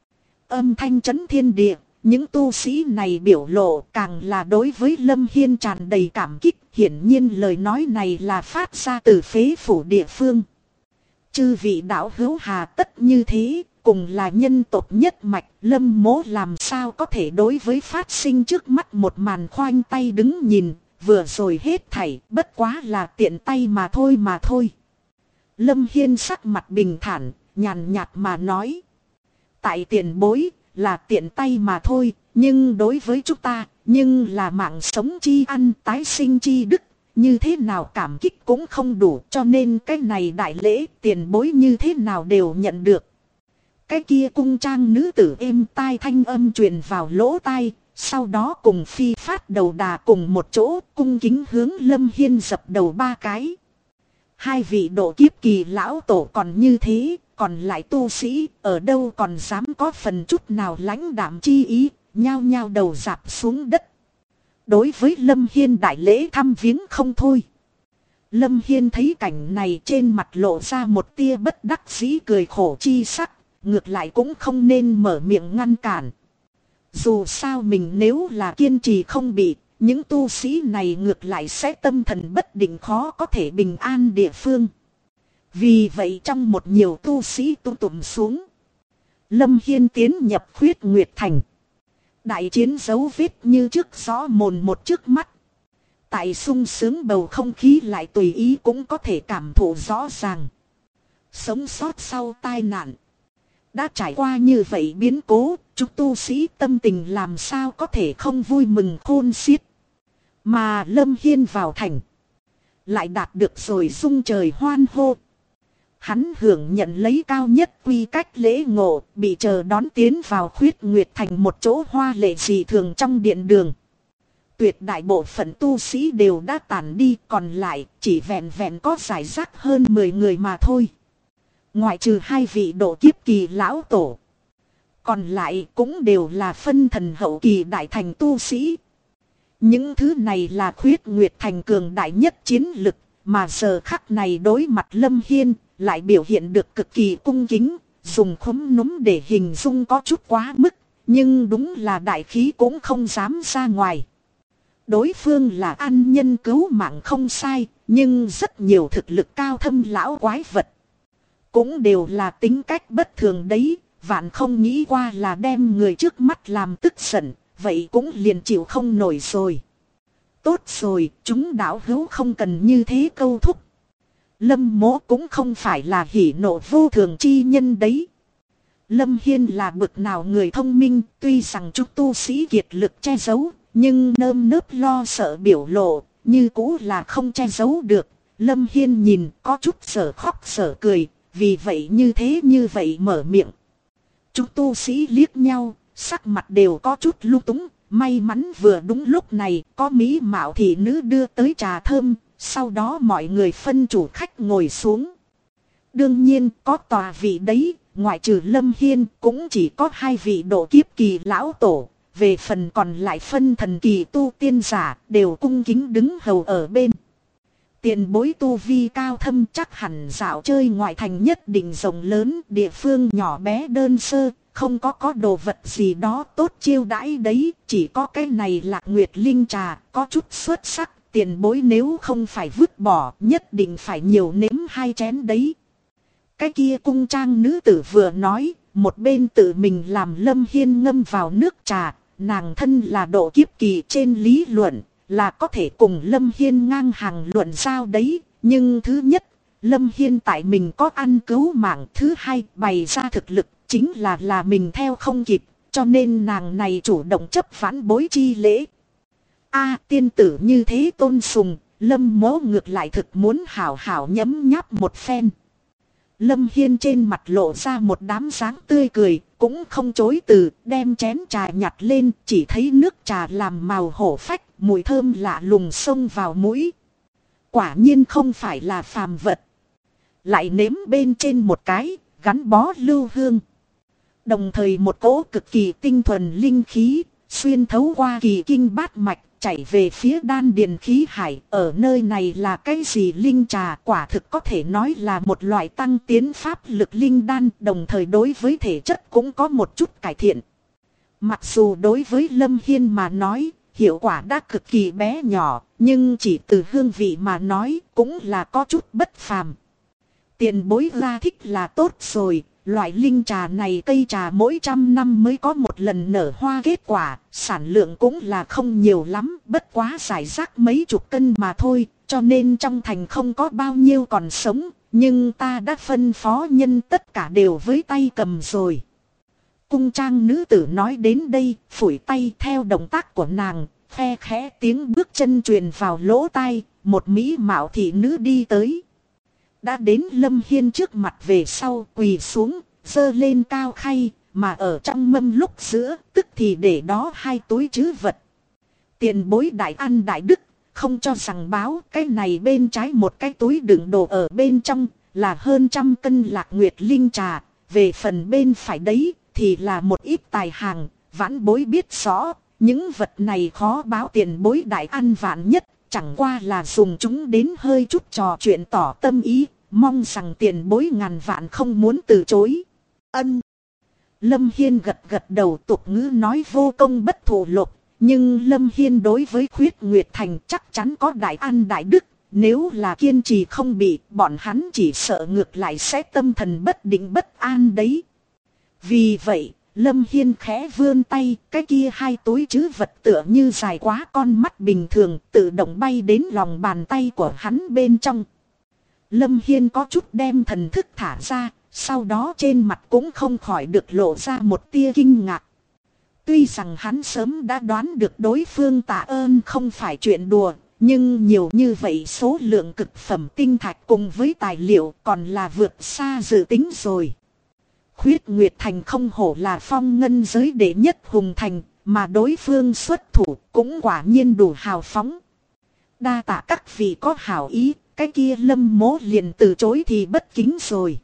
Âm thanh chấn thiên địa, những tu sĩ này biểu lộ càng là đối với Lâm Hiên tràn đầy cảm kích, hiển nhiên lời nói này là phát ra từ phế phủ địa phương. Chư vị đạo hữu hà tất như thế, cùng là nhân tộc nhất mạch, Lâm mố làm sao có thể đối với phát sinh trước mắt một màn khoanh tay đứng nhìn, vừa rồi hết thảy bất quá là tiện tay mà thôi. Lâm Hiên sắc mặt bình thản, nhàn nhạt mà nói. Tại tiền bối, là tiện tay mà thôi, nhưng đối với chúng ta, nhưng là mạng sống chi ăn tái sinh chi đức. Như thế nào cảm kích cũng không đủ, cho nên cái này đại lễ tiền bối như thế nào đều nhận được. Cái kia cung trang nữ tử êm tai thanh âm truyền vào lỗ tai, sau đó cùng phi phát đầu đà cùng một chỗ cung kính hướng Lâm Hiên dập đầu 3 cái. Hai vị độ kiếp kỳ lão tổ còn như thế, còn lại tu sĩ ở đâu còn dám có phần chút nào lãnh đạm chi ý, nhao nhao đầu rạp xuống đất. Đối với Lâm Hiên đại lễ thăm viếng không thôi. Lâm Hiên thấy cảnh này trên mặt lộ ra một tia bất đắc dĩ cười khổ chi sắc, ngược lại cũng không nên mở miệng ngăn cản. Dù sao mình nếu là kiên trì không bị, những tu sĩ này ngược lại sẽ tâm thần bất định khó có thể bình an địa phương. Vì vậy trong một nhiều tu sĩ tụ tụm xuống, Lâm Hiên tiến nhập Khuyết Nguyệt Thành. Đại chiến dấu vết như trước rõ mồn một trước mắt. Tại sung sướng bầu không khí lại tùy ý cũng có thể cảm thụ rõ ràng. Sống sót sau tai nạn. Đã trải qua như vậy biến cố, chúng tu sĩ tâm tình làm sao có thể không vui mừng khôn xiết. Mà Lâm Hiên vào thành, lại đạt được rồi rung trời hoan hô. Hắn hưởng nhận lấy cao nhất quy cách lễ ngộ, bị chờ đón tiến vào Khuyết Nguyệt Thành một chỗ hoa lệ dị thường trong điện đường. Tuyệt đại bộ phận tu sĩ đều đã tản đi, còn lại chỉ vẹn vẹn có giải rác hơn 10 người mà thôi. Ngoại trừ hai vị độ kiếp kỳ lão tổ, còn lại cũng đều là phân thần hậu kỳ đại thành tu sĩ. Những thứ này là Khuyết Nguyệt Thành cường đại nhất chiến lực, mà giờ khắc này đối mặt Lâm Hiên, lại biểu hiện được cực kỳ cung kính, dùng khúm núm để hình dung có chút quá mức, nhưng đúng là đại khí cũng không dám ra ngoài. Đối phương là ăn nhân cứu mạng không sai, nhưng rất nhiều thực lực cao thâm lão quái vật cũng đều là tính cách bất thường đấy, vạn không nghĩ qua là đem người trước mắt làm tức giận, vậy cũng liền chịu không nổi rồi. Tốt rồi, chúng đạo hữu không cần như thế câu thúc. Lâm Mỗ cũng không phải là hỉ nộ vô thường chi nhân đấy. Lâm Hiên là bực nào người thông minh, tuy rằng chúng tu sĩ kiệt lực che giấu, nhưng nơm nớp lo sợ biểu lộ, như cũ là không che giấu được. Lâm Hiên nhìn có chút sở khóc sở cười, vì vậy như vậy mở miệng. Chúng tu sĩ liếc nhau, sắc mặt đều có chút lung túng. May mắn vừa đúng lúc này có mỹ mạo thị nữ đưa tới trà thơm, sau đó mọi người phân chủ khách ngồi xuống. Đương nhiên có tòa vị đấy, ngoại trừ Lâm Hiên cũng chỉ có hai vị độ kiếp kỳ lão tổ. Về phần còn lại phân thần kỳ tu tiên giả đều cung kính đứng hầu ở bên. Tiền bối tu vi cao thâm chắc hẳn dạo chơi ngoại thành nhất định rộng lớn, địa phương nhỏ bé đơn sơ, không có đồ vật gì đó tốt chiêu đãi đấy, chỉ có cái này Lạc Nguyệt Linh trà, có chút xuất sắc, tiền bối nếu không phải vứt bỏ, nhất định phải nhiều nếm 2 chén đấy. Cái kia cung trang nữ tử vừa nói, một bên tự mình làm Lâm Hiên ngâm vào nước trà, nàng thân là độ kiếp kỳ trên lý luận, là có thể cùng Lâm Hiên ngang hàng luận giao đấy, nhưng thứ nhất, Lâm Hiên tại mình có ăn cứu mạng, thứ hai bày ra thực lực, chính là mình theo không kịp, cho nên nàng này chủ động chấp vãn bối chi lễ. Tiên tử như thế tôn sùng, Lâm Mỗ ngược lại thực muốn hảo hảo nhấm nháp một phen. Lâm Hiên trên mặt lộ ra một đám dáng tươi cười, cũng không chối từ, đem chén trà nhặt lên, chỉ thấy nước trà làm màu hổ phách, mùi thơm lạ lùng xông vào mũi. Quả nhiên không phải là phàm vật. Lại nếm bên trên một cái, gắn bó lưu hương. Đồng thời một cỗ cực kỳ tinh thuần linh khí, xuyên thấu qua kỳ kinh bát mạch, chảy về phía đan điền khí hải. Ở nơi này là cái gì linh trà, quả thực có thể nói là một loại tăng tiến pháp lực linh đan, đồng thời đối với thể chất cũng có một chút cải thiện. Mặc dù đối với Lâm Hiên mà nói, hiệu quả đã cực kỳ bé nhỏ, nhưng chỉ từ hương vị mà nói cũng là có chút bất phàm. Tiền bối ra thích là tốt rồi. Loại linh trà này cây trà mỗi 100 năm mới có một lần nở hoa kết quả, sản lượng cũng là không nhiều lắm, bất quá giải rác mấy chục cân mà thôi, cho nên trong thành không có bao nhiêu còn sống, nhưng ta đã phân phó nhân tất cả đều với tay cầm rồi. Cung trang nữ tử nói đến đây, phủi tay theo động tác của nàng, khe khẽ tiếng bước chân truyền vào lỗ tai, một mỹ mạo thị nữ đi tới. Đã đến Lâm Hiên trước mặt về sau quỳ xuống, giơ lên cao khay, mà ở trong mâm lúc giữa, tức thì để đó 2 túi trữ vật. Tiền bối đại ăn đại đức, không cho rằng báo. Cái này bên trái một cái túi đựng đồ ở bên trong là hơn 100 cân Lạc Nguyệt Linh trà. Về phần bên phải đấy thì là một ít tài hàng. Vãn bối biết rõ, những vật này khó báo, tiền bối đại ăn vạn nhất. Chẳng qua là dùng chúng đến hơi chút trò chuyện tỏ tâm ý. Mong rằng tiền bối ngàn vạn không muốn từ chối. Ân. Lâm Hiên gật gật đầu, tục ngữ nói vô công bất thụ lộc. Nhưng Lâm Hiên đối với Khuyết Nguyệt Thành chắc chắn có đại an đại đức. Nếu là kiên trì không bị, bọn hắn chỉ sợ ngược lại sẽ tâm thần bất định bất an đấy. Vì vậy, Lâm Hiên khẽ vươn tay, cái kia hai túi trữ vật tựa như dài quá con mắt bình thường, tự động bay đến lòng bàn tay của hắn bên trong. Lâm Hiên có chút đem thần thức thả ra, sau đó trên mặt cũng không khỏi được lộ ra một tia kinh ngạc. Tuy rằng hắn sớm đã đoán được đối phương tạ ơn không phải chuyện đùa, nhưng nhiều như vậy số lượng cực phẩm tinh thạch cùng với tài liệu còn là vượt xa dự tính rồi. Khuyết Nguyệt Thành không hổ là phong ngân giới đệ nhất hùng thành, mà đối phương xuất thủ cũng quả nhiên đủ hào phóng. Đa tạ các vị có hảo ý, cái kia Lâm Mỗ liền từ chối thì bất kính rồi.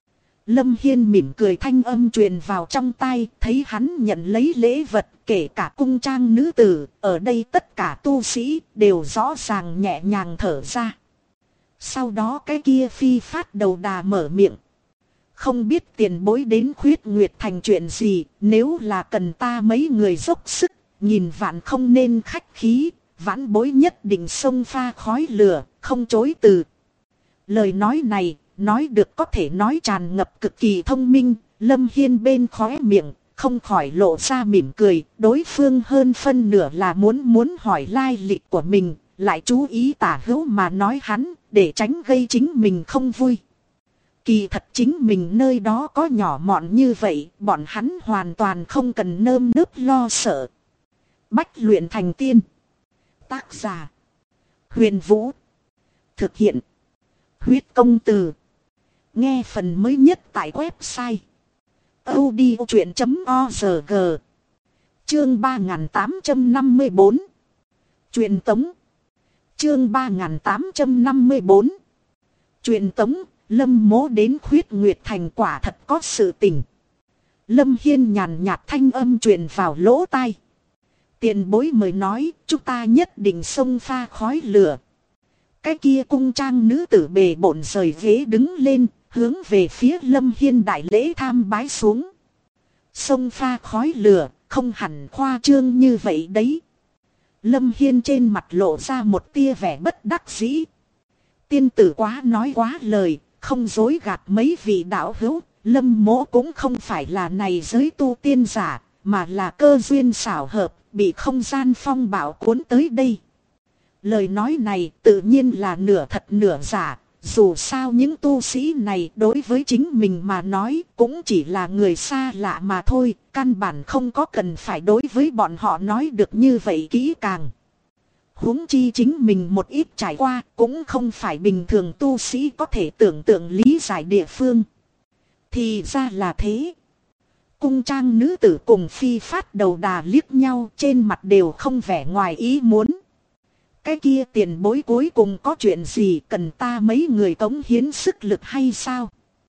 Lâm Hiên mỉm cười, thanh âm truyền vào trong tai, thấy hắn nhận lấy lễ vật, kể cả cung trang nữ tử, ở đây tất cả tu sĩ đều rõ ràng nhẹ nhàng thở ra. Sau đó cái kia phi phát đầu đà mở miệng. Không biết tiền bối đến Khuyết Nguyệt Thành chuyện gì, nếu là cần ta mấy người dốc sức, nhìn vạn không nên khách khí, vãn bối nhất định xông pha khói lửa, không chối từ. Lời nói này, nói được có thể nói tràn ngập cực kỳ thông minh, Lâm Hiên bên khóe miệng, không khỏi lộ ra mỉm cười, đối phương hơn phân nửa là muốn hỏi lai lịch của mình, lại chú ý tả hữu mà nói hắn, để tránh gây chính mình không vui. Kỳ thật chính mình nơi đó có nhỏ mọn như vậy, bọn hắn hoàn toàn không cần nơm nớp lo sợ. Bách luyện thành tiên. Tác giả: Huyền Vũ. Thực hiện: Huyết Công Từ. Nghe phần mới nhất tại website audiochuyện.org. Chương 3854. Truyền tống. Chương 3854. Truyền tống. Lâm Mỗ đến Khuyết Nguyệt Thành quả thật có sự tình. Lâm Hiên nhàn nhạt thanh âm truyền vào lỗ tai. Tiền bối mời nói, chúng ta nhất định xông pha khói lửa. Cái kia cung trang nữ tử bề bộn rời ghế đứng lên, hướng về phía Lâm Hiên đại lễ tham bái xuống. Xông pha khói lửa, không hẳn khoa trương như vậy đấy. Lâm Hiên trên mặt lộ ra một tia vẻ bất đắc dĩ. Tiên tử quá nói quá lời, không dối gạt mấy vị đạo hữu. Lâm Mỗ cũng không phải là này giới tu tiên giả, mà là cơ duyên xảo hợp, bị không gian phong bạo cuốn tới đây. Lời nói này tự nhiên là nửa thật nửa giả. Dù sao những tu sĩ này đối với chính mình mà nói cũng chỉ là người xa lạ mà thôi. Căn bản không có cần phải đối với bọn họ nói được như vậy kỹ càng. Huống chi chính mình một ít trải qua cũng không phải bình thường tu sĩ có thể tưởng tượng lý giải địa phương. Thì ra là thế. Cung trang nữ tử cùng phi phát đầu đà liếc nhau, trên mặt đều không vẻ ngoài ý muốn. Cái kia tiền bối cuối cùng có chuyện gì cần ta mấy người cống hiến sức lực hay sao?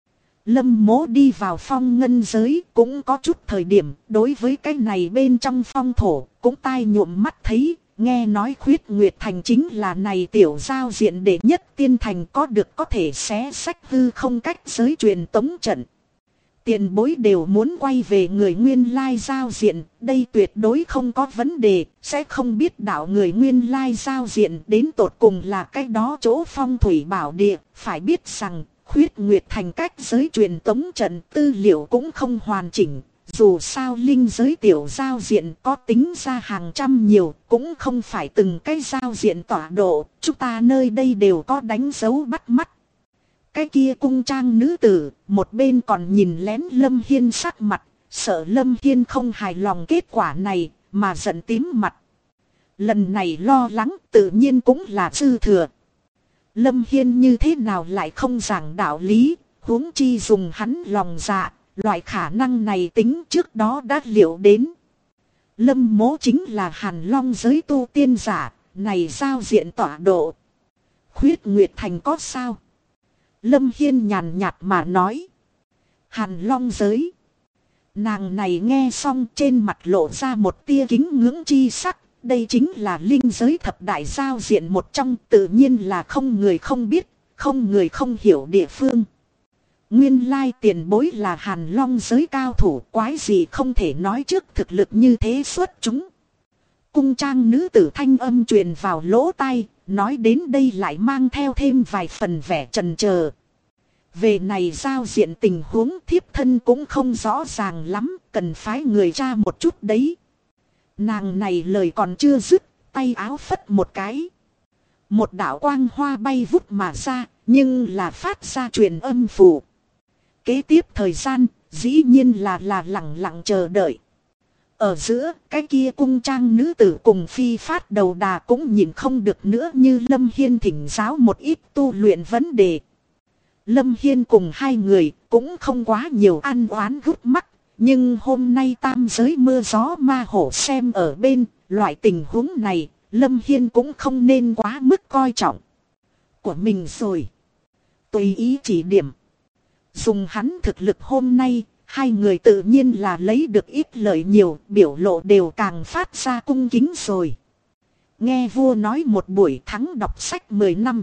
Lâm Mỗ đi vào phong ngân giới cũng có chút thời điểm, đối với cái này bên trong phong thổ cũng tai nhuộm mắt thấy. Nghe nói Khuyết Nguyệt Thành chính là này tiểu giao diện đệ nhất tiên thành, có được có thể xé sách hư không cách giới truyền tống trận. Tiền bối đều muốn quay về người nguyên lai giao diện, đây tuyệt đối không có vấn đề, sẽ không biết đạo người nguyên lai giao diện đến tột cùng là cái đó chỗ phong thủy bảo địa. Phải biết rằng Khuyết Nguyệt Thành cách giới truyền tống trận tư liệu cũng không hoàn chỉnh. Dù sao linh giới tiểu giao diện có tính ra hàng trăm nhiều, cũng không phải từng cái giao diện tọa độ, chúng ta nơi đây đều có đánh dấu bắt mắt. Cái kia cung trang nữ tử, một bên còn nhìn lén Lâm Hiên sắc mặt, sợ Lâm Hiên không hài lòng kết quả này, mà giận tím mặt. Lần này lo lắng tự nhiên cũng là dư thừa. Lâm Hiên như thế nào lại không giảng đạo lý, huống chi dùng hắn lòng dạ. Loại khả năng này tính trước đó đã liệu đến. Lâm Mỗ chính là Hàn Long giới tu tiên giả, này giao diện tọa độ. Khuyết Nguyệt Thành có sao? Lâm Hiên nhàn nhạt mà nói. Hàn Long giới. Nàng này nghe xong trên mặt lộ ra một tia kính ngưỡng chi sắc. Đây chính là linh giới thập đại giao diện một trong, tự nhiên là không người không biết, không người không hiểu địa phương. Nguyên lai tiền bối là Hàn Long giới cao thủ, quái gì không thể nói trước thực lực như thế xuất chúng. Cung trang nữ tử thanh âm truyền vào lỗ tai, nói đến đây lại mang theo thêm vài phần vẻ chần chờ. Về này giao diện tình huống thiếp thân cũng không rõ ràng lắm, cần phái người tra một chút đấy. Nàng này lời còn chưa dứt, tay áo phất một cái. Một đạo quang hoa bay vút mà ra, nhưng là phát ra truyền âm phù. Kế tiếp thời gian, dĩ nhiên là lặng lặng chờ đợi. Ở giữa, cái kia cung trang nữ tử cùng phi phát đầu đà cũng nhìn không được nữa, như Lâm Hiên thỉnh giáo một ít tu luyện vấn đề. Lâm Hiên cùng hai người cũng không quá nhiều ăn oán gút mắt. Nhưng hôm nay tam giới mưa gió ma hổ xem ở bên, loại tình huống này, Lâm Hiên cũng không nên quá mức coi trọng của mình rồi. Tùy ý chỉ điểm. Dùng hắn thực lực hôm nay, hai người tự nhiên là lấy được ít lợi nhiều, biểu lộ đều càng phát ra cung kính rồi. Nghe vua nói một buổi thắng đọc sách 10 năm.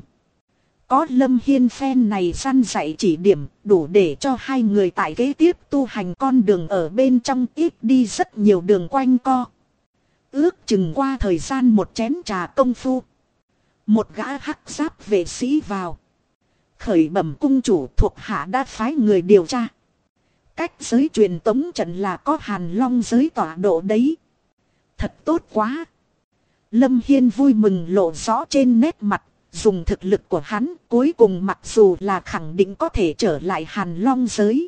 Có Lâm Hiên phen này săn dạy chỉ điểm, đủ để cho hai người tại kế tiếp tu hành con đường ở bên trong ít đi rất nhiều đường quanh co. Ước chừng qua thời gian một chén trà công phu. Một gã hắc giáp vệ sĩ vào. Khởi bẩm cung chủ, thuộc hạ đã phái người điều tra. Cách giới truyền tống trận là có Hàn Long giới tọa độ đấy. Thật tốt quá. Lâm Hiên vui mừng lộ rõ trên nét mặt. Dùng thực lực của hắn cuối cùng mặc dù là khẳng định có thể trở lại Hàn Long giới.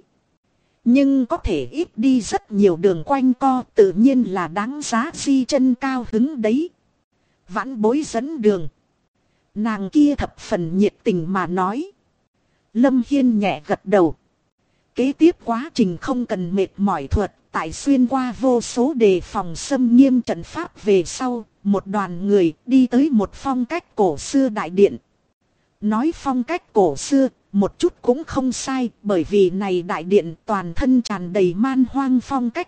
Nhưng có thể ít đi rất nhiều đường quanh co, tự nhiên là đáng giá di chân cao hứng đấy. Vãn bối dẫn đường. Nàng kia thập phần nhiệt tình mà nói. Lâm Hiên nhẹ gật đầu. Kế tiếp quá trình không cần mệt mỏi thuật, tại xuyên qua vô số đề phòng xâm nghiêm trận pháp về sau, một đoàn người đi tới một phong cách cổ xưa đại điện. Nói phong cách cổ xưa, một chút cũng không sai, bởi vì này đại điện toàn thân tràn đầy man hoang phong cách.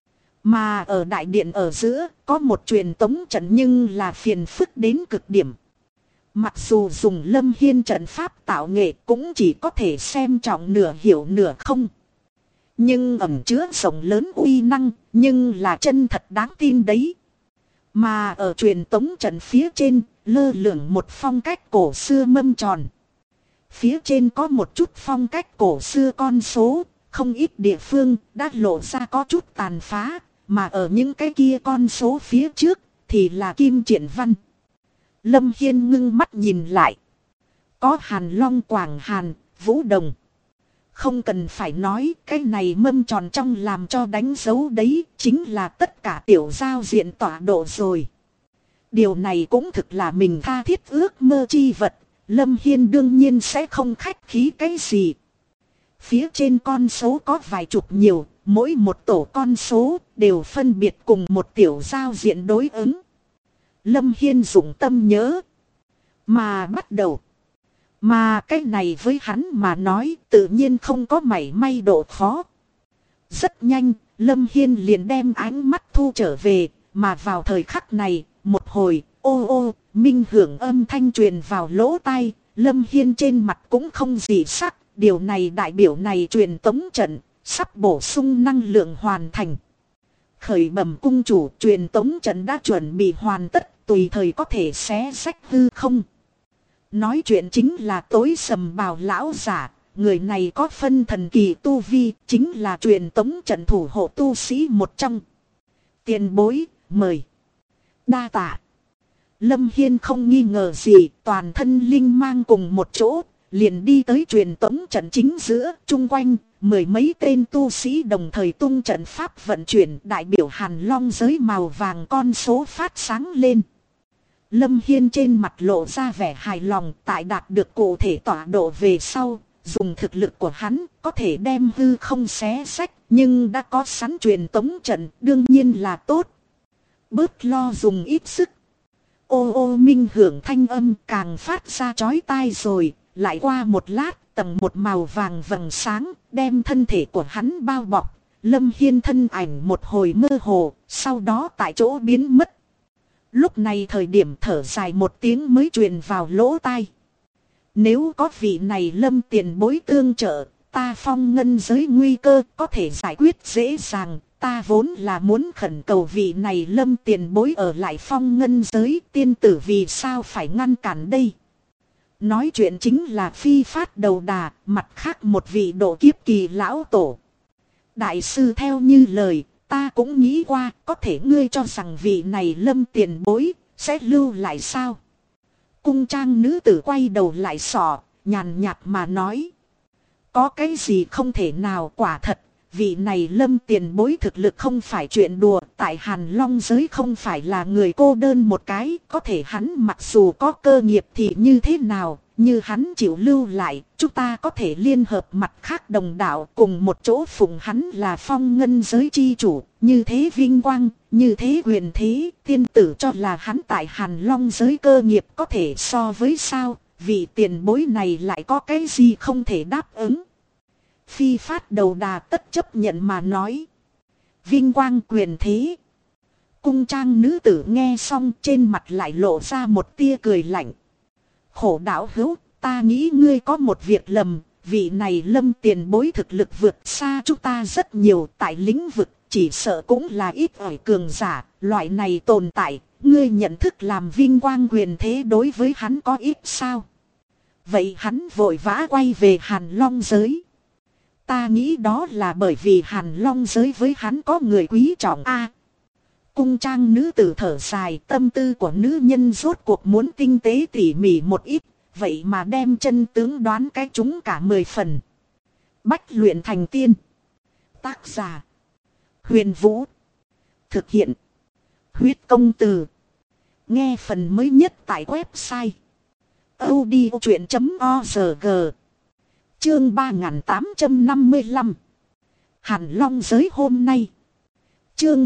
Mà ở đại điện ở giữa, có một truyền tống trận nhưng là phiền phức đến cực điểm. Mặc dù dùng Lâm Hiên trận pháp tạo nghệ cũng chỉ có thể xem trọng nửa hiểu nửa không. Nhưng ẩn chứa rộng lớn uy năng, nhưng là chân thật đáng tin đấy. Mà ở truyền tống trận phía trên, lơ lửng một phong cách cổ xưa mâm tròn. Phía trên có một chút phong cách cổ xưa con số, không ít địa phương đã lộ ra có chút tàn phá, mà ở những cái kia con số phía trước thì là kim triển văn. Lâm Hiên ngưng mắt nhìn lại. Có Hàn Long, Quảng Hàn, Vũ Đồng. Không cần phải nói, cái này mâm tròn trong làm cho đánh dấu đấy, chính là tất cả tiểu giao diện tọa độ rồi. Điều này cũng thực là mình tha thiết ước mơ chi vật, Lâm Hiên đương nhiên sẽ không khách khí cái gì. Phía trên con số có vài chục nhiều, mỗi một tổ con số đều phân biệt cùng một tiểu giao diện đối ứng. Lâm Hiên dụng tâm nhớ. Mà bắt đầu. Mà cái này với hắn mà nói tự nhiên không có mảy may độ khó. Rất nhanh, Lâm Hiên liền đem ánh mắt thu trở về, mà vào thời khắc này, một hồi, ô ô, minh hưởng âm thanh truyền vào lỗ tai, Lâm Hiên trên mặt cũng không gì sắc, điều này đại biểu này truyền tống trận, sắp bổ sung năng lượng hoàn thành. Khởi bẩm cung chủ, truyền tống trận đã chuẩn bị hoàn tất, tùy thời có thể xé rách hư không. Nói chuyện chính là Tối Sầm Bào lão giả, người này có phân thần kỳ tu vi, chính là truyền tống trận thủ hộ tu sĩ một trong. Tiền bối, mời. Đa tạ. Lâm Hiên không nghi ngờ gì, toàn thân linh mang cùng một chỗ, liền đi tới truyền tống trận chính giữa, chung quanh, mười mấy tên tu sĩ đồng thời tung trận pháp vận chuyển, đại biểu Hàn Long giới màu vàng con số phát sáng lên. Lâm Hiên trên mặt lộ ra vẻ hài lòng, tại đạt được cụ thể tọa độ về sau, dùng thực lực của hắn có thể đem hư không xé rách, nhưng đã có sẵn truyền tống trận, đương nhiên là tốt. Bớt lo dùng ít sức. ô ô minh hưởng thanh âm càng phát ra chói tai rồi. Lại qua một lát, tầng một màu vàng vầng sáng, đem thân thể của hắn bao bọc. Lâm Hiên thân ảnh một hồi mơ hồ, sau đó tại chỗ biến mất. Lúc này thời điểm thở dài một tiếng mới truyền vào lỗ tai. Nếu có vị này Lâm tiền bối tương trợ, ta phong ngân giới nguy cơ có thể giải quyết dễ dàng. Ta vốn là muốn khẩn cầu vị này Lâm tiền bối ở lại phong ngân giới, tiên tử vì sao phải ngăn cản đây. Nói chuyện chính là Phi Phát đầu đà, mặt khác một vị độ kiếp kỳ lão tổ. Đại sư theo như lời, ta cũng nghĩ qua, có thể ngươi cho rằng vị này Lâm tiền bối sẽ lưu lại sao? Cung trang nữ tử quay đầu lại sọ, nhàn nhạt mà nói. Có cái gì không thể nào, quả thật, vị này Lâm tiền bối thực lực không phải chuyện đùa, tại Hàn Long giới không phải là người cô đơn một cái, có thể hắn mặc dù có cơ nghiệp thì như thế nào, như hắn chịu lưu lại, chúng ta có thể liên hợp mặt khác đồng đạo cùng một chỗ phụng hắn là phong ngân giới chi chủ, như thế vinh quang, như thế quyền thế, tiên tử cho là hắn tại Hàn Long giới cơ nghiệp có thể so với sao, vị tiền bối này lại có cái gì không thể đáp ứng. Phi Phát đầu đà tất chấp nhận mà nói. Vinh quang quyền thế. Cung trang nữ tử nghe xong trên mặt lại lộ ra một tia cười lạnh. Khổ đạo hữu, ta nghĩ ngươi có một việc lầm, vị này Lâm tiền bối thực lực vượt xa chúng ta rất nhiều tại lĩnh vực, chỉ sợ cũng là ít ỏi cường giả, loại này tồn tại, ngươi nhận thức làm vinh quang quyền thế đối với hắn có ít sao? Vậy hắn vội vã quay về Hàn Long giới. Ta nghĩ đó là bởi vì Hàn Long giới với hắn có người quý trọng a. Cung trang nữ tử thở dài, tâm tư của nữ nhân rốt cuộc muốn tinh tế tỉ mỉ một ít, vậy mà đem chân tướng đoán cái chúng cả 10 phần. Bách luyện thành tiên. Tác giả Huyền Vũ. Thực hiện Huyết Công Từ. Nghe phần mới nhất tại website audiochuyện.org. Chương 3855. Hàn Long giới hôm nay. Chương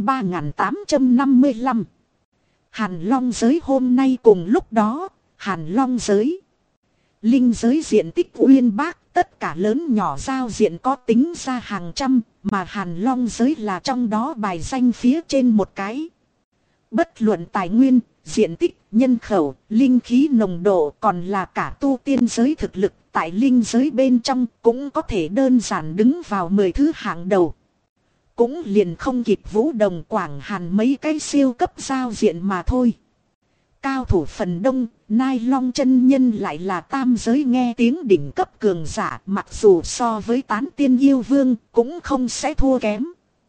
3855. Hàn Long giới hôm nay cùng lúc đó, Hàn Long giới. Linh giới diện tích uyên bác, tất cả lớn nhỏ giao diện có tính ra hàng trăm, mà Hàn Long giới là trong đó bài danh phía trên một cái. Bất luận tài nguyên, diện tích, nhân khẩu, linh khí nồng độ còn là cả tu tiên giới thực lực tại linh giới bên trong cũng có thể đơn giản đứng vào 10 thứ hạng đầu. Cũng liền không kịp Vũ Đồng Quảng Hàn mấy cái siêu cấp giao diện mà thôi. Cao thủ phần đông, Nai Long chân nhân lại là tam giới nghe tiếng đỉnh cấp cường giả, mặc dù so với Tán Tiên Yêu Vương cũng không sẽ thua kém.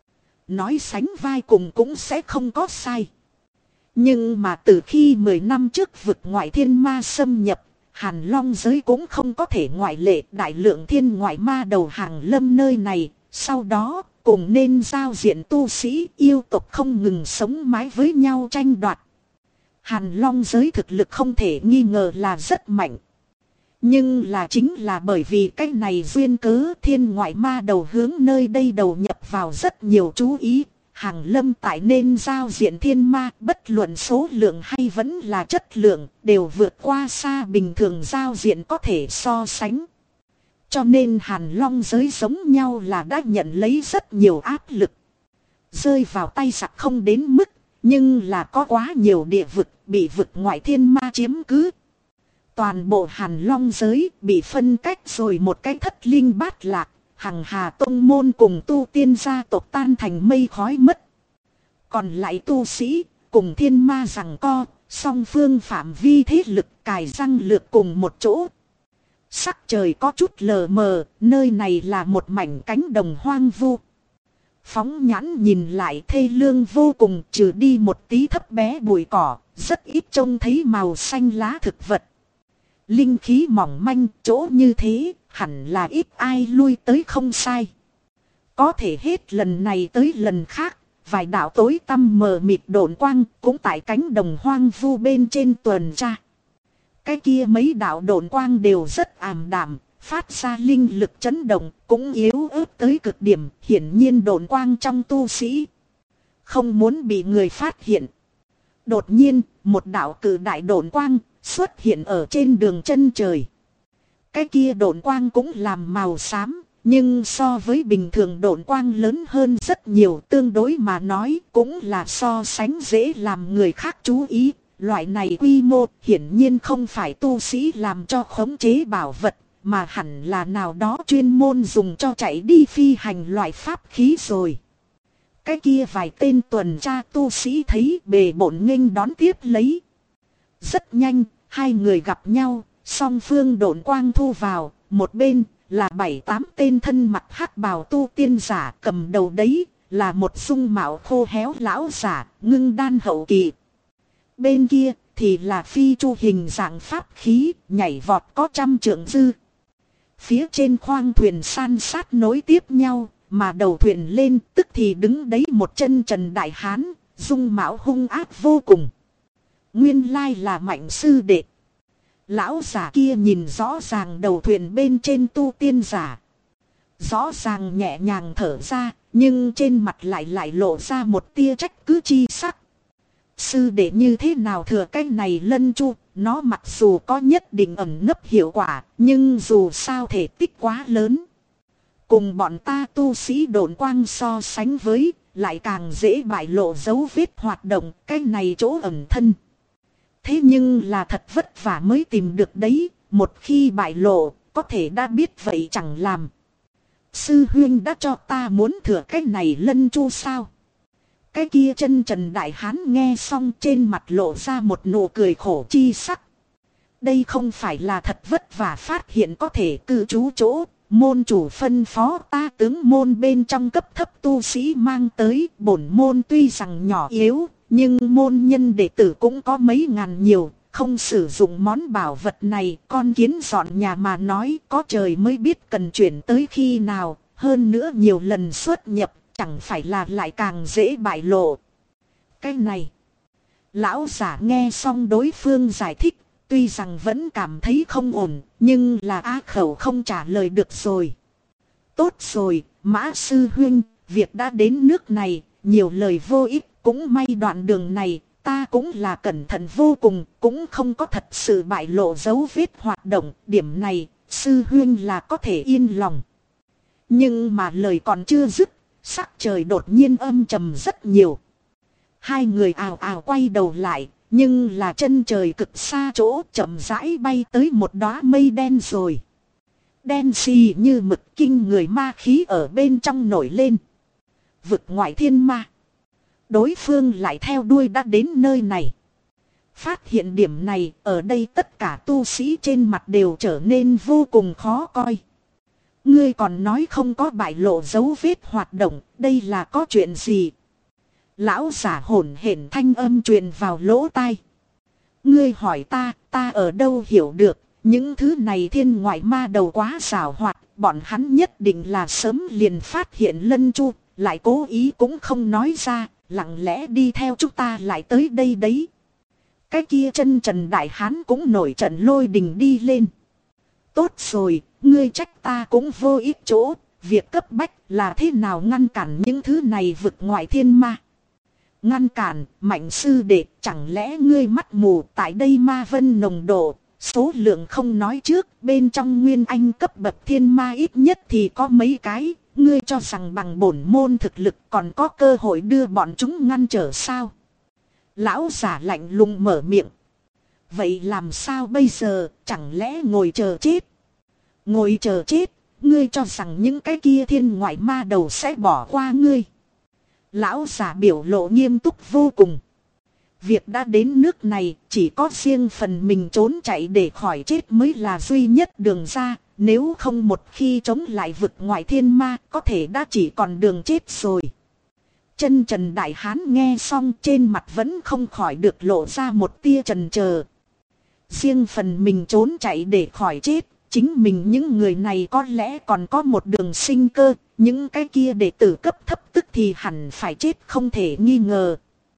Nói sánh vai cùng cũng sẽ không có sai. Nhưng mà từ khi 10 năm trước vực ngoại thiên ma xâm nhập, Hàn Long giới cũng không có thể ngoại lệ, đại lượng thiên ngoại ma đầu hàng lâm nơi này, sau đó cùng nên giao diện tu sĩ yêu tộc không ngừng sống mái với nhau tranh đoạt. Hàn Long giới thực lực không thể nghi ngờ là rất mạnh. Nhưng là chính là bởi vì cái này duyên cớ thiên ngoại ma đầu hướng nơi đây đầu nhập vào rất nhiều chú ý. Hàng lâm tại nên giao diện thiên ma, bất luận số lượng hay vẫn là chất lượng, đều vượt qua xa bình thường giao diện có thể so sánh. Cho nên Hàn Long giới giống nhau là đã nhận lấy rất nhiều áp lực. Rơi vào tay giặc không đến mức, nhưng là có quá nhiều địa vực bị vực ngoại thiên ma chiếm cứ. Toàn bộ Hàn Long giới bị phân cách rồi một cái thất linh bát lạc. Hằng hà tông môn cùng tu tiên gia tộc tan thành mây khói mất. Còn lại tu sĩ cùng thiên ma giằng co, song phương phạm vi thế lực cài răng lược cùng một chỗ. Sắc trời có chút lờ mờ, nơi này là một mảnh cánh đồng hoang vu. Phóng nhãn nhìn lại thê lương vô cùng, trừ đi một tí thấp bé bụi cỏ, rất ít trông thấy màu xanh lá thực vật. Linh khí mỏng manh, chỗ như thế hẳn là ít ai lui tới không sai. Có thể hết lần này tới lần khác, vài đạo tối tăm mờ mịt độn quang cũng tại cánh đồng hoang vu bên trên tuần tra. Cái kia mấy đạo độn quang đều rất ảm đạm, phát ra linh lực chấn động, cũng yếu ớt tới cực điểm, hiển nhiên độn quang trong tu sĩ không muốn bị người phát hiện. Đột nhiên, một đạo cự đại độn quang xuất hiện ở trên đường chân trời. Cái kia độn quang cũng làm màu xám, nhưng so với bình thường độn quang lớn hơn rất nhiều, tương đối mà nói cũng là so sánh dễ làm người khác chú ý. Loại này quy mô hiển nhiên không phải tu sĩ làm cho khống chế bảo vật, mà hẳn là nào đó chuyên môn dùng cho chạy đi phi hành loại pháp khí rồi. Cái kia vài tên tuần tra tu sĩ thấy bề bộn nghênh đón tiếp lấy. Rất nhanh, hai người gặp nhau, song phương độn quang thu vào, một bên là 7-8 tên thân mặc hắc bào tu tiên giả, cầm đầu đấy là một dung mạo khô héo lão giả, ngưng đan hậu kỳ. Bên kia thì là phi chu hình dạng pháp khí, nhảy vọt có 100 trượng dư. Phía trên khoang thuyền san sát nối tiếp nhau, mà đầu thuyền lên tức thì đứng đấy một chân trần đại hán, dung mạo hung ác vô cùng. Nguyên lai là Mạnh sư đệ. Lão giả kia nhìn rõ ràng đầu thuyền bên trên tu tiên giả. Rõ ràng nhẹ nhàng thở ra, nhưng trên mặt lại lộ ra một tia trách cứ chi sắc. Sư đệ như thế nào thừa cái này lân chu, nó mặc dù có nhất định ẩn nấp hiệu quả, nhưng dù sao thể tích quá lớn. Cùng bọn ta tu sĩ độn quang so sánh với, lại càng dễ bại lộ dấu vết hoạt động, cái này chỗ ẩn thân. Thế nhưng là thật vất vả mới tìm được đấy, một khi bại lộ, có thể đã biết vậy chẳng làm. Sư huynh đã cho ta muốn thừa cái này lân chu sao? Cái kia chân trần đại hán nghe xong trên mặt lộ ra một nụ cười khổ chi sắc. Đây không phải là thật vất vả phát hiện có thể cư trú chỗ, môn chủ phân phó ta tướng môn bên trong cấp thấp tu sĩ mang tới. Bổn môn tuy rằng nhỏ yếu, nhưng môn nhân đệ tử cũng có mấy ngàn nhiều, không sử dụng món bảo vật này. Con kiến dọn nhà mà nói, có trời mới biết cần chuyển tới khi nào, hơn nữa nhiều lần xuất nhập, chẳng phải là lại càng dễ bại lộ. Cái này, lão giả nghe xong đối phương giải thích, tuy rằng vẫn cảm thấy không ổn, nhưng là á khẩu không trả lời được rồi. Tốt rồi, Mã sư huynh, việc đã đến nước này, nhiều lời vô ích, cũng may đoạn đường này, ta cũng là cẩn thận vô cùng, cũng không có thật sự bại lộ dấu vết hoạt động, điểm này, sư huynh là có thể yên lòng. Nhưng mà lời còn chưa dứt, sắc trời đột nhiên âm trầm rất nhiều. Hai người ào ào quay đầu lại, nhưng là chân trời cực xa chỗ chậm rãi bay tới một đóa mây đen rồi. Đen xì như mực, kinh người ma khí ở bên trong nổi lên. Vực ngoại thiên ma. Đối phương lại theo đuôi đã đến nơi này. Phát hiện điểm này, ở đây tất cả tu sĩ trên mặt đều trở nên vô cùng khó coi. Ngươi còn nói không có bại lộ dấu vết hoạt động, đây là có chuyện gì? Lão giả hổn hển thanh âm truyền vào lỗ tai. Ngươi hỏi ta ở đâu hiểu được, những thứ này thiên ngoại ma đầu quá xảo hoạt, bọn hắn nhất định là sớm liền phát hiện lân chu, lại cố ý cũng không nói ra, lặng lẽ đi theo chúng ta lại tới đây đấy. Cái kia chân trần đại hán cũng nổi trận lôi đình đi lên. Tốt rồi, ngươi trách ta cũng vô ích chỗ, việc cấp bách là thế nào ngăn cản những thứ này vực ngoại thiên ma. Ngăn cản, Mạnh sư đệ, chẳng lẽ ngươi mắt mù? Tại đây ma vân nồng độ, số lượng không nói trước, bên trong nguyên anh cấp bậc thiên ma ít nhất thì có mấy cái, ngươi cho rằng bằng bổn môn thực lực còn có cơ hội đưa bọn chúng ngăn trở sao? Lão giả lạnh lùng mở miệng. Vậy làm sao bây giờ, chẳng lẽ ngồi chờ chết? Ngồi chờ chết, ngươi cho rằng những cái kia thiên ngoại ma đầu sẽ bỏ qua ngươi? Lão giả biểu lộ nghiêm túc vô cùng. Việc đã đến nước này, chỉ có riêng phần mình trốn chạy để khỏi chết mới là duy nhất đường ra. Nếu không một khi chống lại vực ngoại thiên ma, có thể đã chỉ còn đường chết rồi. Chân trần đại hán nghe xong trên mặt vẫn không khỏi được lộ ra một tia chần chờ. Riêng phần mình trốn chạy để khỏi chết, chính mình những người này có lẽ còn có một đường sinh cơ, những cái kia đệ tử cấp thấp tức thì hẳn phải chết không thể nghi ngờ.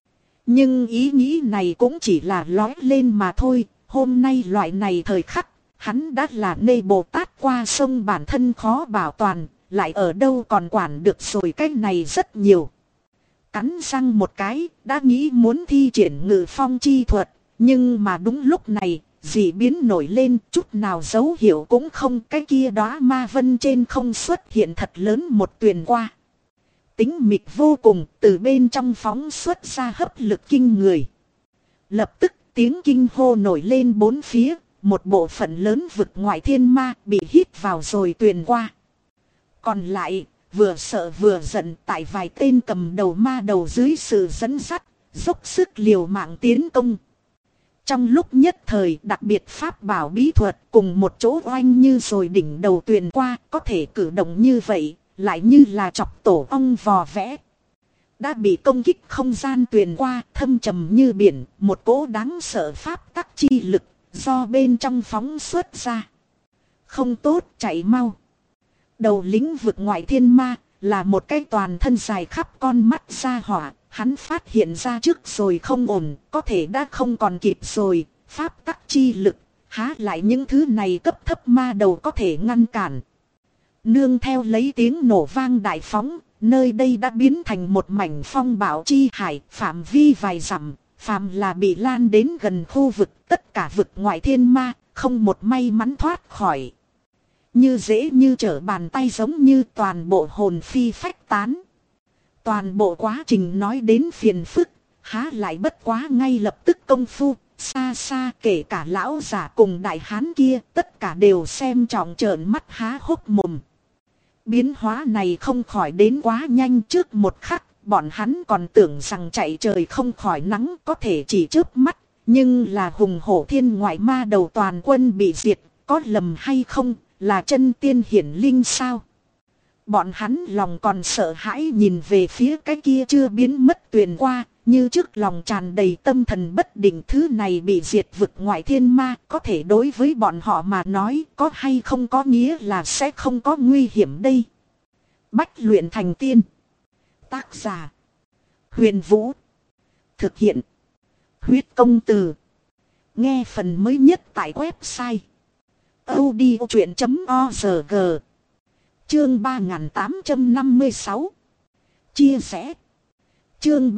Nhưng ý nghĩ này cũng chỉ là lói lên mà thôi, hôm nay loại này thời khắc, hắn đã là nê Bồ Tát qua sông bản thân khó bảo toàn, lại ở đâu còn quản được rồi cái này rất nhiều. Cắn răng một cái, đã nghĩ muốn thi triển ngự phong chi thuật. Nhưng mà đúng lúc này, dị biến nổi lên, chút nào dấu hiệu cũng không. Cái kia đóa ma vân trên không xuất hiện thật lớn một tuyền qua. Tính mịt vô cùng, từ bên trong phóng xuất ra hấp lực kinh người. Lập tức tiếng kinh hô nổi lên bốn phía, một bộ phận lớn vực ngoại thiên ma bị hít vào rồi tuyền qua. Còn lại, vừa sợ vừa giận tại vài tên cầm đầu ma đầu dưới sự dẫn dắt, dốc sức liều mạng tiến công. Trong lúc nhất thời đặc biệt pháp bảo bí thuật cùng một chỗ oanh như rồi đỉnh đầu tuyền qua, có thể cử động như vậy, lại như là chọc tổ ong vò vẽ. Đã bị công kích không gian tuyền qua, thâm trầm như biển, một cỗ đáng sợ pháp tắc chi lực, do bên trong phóng xuất ra. Không tốt, chạy mau. Đầu lĩnh vực ngoại thiên ma, là một cái toàn thân dài khắp con mắt ra hỏa. Hắn phát hiện ra trước rồi không ổn, có thể đã không còn kịp rồi. Pháp tắc chi lực, há lại những thứ này cấp thấp ma đầu có thể ngăn cản. Nương theo lấy tiếng nổ vang đại phóng, nơi đây đã biến thành một mảnh phong bạo chi hải, phạm vi vài dặm, phàm là bị lan đến gần khu vực, tất cả vực ngoại thiên ma, không một may mắn thoát khỏi. Như dễ như trở bàn tay, giống như toàn bộ hồn phi phách tán. Toàn bộ quá trình nói đến phiền phức, há lại bất quá ngay lập tức công phu, xa xa kể cả lão giả cùng đại hán kia, tất cả đều xem trọng trợn mắt há hốc mồm. Biến hóa này không khỏi đến quá nhanh, trước một khắc, bọn hắn còn tưởng rằng chạy trời không khỏi nắng có thể chỉ chớp mắt, nhưng là hùng hổ thiên ngoại ma đầu toàn quân bị diệt, có lầm hay không, là chân tiên hiển linh sao? Bọn hắn lòng còn sợ hãi nhìn về phía cái kia chưa biến mất tuyền qua, như trước lòng tràn đầy tâm thần bất định. Thứ này bị diệt vực ngoại thiên ma, có thể đối với bọn họ mà nói có hay không có nghĩa là sẽ không có nguy hiểm đây. Bách luyện thành tiên. Tác giả: Huyền Vũ. Thực hiện: Huyết Công Từ. Nghe phần mới nhất tại website audiochuyện.org. Chương 3856. Chia sẻ. Chương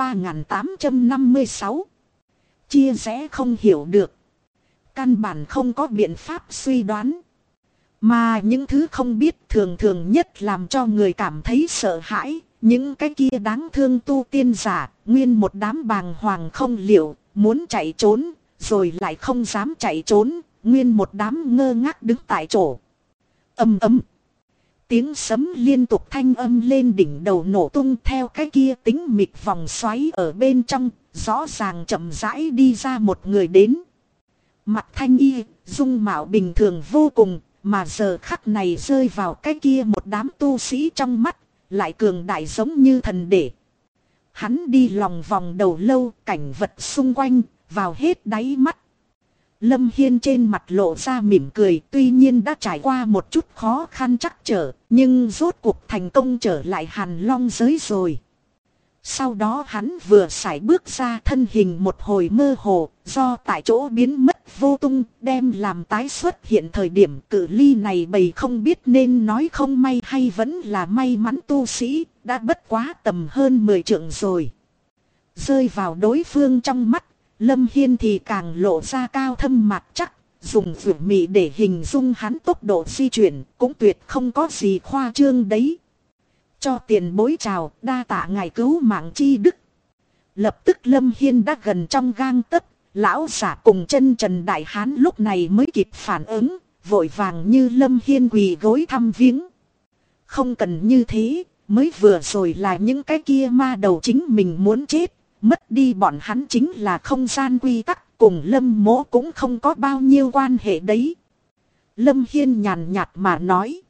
3856. Chia sẻ không hiểu được. Căn bản không có biện pháp suy đoán. Mà những thứ không biết thường thường nhất làm cho người cảm thấy sợ hãi. Những cái kia đáng thương tu tiên giả, nguyên một đám bàng hoàng không liệu, muốn chạy trốn, rồi lại không dám chạy trốn, nguyên một đám ngơ ngác đứng tại chỗ. Ầm ầm. Tiếng sấm liên tục thanh âm lên đỉnh đầu nổ tung, theo cái kia tính mịt vòng xoáy ở bên trong, rõ ràng chậm rãi đi ra một người đến. Mặt thanh y, dung mạo bình thường vô cùng, mà giờ khắc này rơi vào cái kia một đám tu sĩ trong mắt, lại cường đại giống như thần để. Hắn đi lòng vòng đầu lâu, cảnh vật xung quanh, vào hết đáy mắt. Lâm Hiên trên mặt lộ ra mỉm cười, tuy nhiên đã trải qua một chút khó khăn trắc trở, nhưng rốt cuộc thành công trở lại Hàn Long giới rồi. Sau đó hắn vừa sải bước ra, thân hình một hồi mơ hồ, do tại chỗ biến mất vô tung, đem làm tái xuất hiện thời điểm cự ly này bầy không biết nên nói không may hay vẫn là may mắn tu sĩ, đã bất quá tầm hơn 10 trượng rồi. Rơi vào đối phương trong mắt, Lâm Hiên thì càng lộ ra cao thâm mặt chắc, dùng vượt mị để hình dung hắn tốc độ di chuyển, cũng tuyệt không có gì khoa trương đấy. Cho tiền bối chào, đa tạ ngài cứu mạng chi đức. Lập tức Lâm Hiên đã gần trong gang tấc, lão giả cùng chân trần đại hán lúc này mới kịp phản ứng, vội vàng như Lâm Hiên quỳ gối thăm viếng. Không cần như thế, mới vừa rồi là những cái kia ma đầu chính mình muốn chết. Mất đi bọn hắn chính là không gian quy tắc, cùng Lâm Mỗ cũng không có bao nhiêu quan hệ đấy. Lâm Hiên nhàn nhạt mà nói.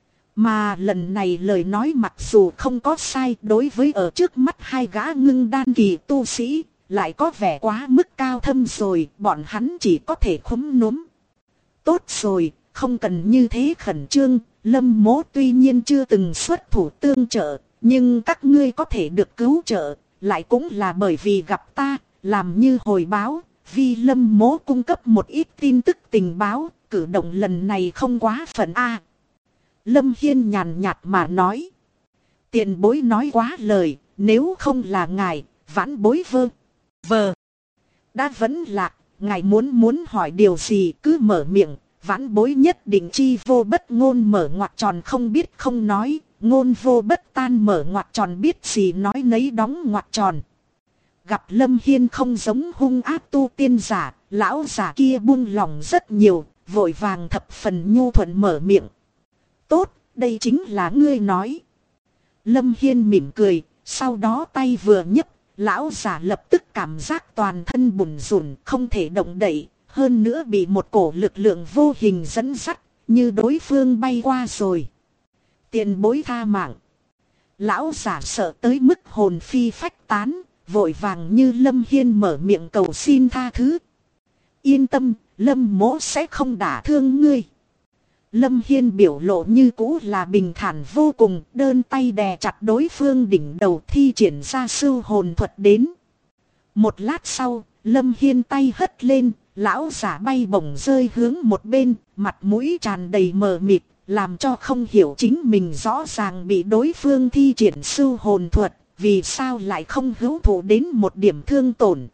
Mà lần này lời nói mặc dù không có sai, đối với ở trước mắt hai gã ngưng đan kỳ tu sĩ, lại có vẻ quá mức cao thâm rồi, bọn hắn chỉ có thể khúm núm. Tốt rồi, không cần như thế khẩn trương, Lâm Mỗ tuy nhiên chưa từng xuất thủ tương trợ, nhưng các ngươi có thể được cứu trợ. Lại cũng là bởi vì gặp ta, làm như hồi báo, vì Lâm Mỗ cung cấp một ít tin tức tình báo, cử động lần này không quá phận a. Lâm Hiên nhàn nhạt mà nói. Tiền bối nói quá lời, nếu không là ngài, vãn bối vơ vờ đã vẫn lạc, ngài muốn hỏi điều gì cứ mở miệng, vãn bối nhất định chi vô bất ngôn mở ngoặc tròn không biết không nói, ngôn vô bất tan mở ngoặc tròn biết gì nói nấy đóng ngoặc tròn. Gặp Lâm Hiên không giống hung ác tu tiên giả, lão giả kia buông lòng rất nhiều, vội vàng thập phần nhu thuận mở miệng. Tốt, đây chính là ngươi nói. Lâm Hiên mỉm cười, sau đó tay vừa nhấc, lão giả lập tức cảm giác toàn thân bủn rủn không thể động đậy, hơn nữa bị một cổ lực lượng vô hình dẫn dắt, như đối phương bay qua rồi. Tiền bối tha mạng. Lão giả sợ tới mức hồn phi phách tán, vội vàng như Lâm Hiên mở miệng cầu xin tha thứ. Yên tâm, Lâm mỗ sẽ không đả thương ngươi. Lâm Hiên biểu lộ như cũ là bình thản vô cùng, đơn tay đè chặt đối phương đỉnh đầu thi triển ra sưu hồn thuật đến. Một lát sau, Lâm Hiên tay hất lên, lão giả bay bổng rơi hướng một bên, mặt mũi tràn đầy mờ mịt, làm cho không hiểu chính mình rõ ràng bị đối phương thi triển sưu hồn thuật, vì sao lại không hữu thụ đến một điểm thương tổn.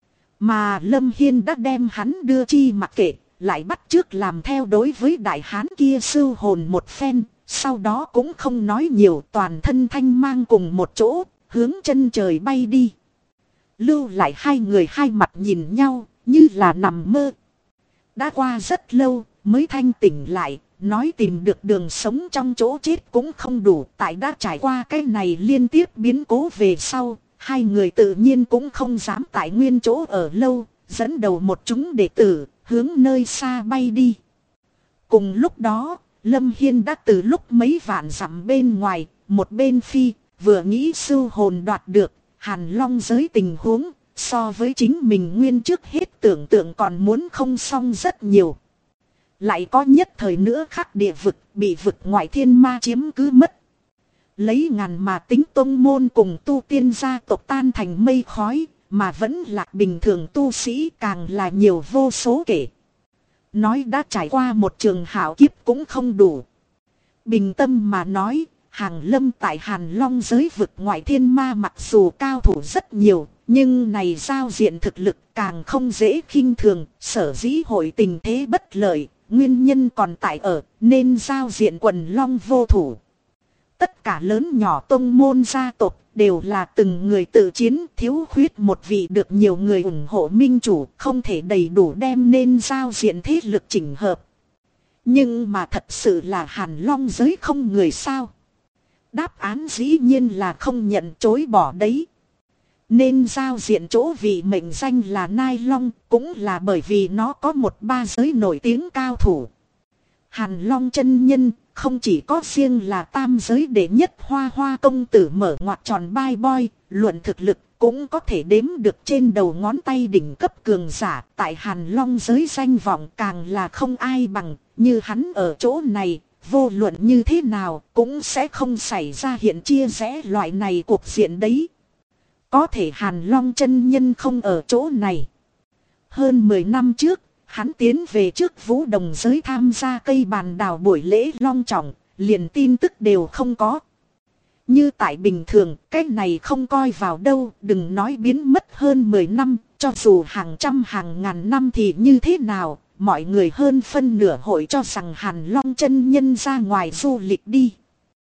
Mà Lâm Hiên đã đem hắn đưa chi mặc kệ, lại bắt chước làm theo đối với đại hán kia sưu hồn một phen, sau đó cũng không nói nhiều, toàn thân thanh mang cùng một chỗ, hướng chân trời bay đi. Lưu lại hai người hai mặt nhìn nhau, như là nằm mơ. Đã qua rất lâu, mới thanh tỉnh lại, nói tìm được đường sống trong chỗ chết cũng không đủ. Tại đã trải qua cái này liên tiếp biến cố về sau, hai người tự nhiên cũng không dám tại nguyên chỗ ở lâu, dẫn đầu một chúng đệ tử, hướng nơi xa bay đi. Cùng lúc đó, Lâm Hiên đã từ lúc mấy vạn dặm bên ngoài, một bên phi, vừa nghĩ sưu hồn đoạt được, Hàn Long giới tình huống, so với chính mình nguyên trước hết tưởng tượng còn muốn không xong rất nhiều. Lại có nhất thời nữa khắc địa vực bị vực ngoại thiên ma chiếm cứ mất. Lấy ngàn mà tính tông môn cùng tu tiên gia tộc tan thành mây khói, mà vẫn là bình thường tu sĩ càng là nhiều vô số kể. Nói đã trải qua một trường hảo kiếp cũng không đủ. Bình tâm mà nói, Hàng Lâm tại Hàn Long giới vực ngoại thiên ma mặc dù cao thủ rất nhiều, nhưng này giao diện thực lực càng không dễ khinh thường, sở dĩ hội tình thế bất lợi, nguyên nhân còn tại ở, nên giao diện quần long vô thủ. Tất cả lớn nhỏ tông môn gia tộc đều là từng người tự chiến, thiếu khuyết một vị được nhiều người ủng hộ minh chủ, không thể đầy đủ đem nên giao diện thế lực chỉnh hợp. Nhưng mà thật sự là Hàn Long giới không người sao? Đáp án dĩ nhiên là không nhận chối bỏ đấy. Nên giao diện chỗ vị mệnh danh là Nai Long, cũng là bởi vì nó có một ba giới nổi tiếng cao thủ. Hàn Long chân nhân không chỉ có riêng là tam giới đệ nhất hoa hoa công tử mở ngoặc tròn bai boy, luận thực lực cũng có thể đếm được trên đầu ngón tay đỉnh cấp cường giả. Tại Hàn Long giới danh vọng càng là không ai bằng, như hắn ở chỗ này, vô luận như thế nào cũng sẽ không xảy ra hiện chia rẽ loại này cuộc diện đấy. Có thể Hàn Long chân nhân không ở chỗ này. Hơn 10 năm trước, hắn tiến về trước Vũ Đồng giới tham gia cây bàn đào buổi lễ long trọng, liền tin tức đều không có. Như tại bình thường, cái này không coi vào đâu, đừng nói biến mất hơn 10 năm, cho dù hàng trăm hàng ngàn năm thì như thế nào, mọi người hơn phân nửa hội cho rằng Hàn Long chân nhân ra ngoài du lịch đi.